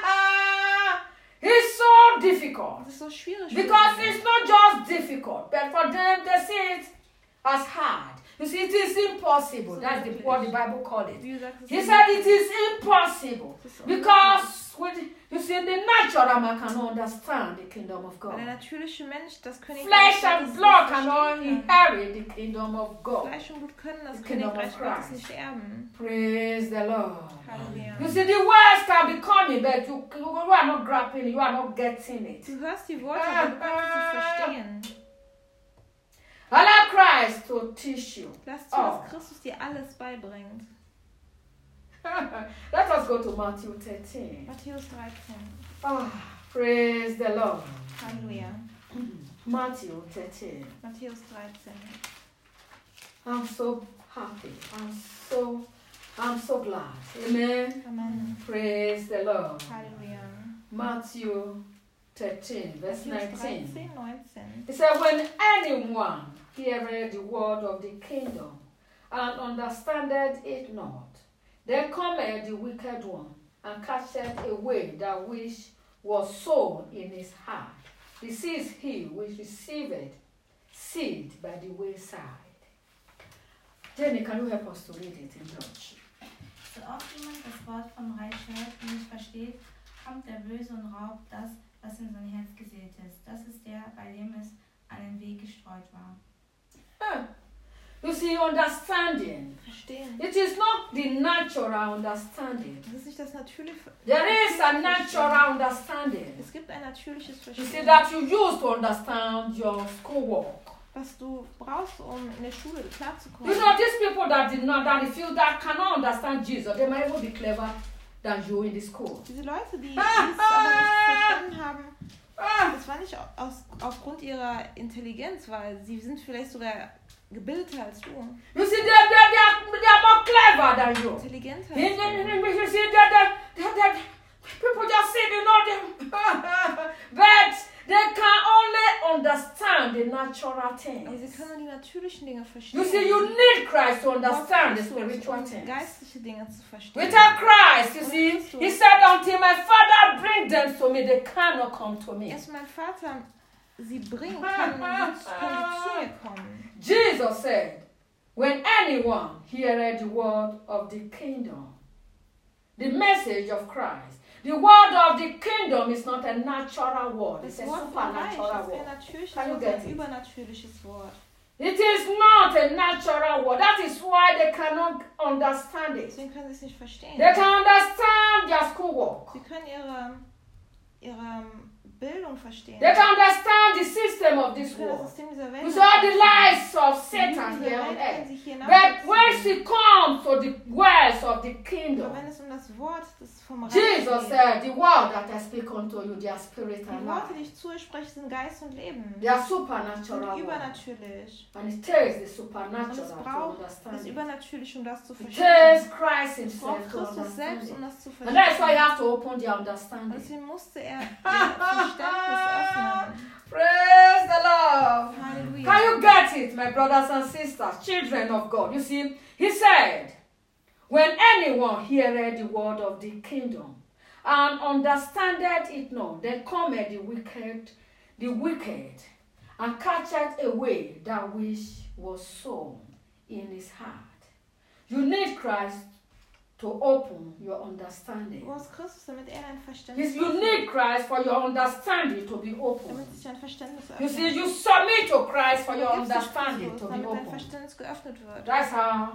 It's so difficult. Das ist so schwierig. für Because sie. it's not just difficult, but for them, they see it as hard. You see, it is impossible. That's the, what the Bible called it. Wie du sagst, es He ist said it is impossible. Es ist Because with, you see, the natural man cannot understand the kingdom of Weil der God. natürliche Mensch das Königreich Flesh Gottes and blood nicht cannot verstehen kann. inherit the kingdom of God. Fleisch und Blut können das The kingdom of Königreich Gottes Christ. nicht erben. Praise the Lord. Halleluja. You see, the words can be coming, but you, you are not grappling, you are not getting it. Du hörst die Worte, aber du kannst es nicht verstehen. Allow Christ to teach you. Lass zu, Oh. dass Christus dir alles beibringt. Let us go to Matthew thirteen. Matthäus dreizehn. Ah, praise the Lord. Halleluja. Matthew thirteen. Matthäus dreizehn. I'm so happy. I'm so, I'm so glad. Amen. Amen. Praise the Lord. Halleluja. Matthew thirteen, verse Matthäus nineteen. dreizehn, neunzehn. It said, when anyone heareth the word of the kingdom and understandeth it not, then cometh the wicked one and casteth away that which was sown in his heart. This is he which receiveth seed by the wayside. Jenny, can you help us to read it in Dutch? So oft jemand das Wort vom Reich hört und nicht versteht, kommt der Böse und raubt das, was in sein Herz gesät ist. Das ist der, bei dem es an den Weg gestreut war. Ah, you see, understanding. Verstehen. It is not the natural understanding. Das ist nicht das natürliche. There is a natural understanding. Es gibt ein natürliches You see, Verstehen, that you use to understand your schoolwork. was du brauchst, um in der Schule klarzukommen. You know, these people that did not, that feel that cannot understand Jesus, they might even be clever than you in the school. Diese Leute, die dies aber nicht verstanden haben, Ah, das war nicht aus, aufgrund ihrer Intelligenz, weil sie sind vielleicht sogar gebildeter als du. you see, they, they, they, are, they are more clever than you. Intelligenter You als du. you see, that, that, that, that, people just say they know them, but they can only understand the natural Aber things. sie können die natürlichen Dinge verstehen. You see, you need Christ to Du brauchst understand the Christus, spiritual um things. geistliche Dinge zu verstehen. Without Christ, you see, he said, until my Father brings them to me, they cannot come to me. Erst mein Vater sie bringt, kann, können sie zu mir kommen. Jesus said, when anyone heareth the word of the kingdom, the message of Christ, the word of the kingdom is not a natural word, it's Das a Wort vom Reich supernatural ist word. kein natürliches Can you Wort, get ein it? übernatürliches Wort. It is not a natural word. That is why they cannot understand it. Deswegen können sie es nicht verstehen. They can understand their schoolwork. Sie können ihre, ihre Bildung verstehen. They can understand the system of Sie this können das world. System dieser Welt You saw the lies of verstehen. Satan Diese here on Welt können earth. sich hier But when nachvollziehen. she comes to the words of the Aber kingdom, wenn es um das Wort des vom Reich Jesus geht, said, the word that I speak unto you, they are spirit die and Worte, die life. ich zu euch spreche, sind Geist und Leben. They are Sind supernatural words. übernatürlich. And it takes the Und es supernatural to braucht understand das it. Übernatürliche, um das zu It verstehen. takes Christ Es himself braucht to Christus understand selbst, it. um das zu And that's why you verstehen. have to open their Und understanding. deswegen musste er ihr Verständnis öffnen. Praise the Lord. Halleluja. Can you get it, my brothers and sisters, children of God? You see, he said, when anyone heareth the word of the kingdom and understandeth it not, then cometh the wicked, the wicked, and catcheth away that which was sown in his heart. You need Christ to open your understanding. Du brauchst Christus, damit er dein Verständnis Yes, you need Christ for your understanding to be open. damit sich dein Verständnis You öffnet. see, you submit to Christ for Du your gibst dich understanding Christus, to be damit dein open. Verständnis geöffnet wird. That's how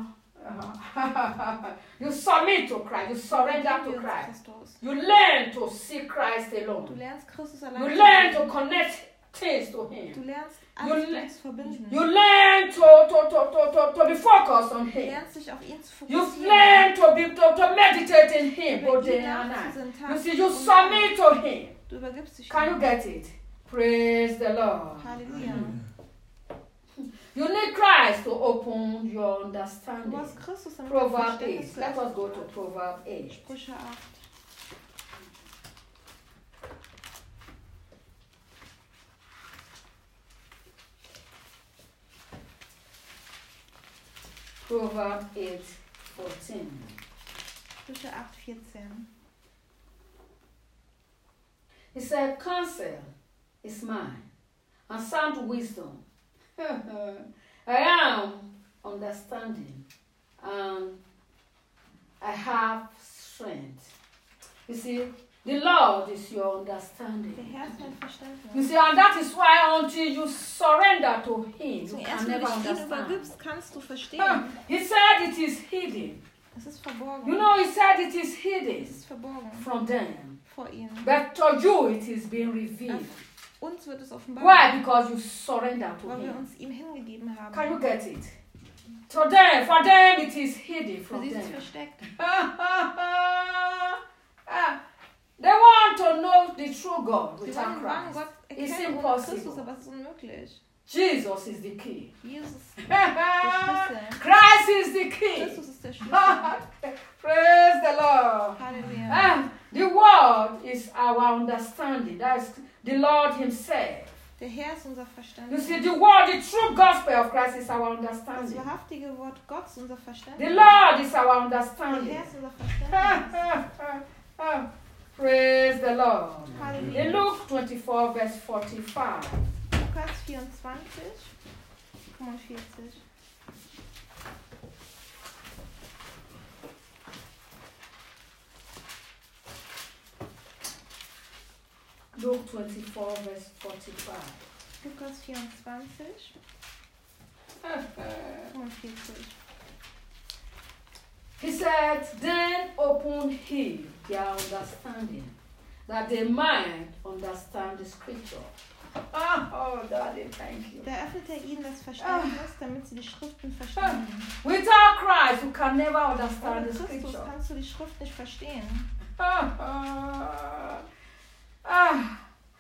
uh, you submit to Christ. You surrender to Wir uns Christ. Christus. You learn to see Christ Du alone. lernst Christus You allein. learn to connect things to Du Him. lernst You alles le- mit ihm zu verbinden. You learn to, to, to, to, to, to be focused on Du Him. lernst dich auf ihn zu You fokussieren. learn to be to, to meditate in Him Über both day ihn and night. nachzusinnen, Tag You see, you und submit to Him. Nacht. Du übergibst dich Can you ihm. get it? Praise the Lord. Halleluja. You need Christ to open your Du understanding. brauchst Christus, damit dein Proverb Verständnis eight. Let us go geöffnet to wird. Proverb eight. Sprüche acht. Proverb eight fourteen. Sprüche acht, vierzehn. He said, counsel is mine, and sound wisdom. I am understanding, and I have strength. You see, the Lord is your Der understanding. Herr ist mein You Verständnis. see, and that is why until you surrender to Him, you Zuerst, can wenn du never dich ihm understand. übergibst, kannst du Huh. verstehen. He said it is hidden. Es ist verborgen. You know, He said it is hidden Es ist verborgen from them. vor ihnen. But to you it is being revealed. Uns wird es offenbart, Why? Because you surrender to weil wir Him. uns ihm hingegeben haben. Can you get it? To them, for them it is hidden Für from sie ist es them. versteckt. Ah, they want to know the true God Sie without wollen wahren Christ. Gott It's erkennen ohne impossible. Christus, aber es ist unmöglich. Jesus is the key. Jesus ist der Schlüssel. Christ is the key. Christus ist der Schlüssel. Praise the Lord. Halleluja. Ah, the word is our understanding. That's the Lord Himself. Der Herr ist unser You Verständnis. see, the word, the true gospel of Christ is our Das understanding. wahrhaftige Wort Gottes ist unser The Verständnis. Lord is our Der understanding. Herr ist unser Verständnis. Praise the Lord. In Halleluja. Luke twenty-four, verse forty-five. Lukas vierundzwanzig, fünfundvierzig. Luke twenty-four, verse forty-five. Lukas vierundzwanzig, fünfundvierzig. He said, then opened he their understanding, that they might understand the scripture. Ah, oh, Daddy, thank you. Da öffnet er ihnen das Verständnis, damit sie die Schriften verstehen. Without Christ, you can never Ohne understand the Christus scripture. kannst du die Schrift nicht verstehen. Ah, ah, ah.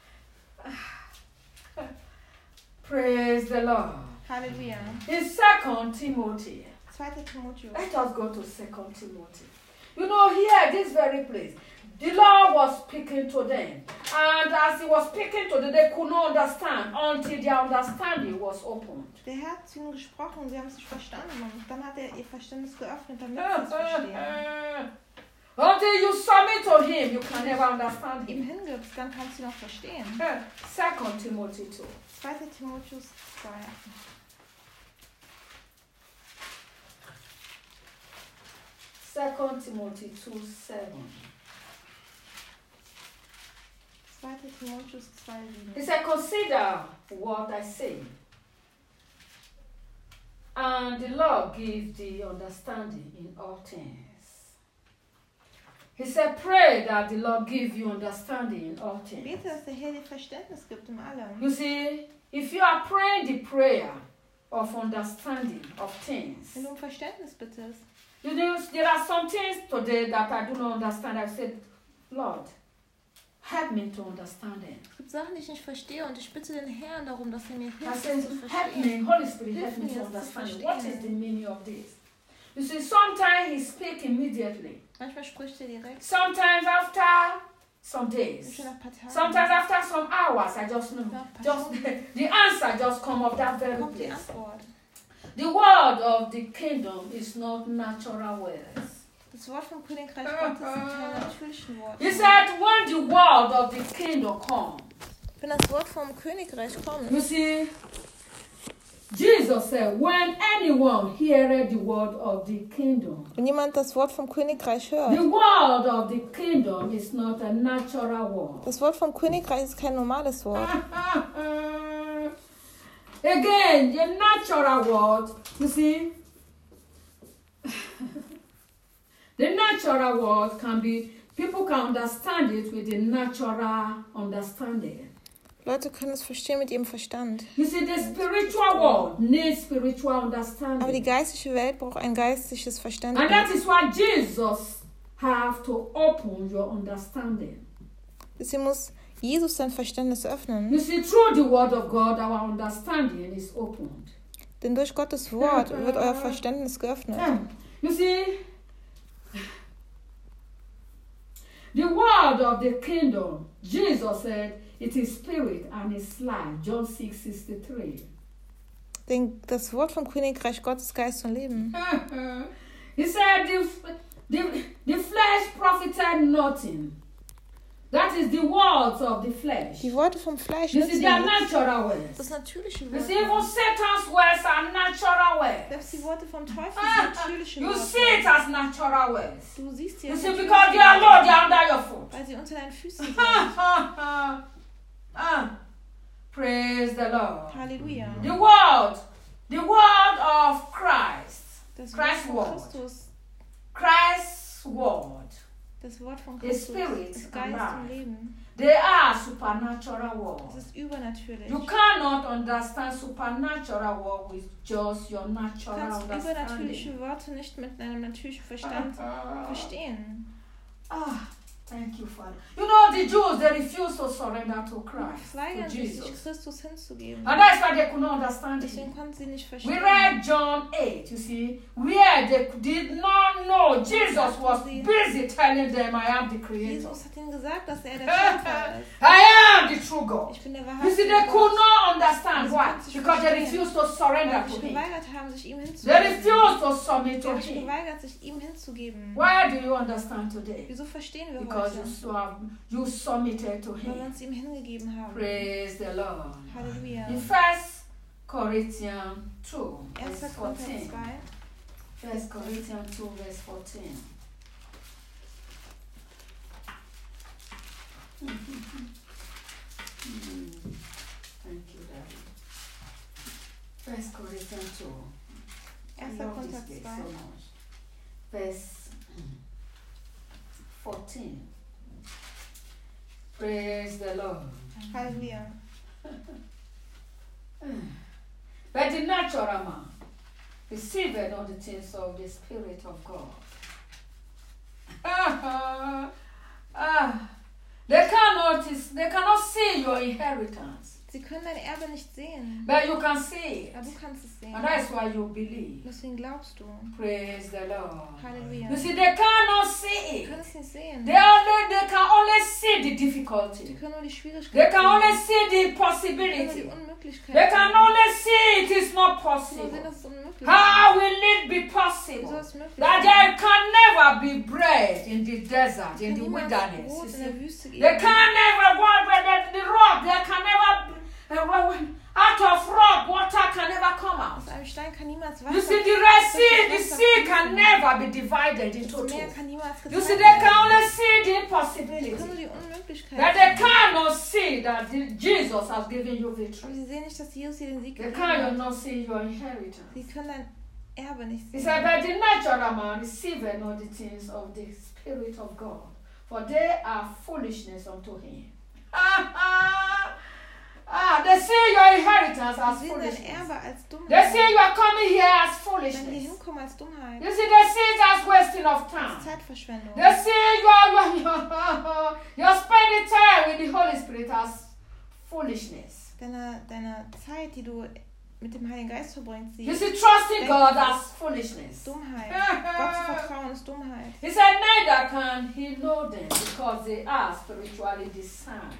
Praise the Lord. Halleluja. In Second Timothy, zweiter Timotheus. let us go to Second Timothy. You know, here, this very place, the Lord was speaking to them. And as he was speaking to them, they could not understand until their understanding was opened. Der Herr hat zu ihnen gesprochen und sie haben es nicht verstanden. Und dann hat er ihr Verständnis geöffnet, damit sie es verstehen. Until you submit to him, you can never understand Ihm him. hingibst, dann kannst du ihn auch verstehen. Second Timothy two. zweiter Timotheus zwei. Second Timothy two seven. zweiter Timotheus zwei sieben. He said, consider what I say, and the Lord give thee understanding in all things. He said, pray that the Lord give you understanding in all things. Bete, dass der Herr dir Verständnis gibt in allem. You see, if you are praying the prayer of understanding of things, Wenn du um Verständnis bittest, you know, there are some things today that I do not understand. I've said, Lord, help me to understand it. es gibt Sachen, die ich nicht verstehe und ich bitte den Herrn darum, dass er mir I hilft, said, es zu help verstehen. me, Holy Spirit, help Hilf me mir, to es zu understand it. verstehen. What is the meaning of this? You see, sometimes he speaks immediately. Manchmal spricht er direkt, Sometimes after some und days. schon nach ein paar Tagen. Sometimes after some hours, I just know. Nach ein paar Just Stunden the answer just come of that very kommt die place. Antwort. The word of the kingdom is not natural words. Das Wort vom Königreich Gottes sind keine natürlichen Worte. He said, when the word of the kingdom comes, Wenn das Wort vom Königreich kommt, you see, Jesus said, when anyone heareth the word of the kingdom, wenn jemand das Wort vom Königreich the hört, word of the kingdom is not a natural word. das Wort vom Königreich ist kein normales Wort. Again, the natural word, you see, the natural word can be, people can understand it with the natural understanding. Leute können es verstehen mit ihrem Verstand. You see, the spiritual world needs spiritual Aber die understanding. geistliche Welt braucht ein geistliches And Verständnis. that is why Jesus have to open your understanding. Deswegen muss Jesus sein Verständnis öffnen. You see, through the word of God, our understanding is opened. Denn durch Gottes Wort wird euer Verständnis geöffnet. You see, the word of the kingdom, Jesus said, it is spirit and it's life. John six sixty-three. Denn das Wort vom Königreich Gottes ist Geist und Leben. He said, the, the, the flesh profited nothing. That is the words of the flesh. Die Worte vom Fleisch You see, nützen they are nichts. natural Das words. ist natürliche You see, even Worte. Satan's words are natural words. Selbst die Worte vom Teufel sind natürliche You see it Worte. as natural words. Du siehst sie You als see, natürliche because they are low, Worte, they are under your foot. weil sie unter deinen Füßen sind. ah, praise the Lord. Halleluja. The word, the word of Christ, Das Wort Christ's von word. Christus, Christ's word, das Wort von The Christus Spirit ist and Geist life. und Leben. they are supernatural Es words. ist übernatürlich. You cannot understand supernatural word with just your Du natural kannst understanding. übernatürliche Worte nicht mit einem natürlichen Verstand verstehen. Ah, thank you, Father. You know, the Jews, they refuse to surrender to Sie Christ, to weigern sich, sich Jesus. Christus hinzugeben. And that's why they could not understand Deswegen him. konnten sie nicht We verstehen. read John eight, you see, where they did not know Jesus was busy telling them, I am the Creator. Jesus hat ihnen gesagt, dass er der Schöpfer ist. I am the true God. Ich bin der You see, wahrhaftige they could Gott. not understand. Why? Because they refused to surrender Weil sie to sich Him. geweigert haben, sich ihm They hinzugeben. refused to submit Sie to haben sich Him. geweigert, sich ihm hinzugeben. Why do you understand today? Wieso verstehen wir Because you, heute? so have, you submitted to Weil wir Him. uns ihm hingegeben haben. Praise the Lord. Halleluja. In First Corinthians two, verse erster Korinther fourteen. zwei. First Corinthians two, verse fourteen. First Corinthians two. I erster love Korinther this verse zwei. so much. Verse fourteen. Praise the Lord. Halleluja. But the natural man receiveth not the things of the Spirit of God. Ah, ah. They cannot, they cannot see your inheritance, Sie können dein Erbe nicht sehen, but you can see it. aber du kannst es sehen. And that's why you believe. Deswegen glaubst du. Praise the Lord. Halleluja. You see, they cannot see Sie it. können es nicht sehen. They only, they can only see the Sie difficulty. können nur die They Schwierigkeiten can only sehen. see the Sie können nur die possibility. Unmöglichkeiten They can sehen. only see it is not Sie nur possible. sehen, dass es unmöglich ist. How will it be Wie soll possible es möglich that sein? there can never be bread in the desert, in Kann the niemals wilderness? Brot You in see? der Wüste They geben. can never walk where the, the rock. There can never be, uh, out of rock water can never come out. Aus einem Stein kann niemals Wasser. You see, the Red Sea, the Wasser sea can fließen. never be divided into Das Meer two. kann niemals You see, geteilt they can werden. only see the Sie können nur impossibility. die That Unmöglichkeiten they sehen. cannot see that the, Jesus has given you Aber victory. sie sehen nicht, dass Jesus dir den Sieg They gegeben hat. cannot see your inheritance. Sie können dein Erbe nicht He sehen. said, but the natural man receiveth not the things of the Spirit of God, for they are foolishness unto him. Ah, ah, ah, they see your inheritance as Sie sehen dein foolishness. Erbe als They Dummheit. see you are coming here as Wenn wir foolishness. hinkommen als Dummheit. You see, they see it as wasting of Als time. Zeitverschwendung. They see you are, you are, you're spending time with the Holy Spirit as foolishness. Deine, deine Zeit, die du mit dem Heiligen Geist verbringst, You sie see, trusting God as foolishness. Dummheit. Gott zu vertrauen ist Dummheit. He said, neither can he know them because they are spiritually discerned.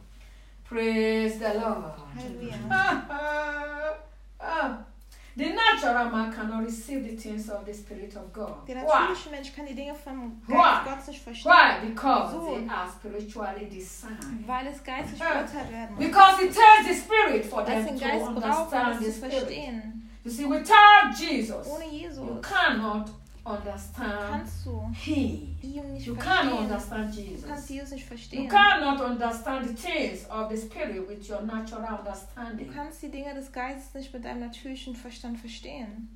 Praise the Lord. Halleluja. Ah, ah. The natural man cannot receive the things of the Spirit of God. Der Why? natürliche Mensch kann die Dinge vom Why? Geist Gottes nicht verstehen, Why? Because So. they are spiritually discerned. weil es geistlich beurteilt werden muss. Because it takes the Spirit for Weil es them den to Geist braucht, um understand the es zu Spirit. verstehen. You see, without Jesus, Ohne you Jesus cannot understand kannst du Him. ihn nicht You cannot verstehen. understand Du Jesus. kannst Jesus nicht You verstehen. cannot understand the things of the Spirit with your natural Du understanding. kannst die Dinge des Geistes nicht mit deinem natürlichen Verstand verstehen.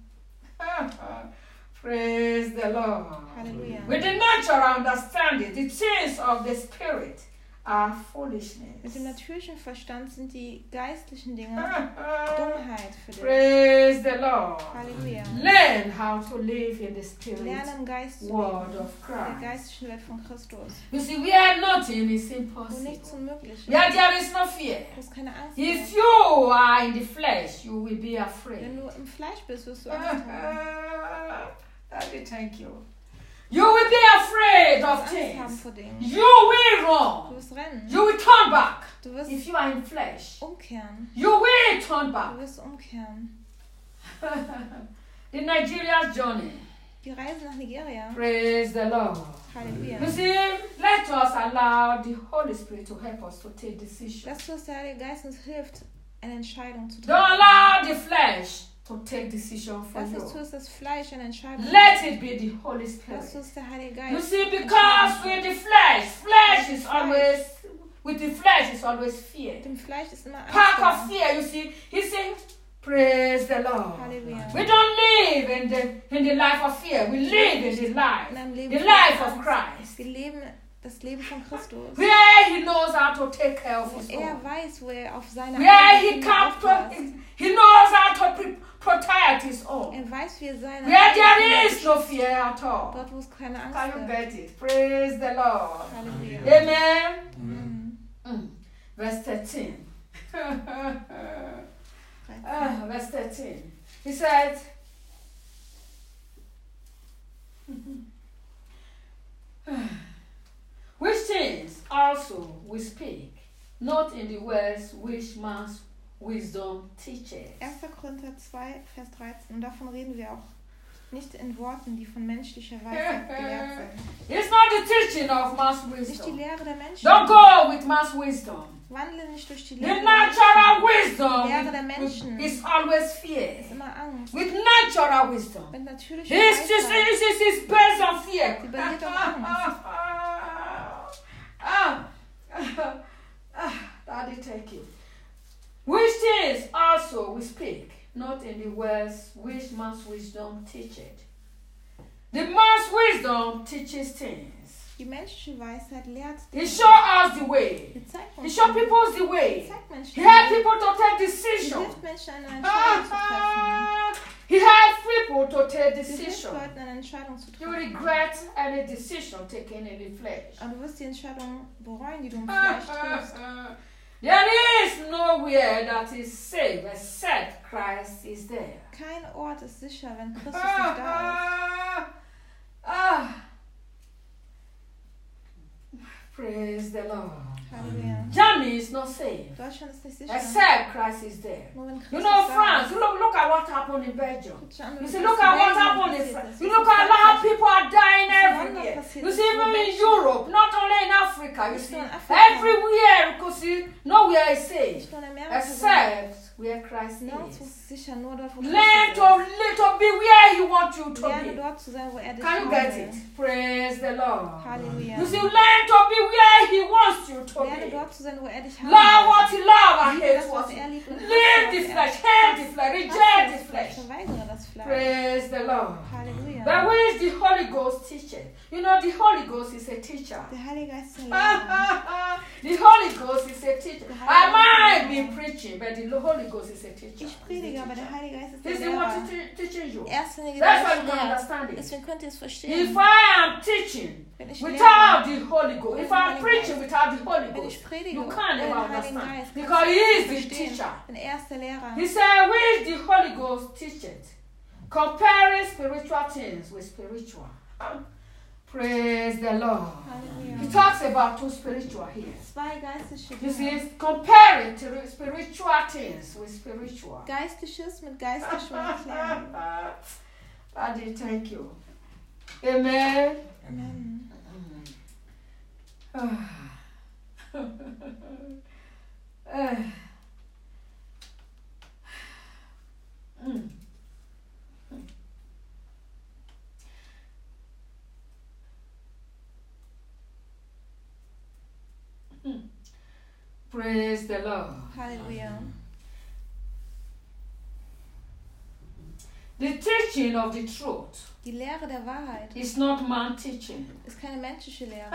Praise the Lord. Halleluja. With the natural understanding, the things of the Spirit are Mit foolishness. dem natürlichen Verstand sind die geistlichen Dinge Dummheit für dich. Praise the Lord. Halleluja. Learn how to live in the Spirit Lerne im Geist zu word leben. of Der Christ. geistlichen Welt von Christus. You see, where nothing is Wo impossible. nichts unmöglich ist. Where there is no fear. Wo es keine Angst If gibt. you are in the flesh, you will be Wenn afraid. du im Fleisch bist, wirst du Angst haben. Daddy, thank you. You will be afraid Du of wirst Angst haben things. vor Dingen. You will Du run. wirst rennen. You will turn back. Du wirst If you are in flesh, umkehren. you will turn Du back. wirst umkehren. The Nigeria's journey. Die Reise nach Nigeria. Praise the Lord. Halleluja. You see, let us allow the Holy Spirit to help us to take decisions. Lass uns, dass der Heilige Geist uns hilft, eine Entscheidung zu Don't treffen. allow the flesh to take decision for Lass uns, you. dass das Fleisch eine Entscheidung Let it be the Holy Lass Spirit. uns der Heilige Geist. You see, because with the flesh, flesh is always, with the flesh is always fear. Mit dem Fleisch ist immer Angst. Pack da. of fear, you see. He said, praise the Lord. Halleluja. We don't live in the in the life of fear. We live in the life, In einem Leben the von life of Angst. Christ. Wir leben das Leben von Christus. Where he knows how to take care of Wo his er own. weiß, wo er auf seine Where eigenen he Kinder can pro- aufpasst. he knows how to pre- protect his own. Er weiß, wie er seine Where eigenen there Kinder is no fear at all. dort, wo es keine Angst Can you gibt. get it? Praise the Lord. Halleluja. Amen. Mhm. Mm. Verse thirteen. Ah, verse thirteen. He said, which things also we speak, not in the words which man's wisdom teaches. erster Korinther zwei, Vers dreizehn. Und davon reden wir auch nicht in Worten, die von menschlicher Weisheit gelehrt sind. It's not the teaching of man's Nicht die wisdom. Lehre der Menschen. Don't go with man's wisdom. Wandle nicht durch die The Lehre der natural Menschen. Lehre wisdom der Menschen is always fear. ist immer Angst. With natural wisdom, Mit natürlicher It's just Weisheit. it's, it's, it's based on fear. Sie basiert auf Angst. ah, ah, ah, Daddy, take it. Which things also we speak, not in the words which man's wisdom teacheth. The man's wisdom teaches things. Die menschliche Weisheit lehrt He Dinge. shows us the way. Sie zeigt He uns shows Dinge. people the Sie way. zeigt Menschen He helps Dinge. people to take Sie decisions. hilft Menschen, eine Entscheidung zu treffen. He helps people to take Sie hilft decisions. Leuten, eine Entscheidung zu You treffen. regret any decision taken in the flesh. Aber du wirst die Entscheidung bereuen, die du im Fleisch triffst. There is nowhere that is safe except Christ is there. Kein Ort ist sicher, wenn Christus nicht da ist. Ah, praise the Lord. Halleluja. Germany is not safe Deutschland ist nicht sicher. except Christ is there. Nur wenn You Christus know da France, ist. you look, look at what happened in Belgium. Schau an, You wie see, das look in at what Belgien happened in passiert France. ist. You look at how people are dying Was in everywhere. London passiert You ist, see, wo even in Menschen- Europe, not only in Africa, you Nicht see, nur in Afrika. everywhere, because see, nowhere is safe Nicht nur in Amerika, sondern except where Christ nirgendwo is. ist es sicher, nur dort, wo Learn Christus to, li- to be where He wants you ist. to Lerne be. dort zu sein, wo er dich Can you haben get will. it? Praise the Lord. Halleluja. You see, learn to be where He wants you to Lerne be. dort zu sein, wo er dich haben Love will. what you love and Liebe hate das, what was you er liebt und Leave hasse, the was er flesh, hasst. hate the flesh, Hasse reject das the Fleisch, flesh. verweigere das Fleisch. Praise the Lord. Halleluja. But where is the Holy Ghost teacher? You know, the Holy Ghost is a teacher. Der Heilige Geist ist der Lehrer. The Holy Ghost is a teacher. Der I Heilige might Geist ist be der Lehrer. preaching, but the Holy Ghost is a teacher. Ich predige, aber der Heilige Geist ist der He's the one Lehrer. teaching, teaching you. Erstlinige, That's der why you euch can lehrt. understand it. Deswegen könnt ihr es If verstehen. I am teaching Wenn ich without lehre, the Holy Ghost, if I'm preaching without the Holy wenn Ghost, ich predige you ohne can't den ever Heiligen understand. Geist, Because kannst He du is es the verstehen. teacher. Denn er ist der Lehrer. He said, which the Holy Ghost teacheth, comparing spiritual things with spiritual. Praise the Lord. He Halleluja. talks about two spiritual here. Zwei geistliche You see, Dinge. it's comparing to spiritual things with spiritual. Geistliches mit geistlichem erklären. Daddy, thank you. Amen. Amen. Mm. Praise the Lord. Halleluja. The teaching of the truth Die Lehre der Wahrheit is not man teaching. ist keine menschliche Lehre.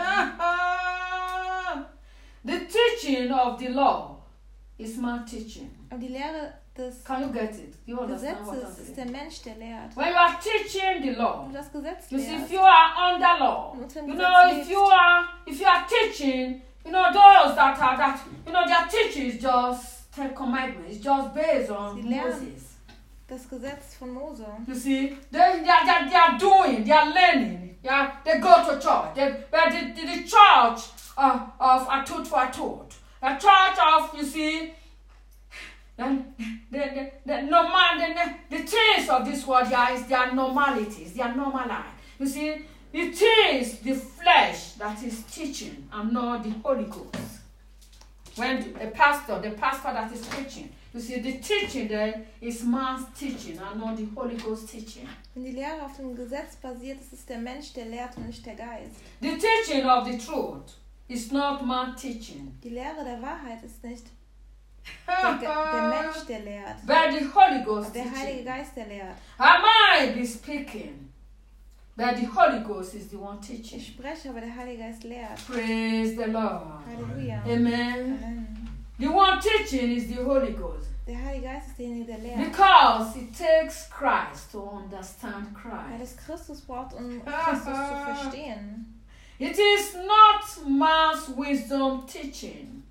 The teaching of the law is man teaching. Aber die Lehre des Can you get it? You understand what I'm Gesetzes ist saying? der Mensch, der lehrt. When you are teaching the Wenn law, du das Gesetz you see, if lehrst, you are under law, und unter dem you Gesetz know, if lebst, you are, if you are teaching, you know, those that are that, you know, their teaching is just Ten Commandments, it's just based on Sie lernen. Moses. das Gesetz von Mose. You see, they, they, are, they, are, they are doing, they are learning, they, are, they go to church. They, but the, the, the church uh, of Atut for Atut, the church of, you see, the, the, the, the, normal, the, the things of this world, they are, they are normalities, they are normal life. You see, it is the flesh that is teaching and not the Holy Ghost. When the pastor, the pastor that is preaching, you see, the teaching there is man's teaching and not the Holy Ghost teaching. Wenn die Lehre auf dem Gesetz basiert, ist es der Mensch, der lehrt und nicht der Geist. The teaching of the truth is not man teaching, Die Lehre der Wahrheit ist nicht der, Ge der Mensch, der lehrt, but the Holy Ghost der Heilige teaching. Geist, der lehrt. I might be speaking, but the Holy Ghost is the one Ich teaching. spreche, aber der Heilige Geist lehrt. Praise the Lord. Halleluja. Amen. Amen. The one teaching is the Holy Ghost. Der Heilige Geist ist derjenige, der lehrt. Because it takes Christ to understand Weil Christ. es Christus braucht, um Christus zu verstehen. It is not man's wisdom teaching.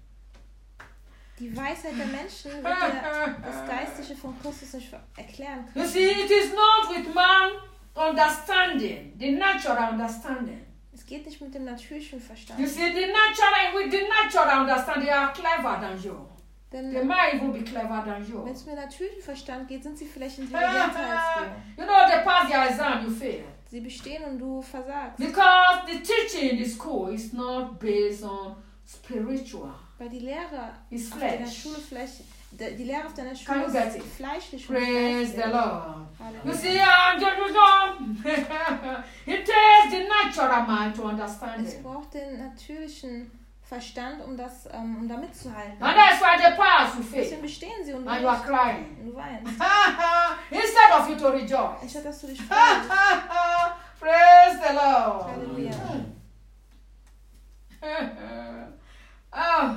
Die Weisheit der Menschen wird dir das Geistliche von Christus nicht erklären You können. see, it is not with man understanding, the natural understanding. Es geht nicht mit dem natürlichen Verstand. You see, the natural, with the natural understanding, they are clever than you. They Denn might even be clever than you. wenn es mit dem natürlichen Verstand geht, sind sie vielleicht intelligenter als You know, they pass their exam, you fail. du. Sie bestehen und du versagst. Because the teaching in the school is not based on spiritual. Weil die Lehre It's auf deiner flesh. Schule vielleicht, die die Lehre auf deiner Can you Schule get ist it? fleischlich und Praise the geistlich. Lord. You Halleluja. see, uh, you know, it takes the natural mind to understand Es it. braucht den natürlichen Verstand, um das, ähm, um da mitzuhalten. And that's why they pass you Deswegen fail. bestehen sie und du, And you are nicht. crying. Und du weinst. Instead of you to rejoice. Anstatt dass du dich freust. Praise the Lord. Halleluja. Oh.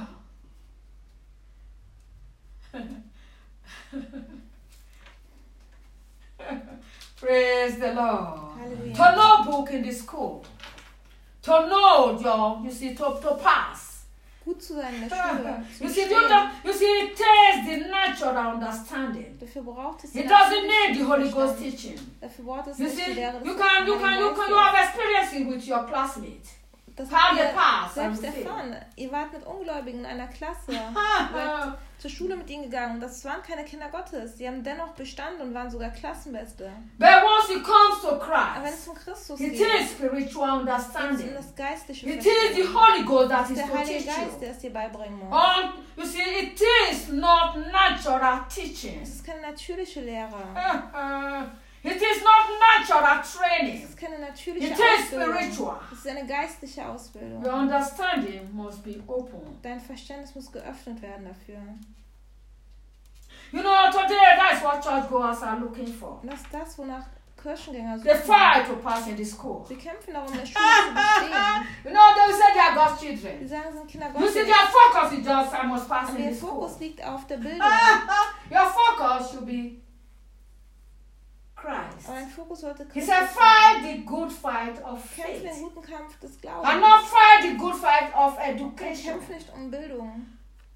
Praise the Lord. Hallelujah. To know book in the school. To know your, you see, to, to pass. Gut zu sein in der Schule. Zu You see, you, bestehen. don't, you see, it takes the natural understanding. Dafür braucht es It die doesn't natürliche need the Holy Ghost Verstand. teaching. Dafür braucht es You nicht die see, Lehre des you can, you can, you Heiligen can, you Geistes. have experience it with your classmates. Das How habt they ihr pass and selbst fail. erfahren. Ihr wart mit Ungläubigen in einer Klasse. Ihr seid zur Schule mit ihnen gegangen. Und das waren keine Kinder Gottes. Sie haben dennoch bestanden und waren sogar Klassenbeste. But once it comes to Aber wenn es Christ, um Christus it geht, is spiritual geht es um understanding. das geistliche It is the Verstehen. Holy Ghost that Es is ist to der Heilige teach Geist, you. der es dir beibringen muss. And you see, it is not natural teaching. Es ist keine natürliche Lehre. It is not natural Es training. ist keine natürliche It is Ausbildung. spiritual. Es ist eine geistliche Ausbildung. Your understanding must be open. Dein Verständnis muss geöffnet werden dafür. You know, today that's what churchgoers are looking for. Und das ist das, wonach Kirchengänger They suchen. fight to pass in the school. Sie kämpfen darum, in der Schule zu bestehen. You know, they will say they are God's Sie children. sagen, sie sind Kinder You see, Gottes. their focus is just, I must pass Und in ihr the school. Fokus liegt auf der Bildung. Your focus should be Christ. Aber dein Fokus sollte He Christus said, sein. fight the good fight of Kämpfe den faith. guten Kampf des And Glaubens. not fight the good fight of education. Kämpfe nicht um Bildung.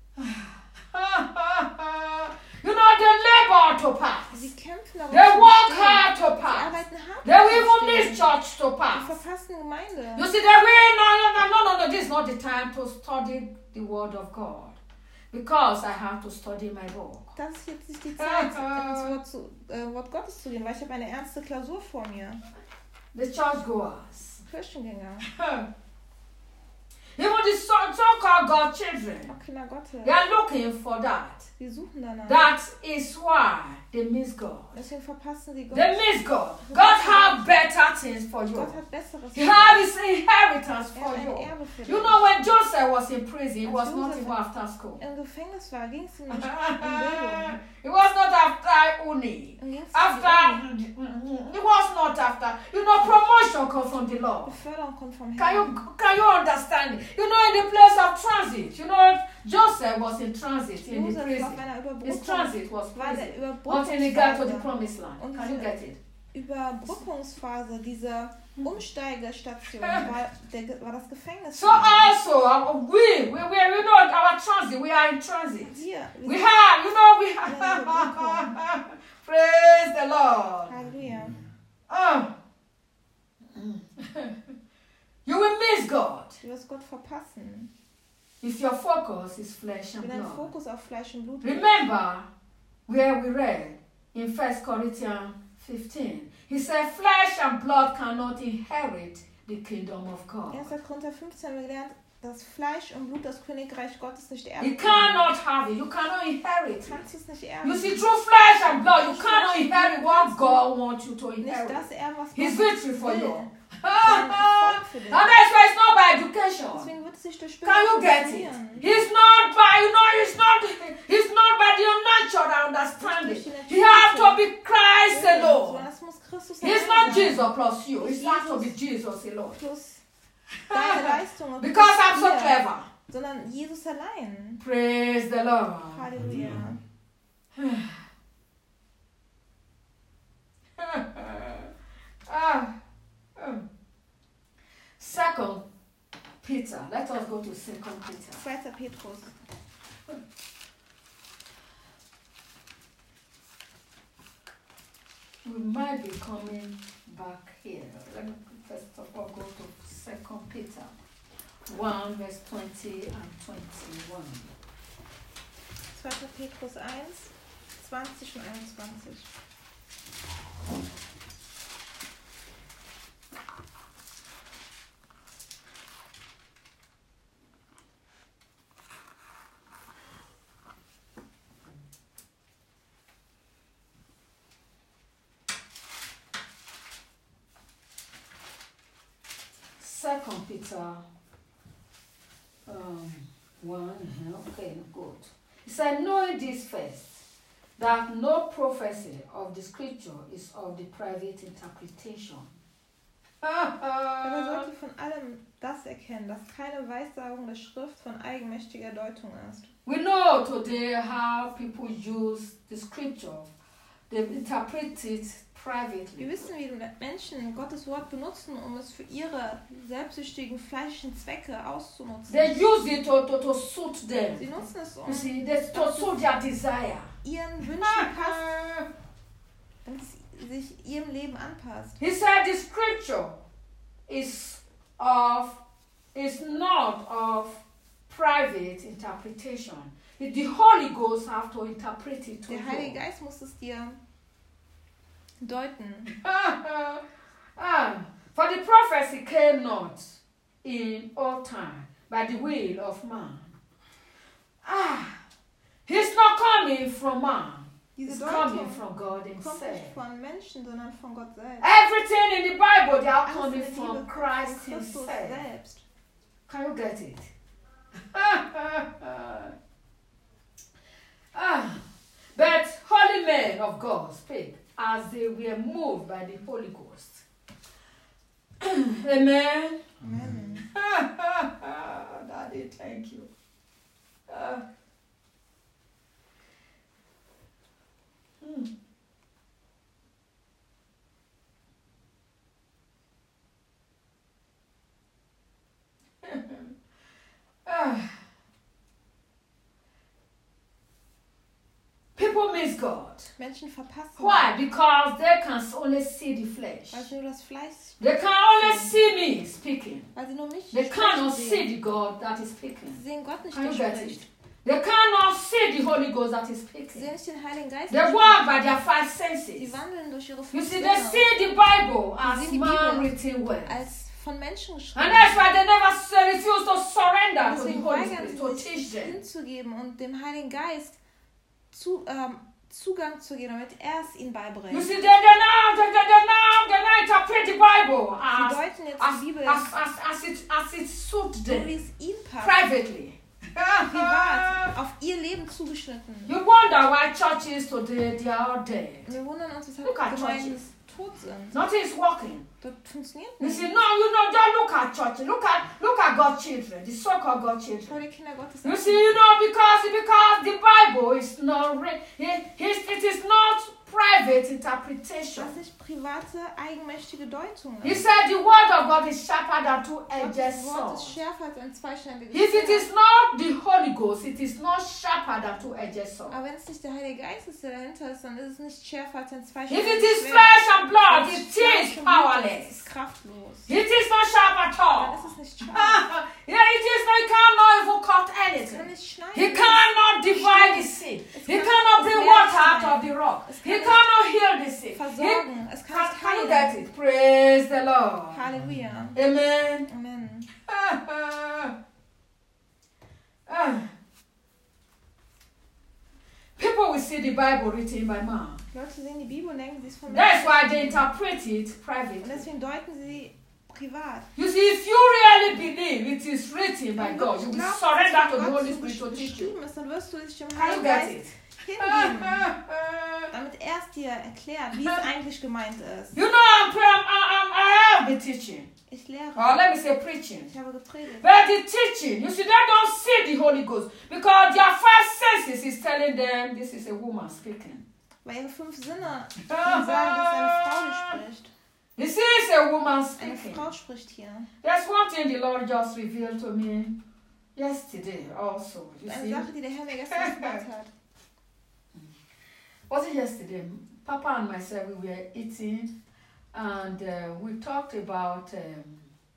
You know, they labor to pass. Sie kämpfen darum They zu work bestehen. hard to Sie pass. arbeiten hart, They um will zu even miss bestehen. church to Sie pass. verpassen Gemeinde. You see, they will, no, no, no, no, no, no, this is not the time to study the Word of God. Because I have to study my book. Das ist jetzt nicht die Zeit, ins Wort, zu, äh, Wort Gottes zu gehen, weil ich habe eine ernste Klausur vor mir. The churchgoers. Kirchengänger, Even the so- so-called God children. auch Kinder Gottes. They are looking for that. Sie suchen danach. That is why they miss God. Deswegen verpassen sie Gott. They miss God. God has better things for you. Gott hat Besseres. He has his inheritance Er for hat ein you. Erbe für You dich. know, when Joseph was in prison, he Als was not Josef even after school. im Gefängnis war, ging es ihm nicht um Bildung. He was not after uni. Ihm ging es After, um die Uni. he was not after, you know, promotion comes from the Lord. Beförderung kommt vom Can Herrn. you, can you understand? You know, in the place of transit, you know, Joseph was in transit in the Josef war prison. auf einer His Überbrückung, transit was war der prison until he got to the Überbrückungsphase. promised land. Und Can you diese- get it? Überbrückungsphase, diese Umsteigestation, war, der, war das Gefängnis. So also, uh, we, we, we, you know, our transit, we are in transit. Wir, wir We sind- have, you know, we Ja, have. Praise the Lord. Halleluja. Oh. You will miss God Du wirst Gott verpassen, if your focus is flesh and wenn dein blood. Fokus auf Fleisch und Blut liegt. Remember where we read in First Corinthians fifteen. He said, flesh and blood cannot inherit the kingdom of God. erster Korinther fünfzehn haben wir gelernt, dass Fleisch und Blut das Königreich Gottes nicht You erben. cannot have it. You cannot inherit Du it. kannst es nicht erben. You see, through flesh and blood, you cannot inherit what God wants you to Nicht inherit. das erben, was His Gott victory for will. you. Sein Erfolg für dich. And that's why it's not by education. Deswegen wird es sich durch Can you Bildung get it? funktionieren. He's not by, you know, he's not, he's not by the natural understanding. He has to be Christ alone. Sondern es muss Christus He's allein not sein. Jesus plus you. It has to be Jesus alone. Plus deine Leistung. und Because plus I'm so dir. clever. Sondern Jesus allein. Praise the Lord. Halleluja. Ah, um. Second Peter. Let us go to Second Peter. zweiter Petrus. We might be coming back here. Let me first of all go to Second Peter one, verse twenty and twenty-one. zweiter Petrus eins, zwanzig und einundzwanzig. Second Peter um, One, uh-huh, okay, good. He said, knowing this first, that no prophecy of the scripture is of the private interpretation. Aber sollte von allem das erkennen, dass keine Weissagung der Schrift von eigenmächtiger Deutung ist. We know today how people use the scripture. They interpret it privately. Wir wissen, wie Menschen Gottes Wort benutzen, um es für ihre selbstsüchtigen, fleischlichen Zwecke auszunutzen. They use it to, to, to suit them. Sie nutzen es, um You see, they, to suit their desire. ihren Wünschen passt, damit es sich ihrem Leben anpasst. He said the scripture is of is not of private interpretation. The Holy Ghost have to interpret it to Der Heilige you. Geist muss es dir deuten. ah, for the prophecy came not in all time by the will of man. Ah, he's not coming from man. Diese It's coming Deutung from God kommt nicht himself. von Menschen, sondern von Gott selbst. Everything in the Bible, they are Alles coming in der from Bibel kommt Christ von Christus himself. selbst. Can you get it? ah, but holy men of God speak as they were moved by the Holy Ghost. Amen. Amen. Daddy, thank you. Uh, hmm. Ah. People miss God. Menschen verpassen. Why? Because they can only see the flesh. Weil sie nur das Fleisch, They can only see me speaking. weil sie nur mich They cannot sprechen see sehen. the God that is Sie speaking. sehen Gott nicht, Can der you get spricht. it? They cannot see the Holy Ghost that is Sie speaking. sehen nicht den Heiligen Geist. They der walk spricht. by their five Sie senses. wandeln durch ihre You fünf see, they Sinne see the Bible Sie as sehen die man Bibel written words. als von Menschen And geschrieben. that's why they never s- refuse to surrender to the Deswegen Holy weigern Spirit, sie to sich, teach sich them. hinzugeben und dem Heiligen Geist zu, ähm, Zugang zu geben, damit er es ihnen You beibringt. see, they, they now, they, they, they now, they now interpret the Bible Sie as, deuten jetzt as, die Bibel as, as, as it, as it suits so, wie them, es ihnen passt, privately. privat, auf ihr Leben zugeschnitten. You wonder why churches today, they are all dead. Und wir wundern uns, Look at weshalb Gemeinden churches. tot sind. Nothing is working. Das funktioniert You nicht. see, no, you know, just look at churches. Look at, look at God's children, the so-called God's Schau children. die Kinder Gottes You an. see, you know, because because the Bible is not re- it, it it is not private interpretation. Das ist private, eigenmächtige Deutung. He said the word of God is sharper than two-edged Gottes Wort ist sword. schärfer als ein zweischneidiges If it Schwert. is not the Holy Ghost, it is not sharper than two-edged sword. Aber wenn es nicht der Heilige Geist ist, der dahinter ist, dann ist es nicht schärfer als ein If zweischneidiges it is Schwert. flesh and blood, Es it ist Fleisch is und Blut, es powerless. ist kraftlos. It is not sharp at Dann all. ist es nicht scharf. Yeah, it is not. He cannot even cut Es kann anything. nicht schneiden. He cannot divide the sick. He cannot bring water out of the rock. He cannot heal the sick. He Versorgen. Es kann can, nicht can you heilen. get it? Praise the Lord. Halleluja. Amen. Amen. Ah. People will see the Bible written by man. Leute sehen die Bibel und denken, sie ist von That's Menschen. why they interpret it Und privately. deswegen deuten sie privat. You see, if you really believe it is written by Wenn du God, you will glaubst, surrender dass to the Gott Holy so Spirit to teach you. geschrieben ist, dann wirst du dich dem Can you Heiligen get Geist it? hingeben, damit er es dir erklärt, wie es eigentlich gemeint ist. You know, I'm, I'm, I'm, I have been teaching. Ich lehre. Or let me say preaching. Ich habe gepredigt. But the teaching, you see, they don't see the Holy Ghost because their five senses is telling them this is a woman speaking. Weil ihre fünf Sinne ihnen sagen, dass eine Frau hier spricht. This is a woman Eine speaking. Frau spricht hier. There's one thing the Lord just revealed to me yesterday also. You Eine see, Sache, die der Herr mir gestern gesagt hat. was it yesterday? Papa and myself, we were eating and uh, we talked about um,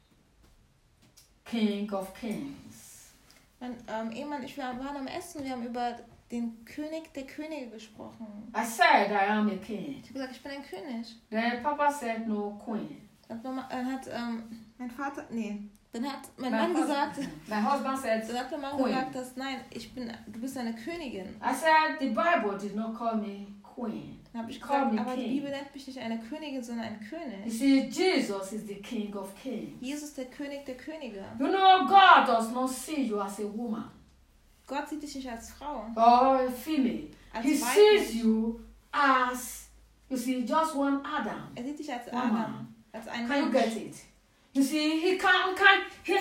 King of Kings. Mein ähm, Ehemann und ich wir waren am Essen, wir haben über den König der Könige gesprochen. I said I am a king. Ich habe gesagt, ich bin ein König. Then Papa said no queen. Dann, Mama, dann hat ähm, mein Vater, nee, dann hat mein My Mann hus- gesagt, My husband said, dann hat mein Mann Queen. gesagt, dass nein, ich bin, du bist eine Königin. I said the Bible did not call me queen. Dann habe ich Call gesagt, me aber die king. Bibel nennt mich nicht eine Königin, sondern ein You König. see, Jesus is the King of Kings. Jesus ist der König der Könige. You know, God does not see you as a woman. Gott sieht dich nicht als Frau, or female. als He sees weiblich. you as, you see, just one Adam. Er sieht dich als Woman. Adam, als ein Can you get Mensch. it? You see, he can't, can't, he,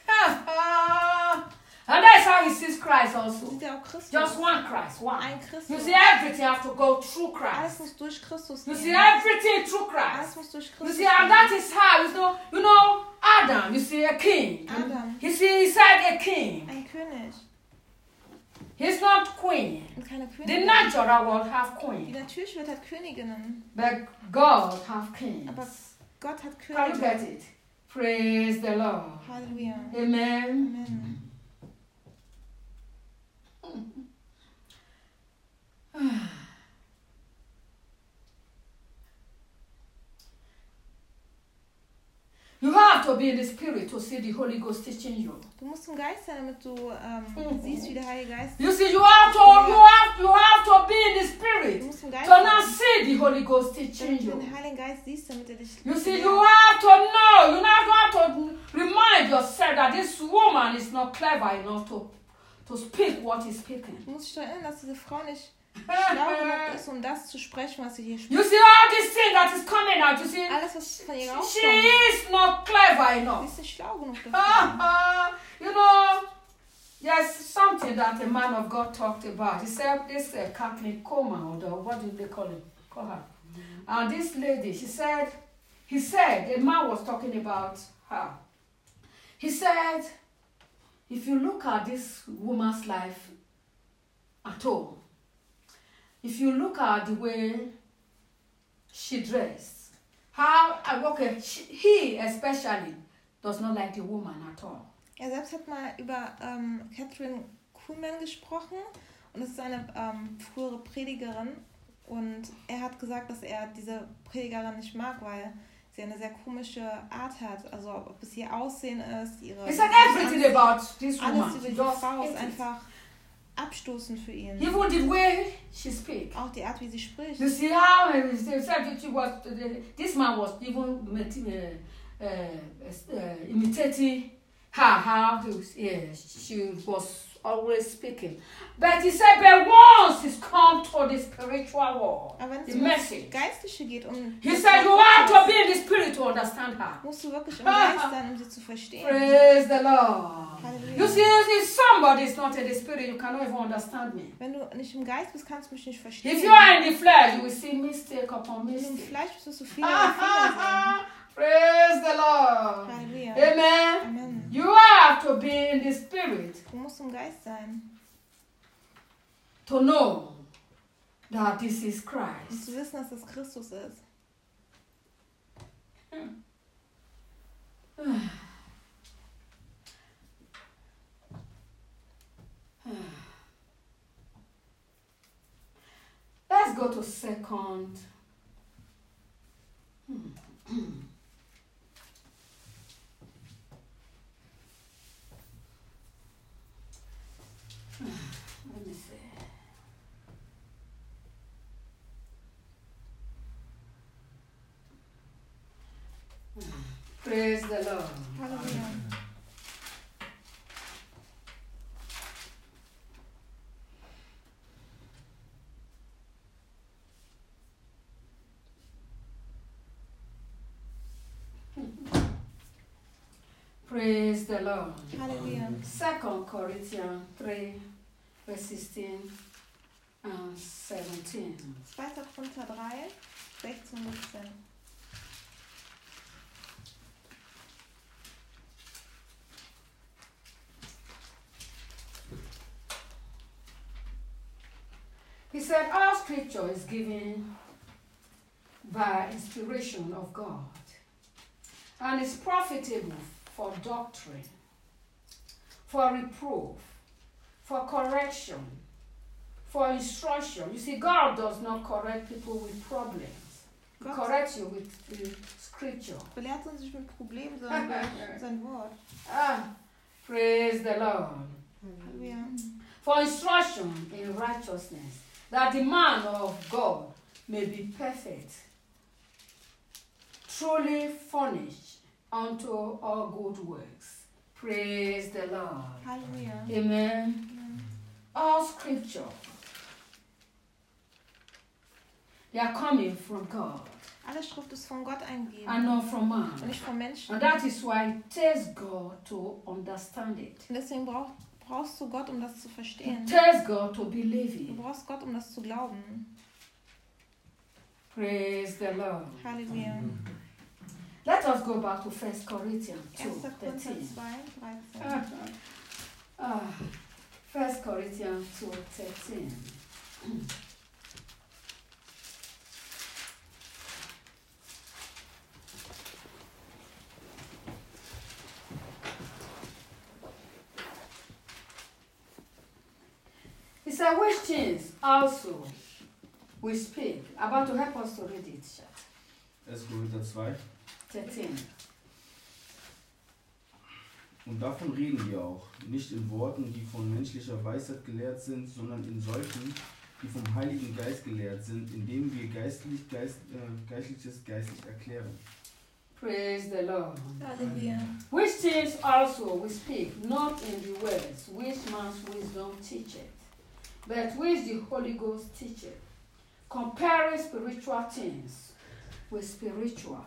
and that's how he sees Christ So also. sieht er auch Christus. Just one Christ, one. Ein You Christus. see, everything has to go through Alles Christ. muss durch Christus You see, gehen. everything through Alles Christ. muss durch You Christus see, and that gehen. is how, you know, you know, Adam, you see, a king. Adam. You see, he said a king. Ein König He's not queen. und keine The Königin. natural world have Die queen, natürliche Welt hat Königinnen, but God have kings. aber Gott hat Can you get Könige. it? Praise the Lord. Halleluja. Amen. Amen. You have to be in the spirit to see the Holy Ghost teaching you. Du musst im Geist sein, damit du ähm, siehst, wie der Heilige Geist. You see, you have to, you have, you have to be in the Du spirit musst im Geist to not sein, see the Holy Ghost teaching damit du you. den Heiligen Geist siehst, damit er dich. You see, lehrt. you have to know, you have to remind yourself that this woman is not clever enough to, to speak what he's speaking. Du musst dich daran erinnern, dass diese Frau nicht schlau genug ist, um das zu sprechen, was sie hier spricht. You see all this thing that is coming out, you see, Alles, was von ihr she rauskommt, is not clever sie enough. ist nicht schlau genug dafür. You know, there's something that a man of God talked about. He said this uh, Kathleen Coleman, or the, what do they call it? Call her. And this lady, she said, he said, a man was talking about her. He said, if you look at this woman's life at all, if you look at the way she dressed, how, uh, okay, she, he especially does not like the woman at all. Er selbst hat mal über ähm, Catherine Kuhlman gesprochen und das ist eine ähm, frühere Predigerin und er hat gesagt, dass er diese Predigerin nicht mag, weil sie eine sehr komische Art hat. Also ob es ihr Aussehen ist, ihre... He said everything about this woman. Alles über die Just Frau ist it. einfach abstoßend für ihn. Even the way she speaks. Auch die Art, wie sie spricht. You see how he said that she was, this man was even uh, uh, uh, imitating her, how he was, yeah, she was always speaking. But he said, but once it's come to the spiritual world, Aber wenn es the um das message, Geistliche geht, um... he said, you have to be in the spirit to understand her. musst du wirklich im Geist sein, um sie zu verstehen. Praise the Lord. Halleluja. You see, if somebody is not in the spirit, you cannot even understand me. Wenn du nicht im Geist bist, kannst du mich nicht verstehen. If you are in the flesh, you will see mistake upon Wenn du im mistake. Fleisch bist, wirst du viele Fehler Praise the Lord. sehen. Halleluja. Amen. Amen. You have to be in the spirit Du musst im Geist sein, to know that this is um Christ. zu wissen, dass das Christus ist. Let's go to second. Hmm. Let me see. Praise the Lord. Halleluja. Praise the Lord. Halleluja. Second Corinthians three, verse sixteen and seventeen. zweiter. Korinther drei, sechzehn, siebzehn. He said, all scripture is given by inspiration of God and is profitable for doctrine, for reproof, for correction, for instruction. You see, God does not correct people with problems. He Gott corrects you with uh, scripture. belehrt uns nicht mit Problemen, sondern durch sein Wort. Ah, praise the Lord. Halleluja. For instruction in righteousness, that the man of God may be perfect, truly furnished unto all good works. Praise the Lord. Halleluja. Amen. Amen. all scripture, they are coming from God Alle Schrift ist von Gott eingegeben and not from und man. nicht von Menschen. And that is why it takes God to understand it. Und deswegen brauch, brauchst du Gott, um das zu verstehen. It takes God to believe Du it. brauchst Gott, um das zu glauben. Praise the Lord. Halleluja. Let us go back to First Corinthians two, erster Korinther thirteen. zwei, dreizehn. Ah, First Corinthians two, thirteen. He said, which things also we speak. About to help us to read it. erster Korinther zwei. thirteen. Und davon reden wir auch, nicht in Worten, die von menschlicher Weisheit gelehrt sind, sondern in solchen, die vom Heiligen Geist gelehrt sind, indem wir geistlich, Geist, äh, Geistliches geistlich erklären. Praise the Lord. Halleluja. Which things also we speak, not in the words which man's wisdom teacheth, but which the Holy Ghost teacheth, comparing spiritual things with spiritual.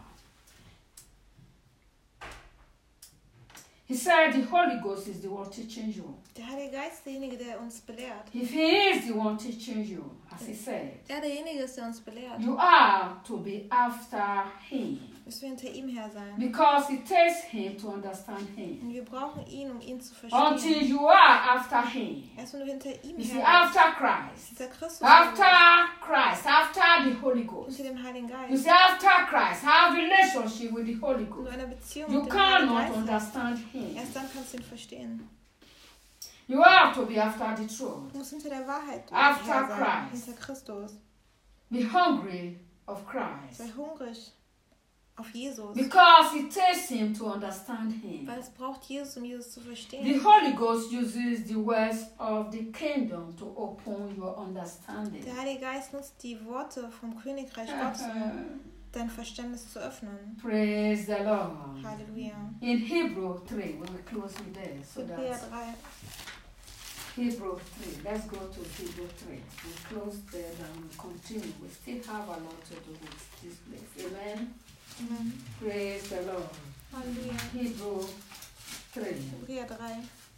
He said the Holy Ghost is the one teaching you. Der Heilige Geist ist derjenige, der uns belehrt. If he is the one teaching you, as he said, Er derjenige ist, der uns belehrt. you are to be after him, Müssen wir hinter ihm her sein. because it takes him to understand him. Und wir brauchen ihn, um ihn zu Until verstehen. you are after him. Erst wenn du hinter ihm You see, her bist, after Christ, hinter Christus, after Christ, after the Holy Ghost. hinter dem Heiligen You Geist, see, after Christ, have relationship with the Holy wenn du Ghost. eine Beziehung You mit dem Heiligen cannot Geist hast, understand him. erst dann kannst du ihn verstehen. You have to be after the truth. Du musst hinter der Wahrheit After her sein, Christ. hinter Christus. Be hungry of Christ. Sei hungrig auf Jesus, Because it takes him to understand him. weil es braucht Jesus, um Jesus zu The verstehen. Holy Ghost uses the words of the kingdom to open your understanding. Der Heilige Geist nutzt die Worte vom Königreich Gottes, um dein Verständnis zu öffnen. Praise the Lord. Halleluja. In Hebrew three, we will close with this. So Hebräer that drei. Hebrew three. Let's go to Hebrew three. We close there and we continue. We still have a lot to do with this place. Amen. Amen. Praise the Lord. Halleluja. Hebrew three. Hebräer drei.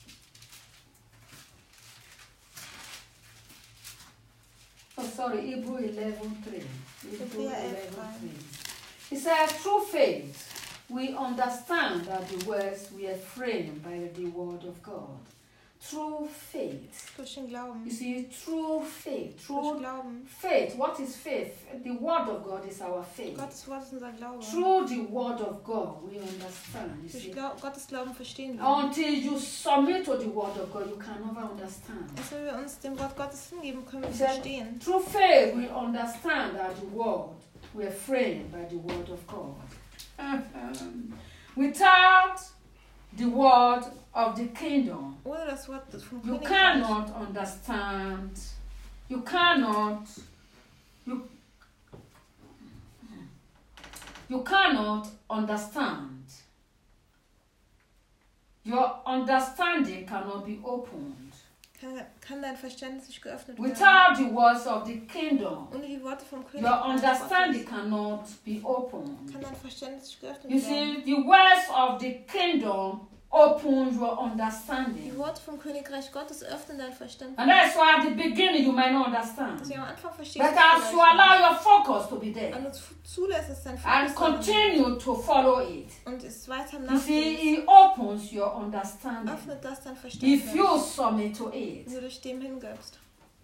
Oh, sorry, Hebrew eleven three. Hebrew Hebräer eleven elf, three. He says, through faith, we understand that the words were framed by the word of God. Through faith. Durch den Glauben. You see, through faith. Durch Through Glauben. faith. What is faith? The word of God is our faith. Gottes Wort ist unser Glaube. Through the word of God, we understand. You Durch see. Glau Gottes Glauben verstehen wir. Until you submit to the word of God, you can never understand. Erst wenn wir uns dem Wort Gottes hingeben, können wir He said, verstehen. through faith, we understand that the word were framed by the word of God. Without the word of the kingdom, Ohne das Wort vom you Königreich cannot understand. You cannot. You, you cannot understand. Your understanding cannot be opened. kann, kann dein Verständnis nicht geöffnet werden. Without the words of the kingdom, Ohne die Worte vom your Königreich understanding Gottes cannot be opened. kann dein Verständnis nicht geöffnet You werden. see, the words of the kingdom open your understanding. Die Worte vom Königreich Gottes öffnen dein Verständnis. And that's why at the beginning you might not understand. Deswegen am Anfang verstehst But du as you vielleicht allow your focus to be nicht. there Und du zulässt, dass dein and Fokus darin continue to follow it, ist und es weiter you see, nachgehst, it opens your understanding. öffnet das dein Verständnis. If you submit to it. Wenn du dich dem hingibst.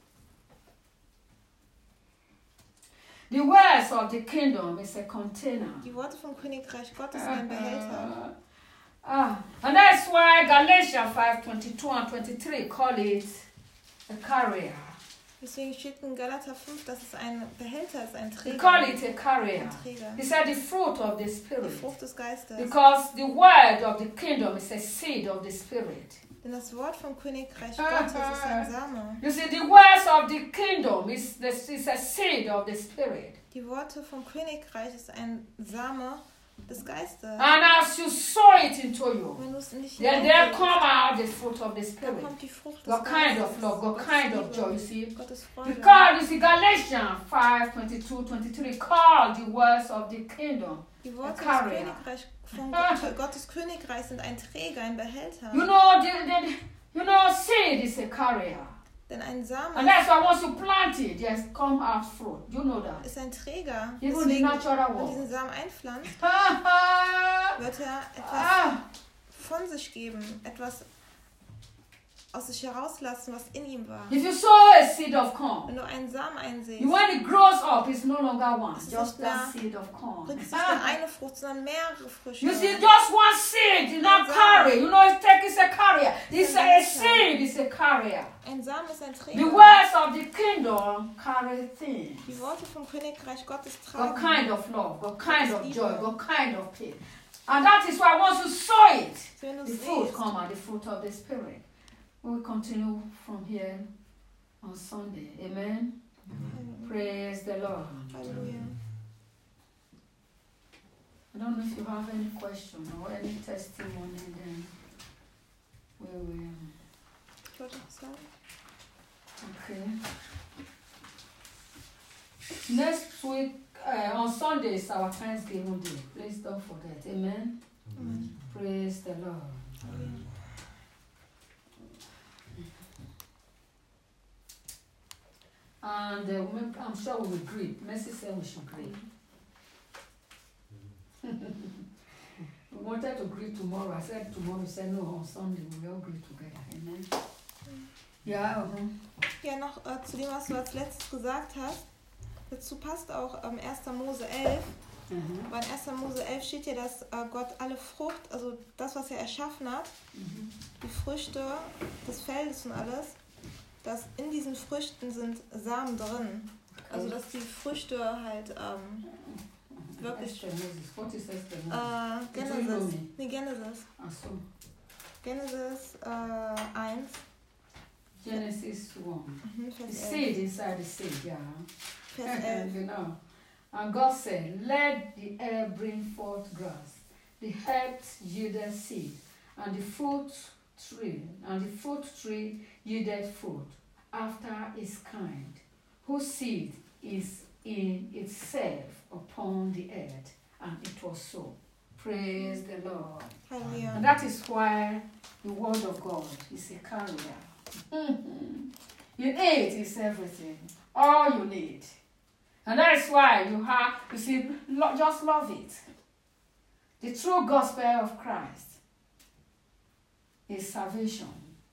The words of the kingdom is a container. Die Worte vom Königreich Gottes sind ein Behälter. Ah, and that's why Galatians five twenty-two and twenty-three call it a carrier. Deswegen steht in Galater fünf, dass es ein Behälter ist, ein We Träger. call it a carrier. Ein Träger. He said the fruit of the Die spirit. Frucht des Geistes. Because the word of the kingdom is a seed of the spirit. Denn das Wort vom Königreich Gottes ist ein Same. You see, the words of the kingdom is, the, is a seed of the spirit. Die Worte vom Königreich ist ein Same des Geistes. And as you sow it into you, Wenn du es nicht then there hineinlegst, come out the fruit of the dann Spirit. kommt die Frucht des What kind Geistes. of love, what Gottes kind of Liebe, joy, you see? Gottes Freude. Because you see, Galatians five, twenty-two, twenty-three call the words of the kingdom. Die Worte des Carrier. Königreich, von Gott, Gottes Königreich sind ein Träger, ein Behälter. You know, the, the, you know, seed is a carrier. Denn ein Samen And that's why once you plant it, there's come out fruit. You know that. ist ein Träger. Even the Deswegen, natural wenn man world. diesen Samen einpflanzt, Ah, wird er etwas ah. von sich geben, etwas aus sich herauslassen, was in ihm war. If you sow a seed of corn, Wenn du einen Samen einsäst, when it grows up, it's no longer one, Es ist just nicht that mehr- seed of corn. bringt es nicht nur eine Frucht, sondern mehrere Früchte. You see, just one seed is not carry. You know, it takes a carrier. It's a, a seed is a carrier. Ein Samen ist ein The Träger. words of the kingdom carry things. Die Worte vom Königreich Gottes What tragen. kind of love, what kind of joy, what kind of peace. And that is why once you sow it, Wenn du the es fruit siehst, come out, the fruit of the Spirit. We will continue from here on Sunday. Amen. Praise the Lord. Halleluja. I don't know if you have any question or any testimony, then we will. Ich wollte noch sagen. Okay. Next week, uh, on Sunday, is our Thanksgiving Day. Please don't forget. Amen. Amen. Praise the Lord. Amen. And uh, we- I'm sure we will greet. Mercy said we should greet. We wanted to greet tomorrow. I said tomorrow. He said no, on Sunday we will all greet together. Amen. Ja, uh-huh. Ja, noch äh, zu dem, was du als letztes gesagt hast. Dazu passt auch ähm, erster Mose elf. Mhm. Weil in erster Mose elf steht ja, dass äh, Gott alle Frucht, also das, was er erschaffen hat, Mhm. die Früchte des Feldes und alles, dass in diesen Früchten sind Samen drin. Also dass die Früchte halt ähm, wirklich... Esther Moses. What is Esther Moses? Äh, Genesis. Genesis. Nee, Genesis. Ach so. Genesis äh, eins, Genesis one. mhm, The Vers elf. seed inside the seed, yeah. Vers elf. You know. And God said, let the air bring forth grass, the herb yielded seed, and the fruit tree, and the fruit tree yielded fruit after its kind, whose seed is in itself upon the earth. And it was so. Praise the Lord. Halleluja. And that is why the word of God is a carrier. You need is everything, all you need. And that is why you have, you see, lo- just love it. The true gospel of Christ is salvation.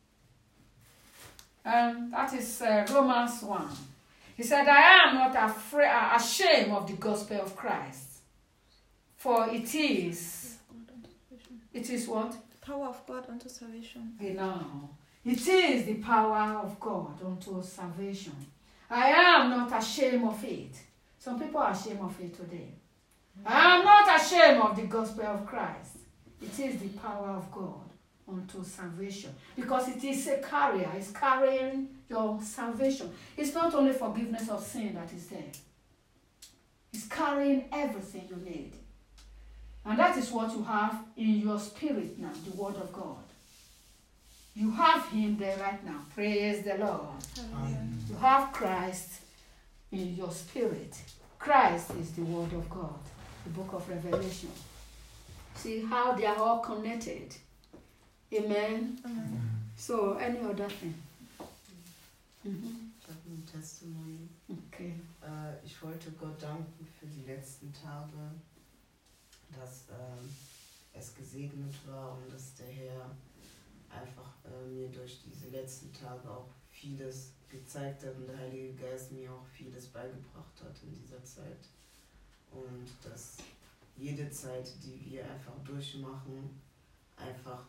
And that is uh, Romans one. He said, I am not afraid, uh, ashamed of the gospel of Christ. For it is, it is what? Power of God unto salvation. Genau. It is the power of God unto salvation. I am not ashamed of it. Some people are ashamed of it today. I am not ashamed of the gospel of Christ. It is the power of God unto salvation. Because it is a carrier. It's carrying your salvation. It's not only forgiveness of sin that is there. It's carrying everything you need. And that is what you have in your spirit now, the word of God. You have him there right now. Praise the Lord. Halleluja. You have Christ in your spirit. Christ is the word of God, the book of Revelation. See how they are all connected. Amen. Amen. So, any other thing? Mhm. Ich habe ein Testimony. Okay. Äh, ich wollte Gott danken für die letzten Tage, dass ähm, es gesegnet war und dass der Herr einfach äh, mir durch diese letzten Tage auch vieles gezeigt hat und der Heilige Geist mir auch vieles beigebracht hat in dieser Zeit. Und dass jede Zeit, die wir einfach durchmachen, einfach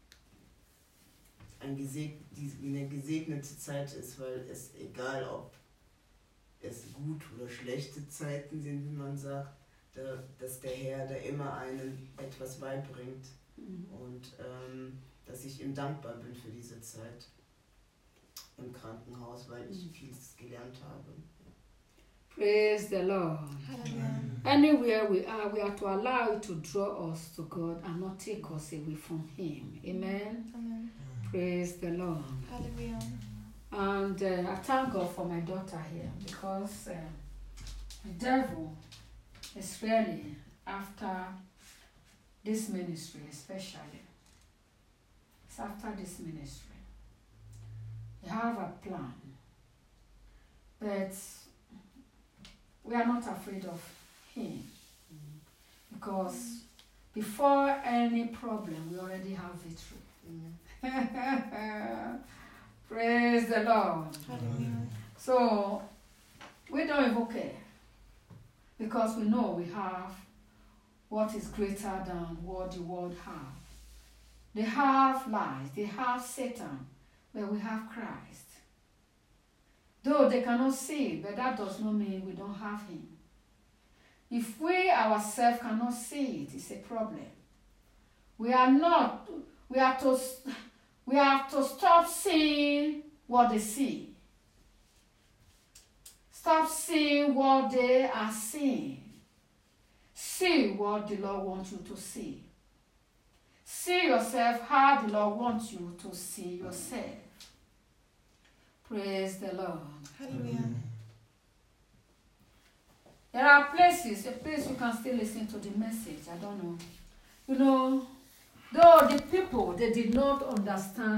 ein geseg die, eine gesegnete Zeit ist, weil es egal, ob es gut oder schlechte Zeiten sind, wie man sagt, da, dass der Herr da immer einen etwas beibringt Mhm. und ähm, dass ich ihm dankbar bin für diese Zeit im Krankenhaus, weil ich vieles gelernt habe. Praise the Lord. Hallelujah. Anywhere we are, we are to allow it to draw us to God and not take us away from Him. Amen. Amen. Praise the Lord. Hallelujah. And uh, I thank God for my daughter here, because uh, the devil is really after this ministry, especially. It's after this ministry. They have a plan, but we are not afraid of him, because before any problem, we already have victory. Praise the Lord. Hallelujah. So we don't even care, because we know we have what is greater than what the world have. They have lies, they have Satan, but we have Christ. Though they cannot see, but that does not mean we don't have him. If we ourselves cannot see it, it's a problem. We are not, we have to, we have to stop seeing what they see. Stop seeing what they are seeing. See what the Lord wants you to see. See yourself how the Lord wants you to see yourself. Praise the Lord. Hallelujah. There are places, a place you can still listen to the message. I don't know. You know, though the people, they did not understand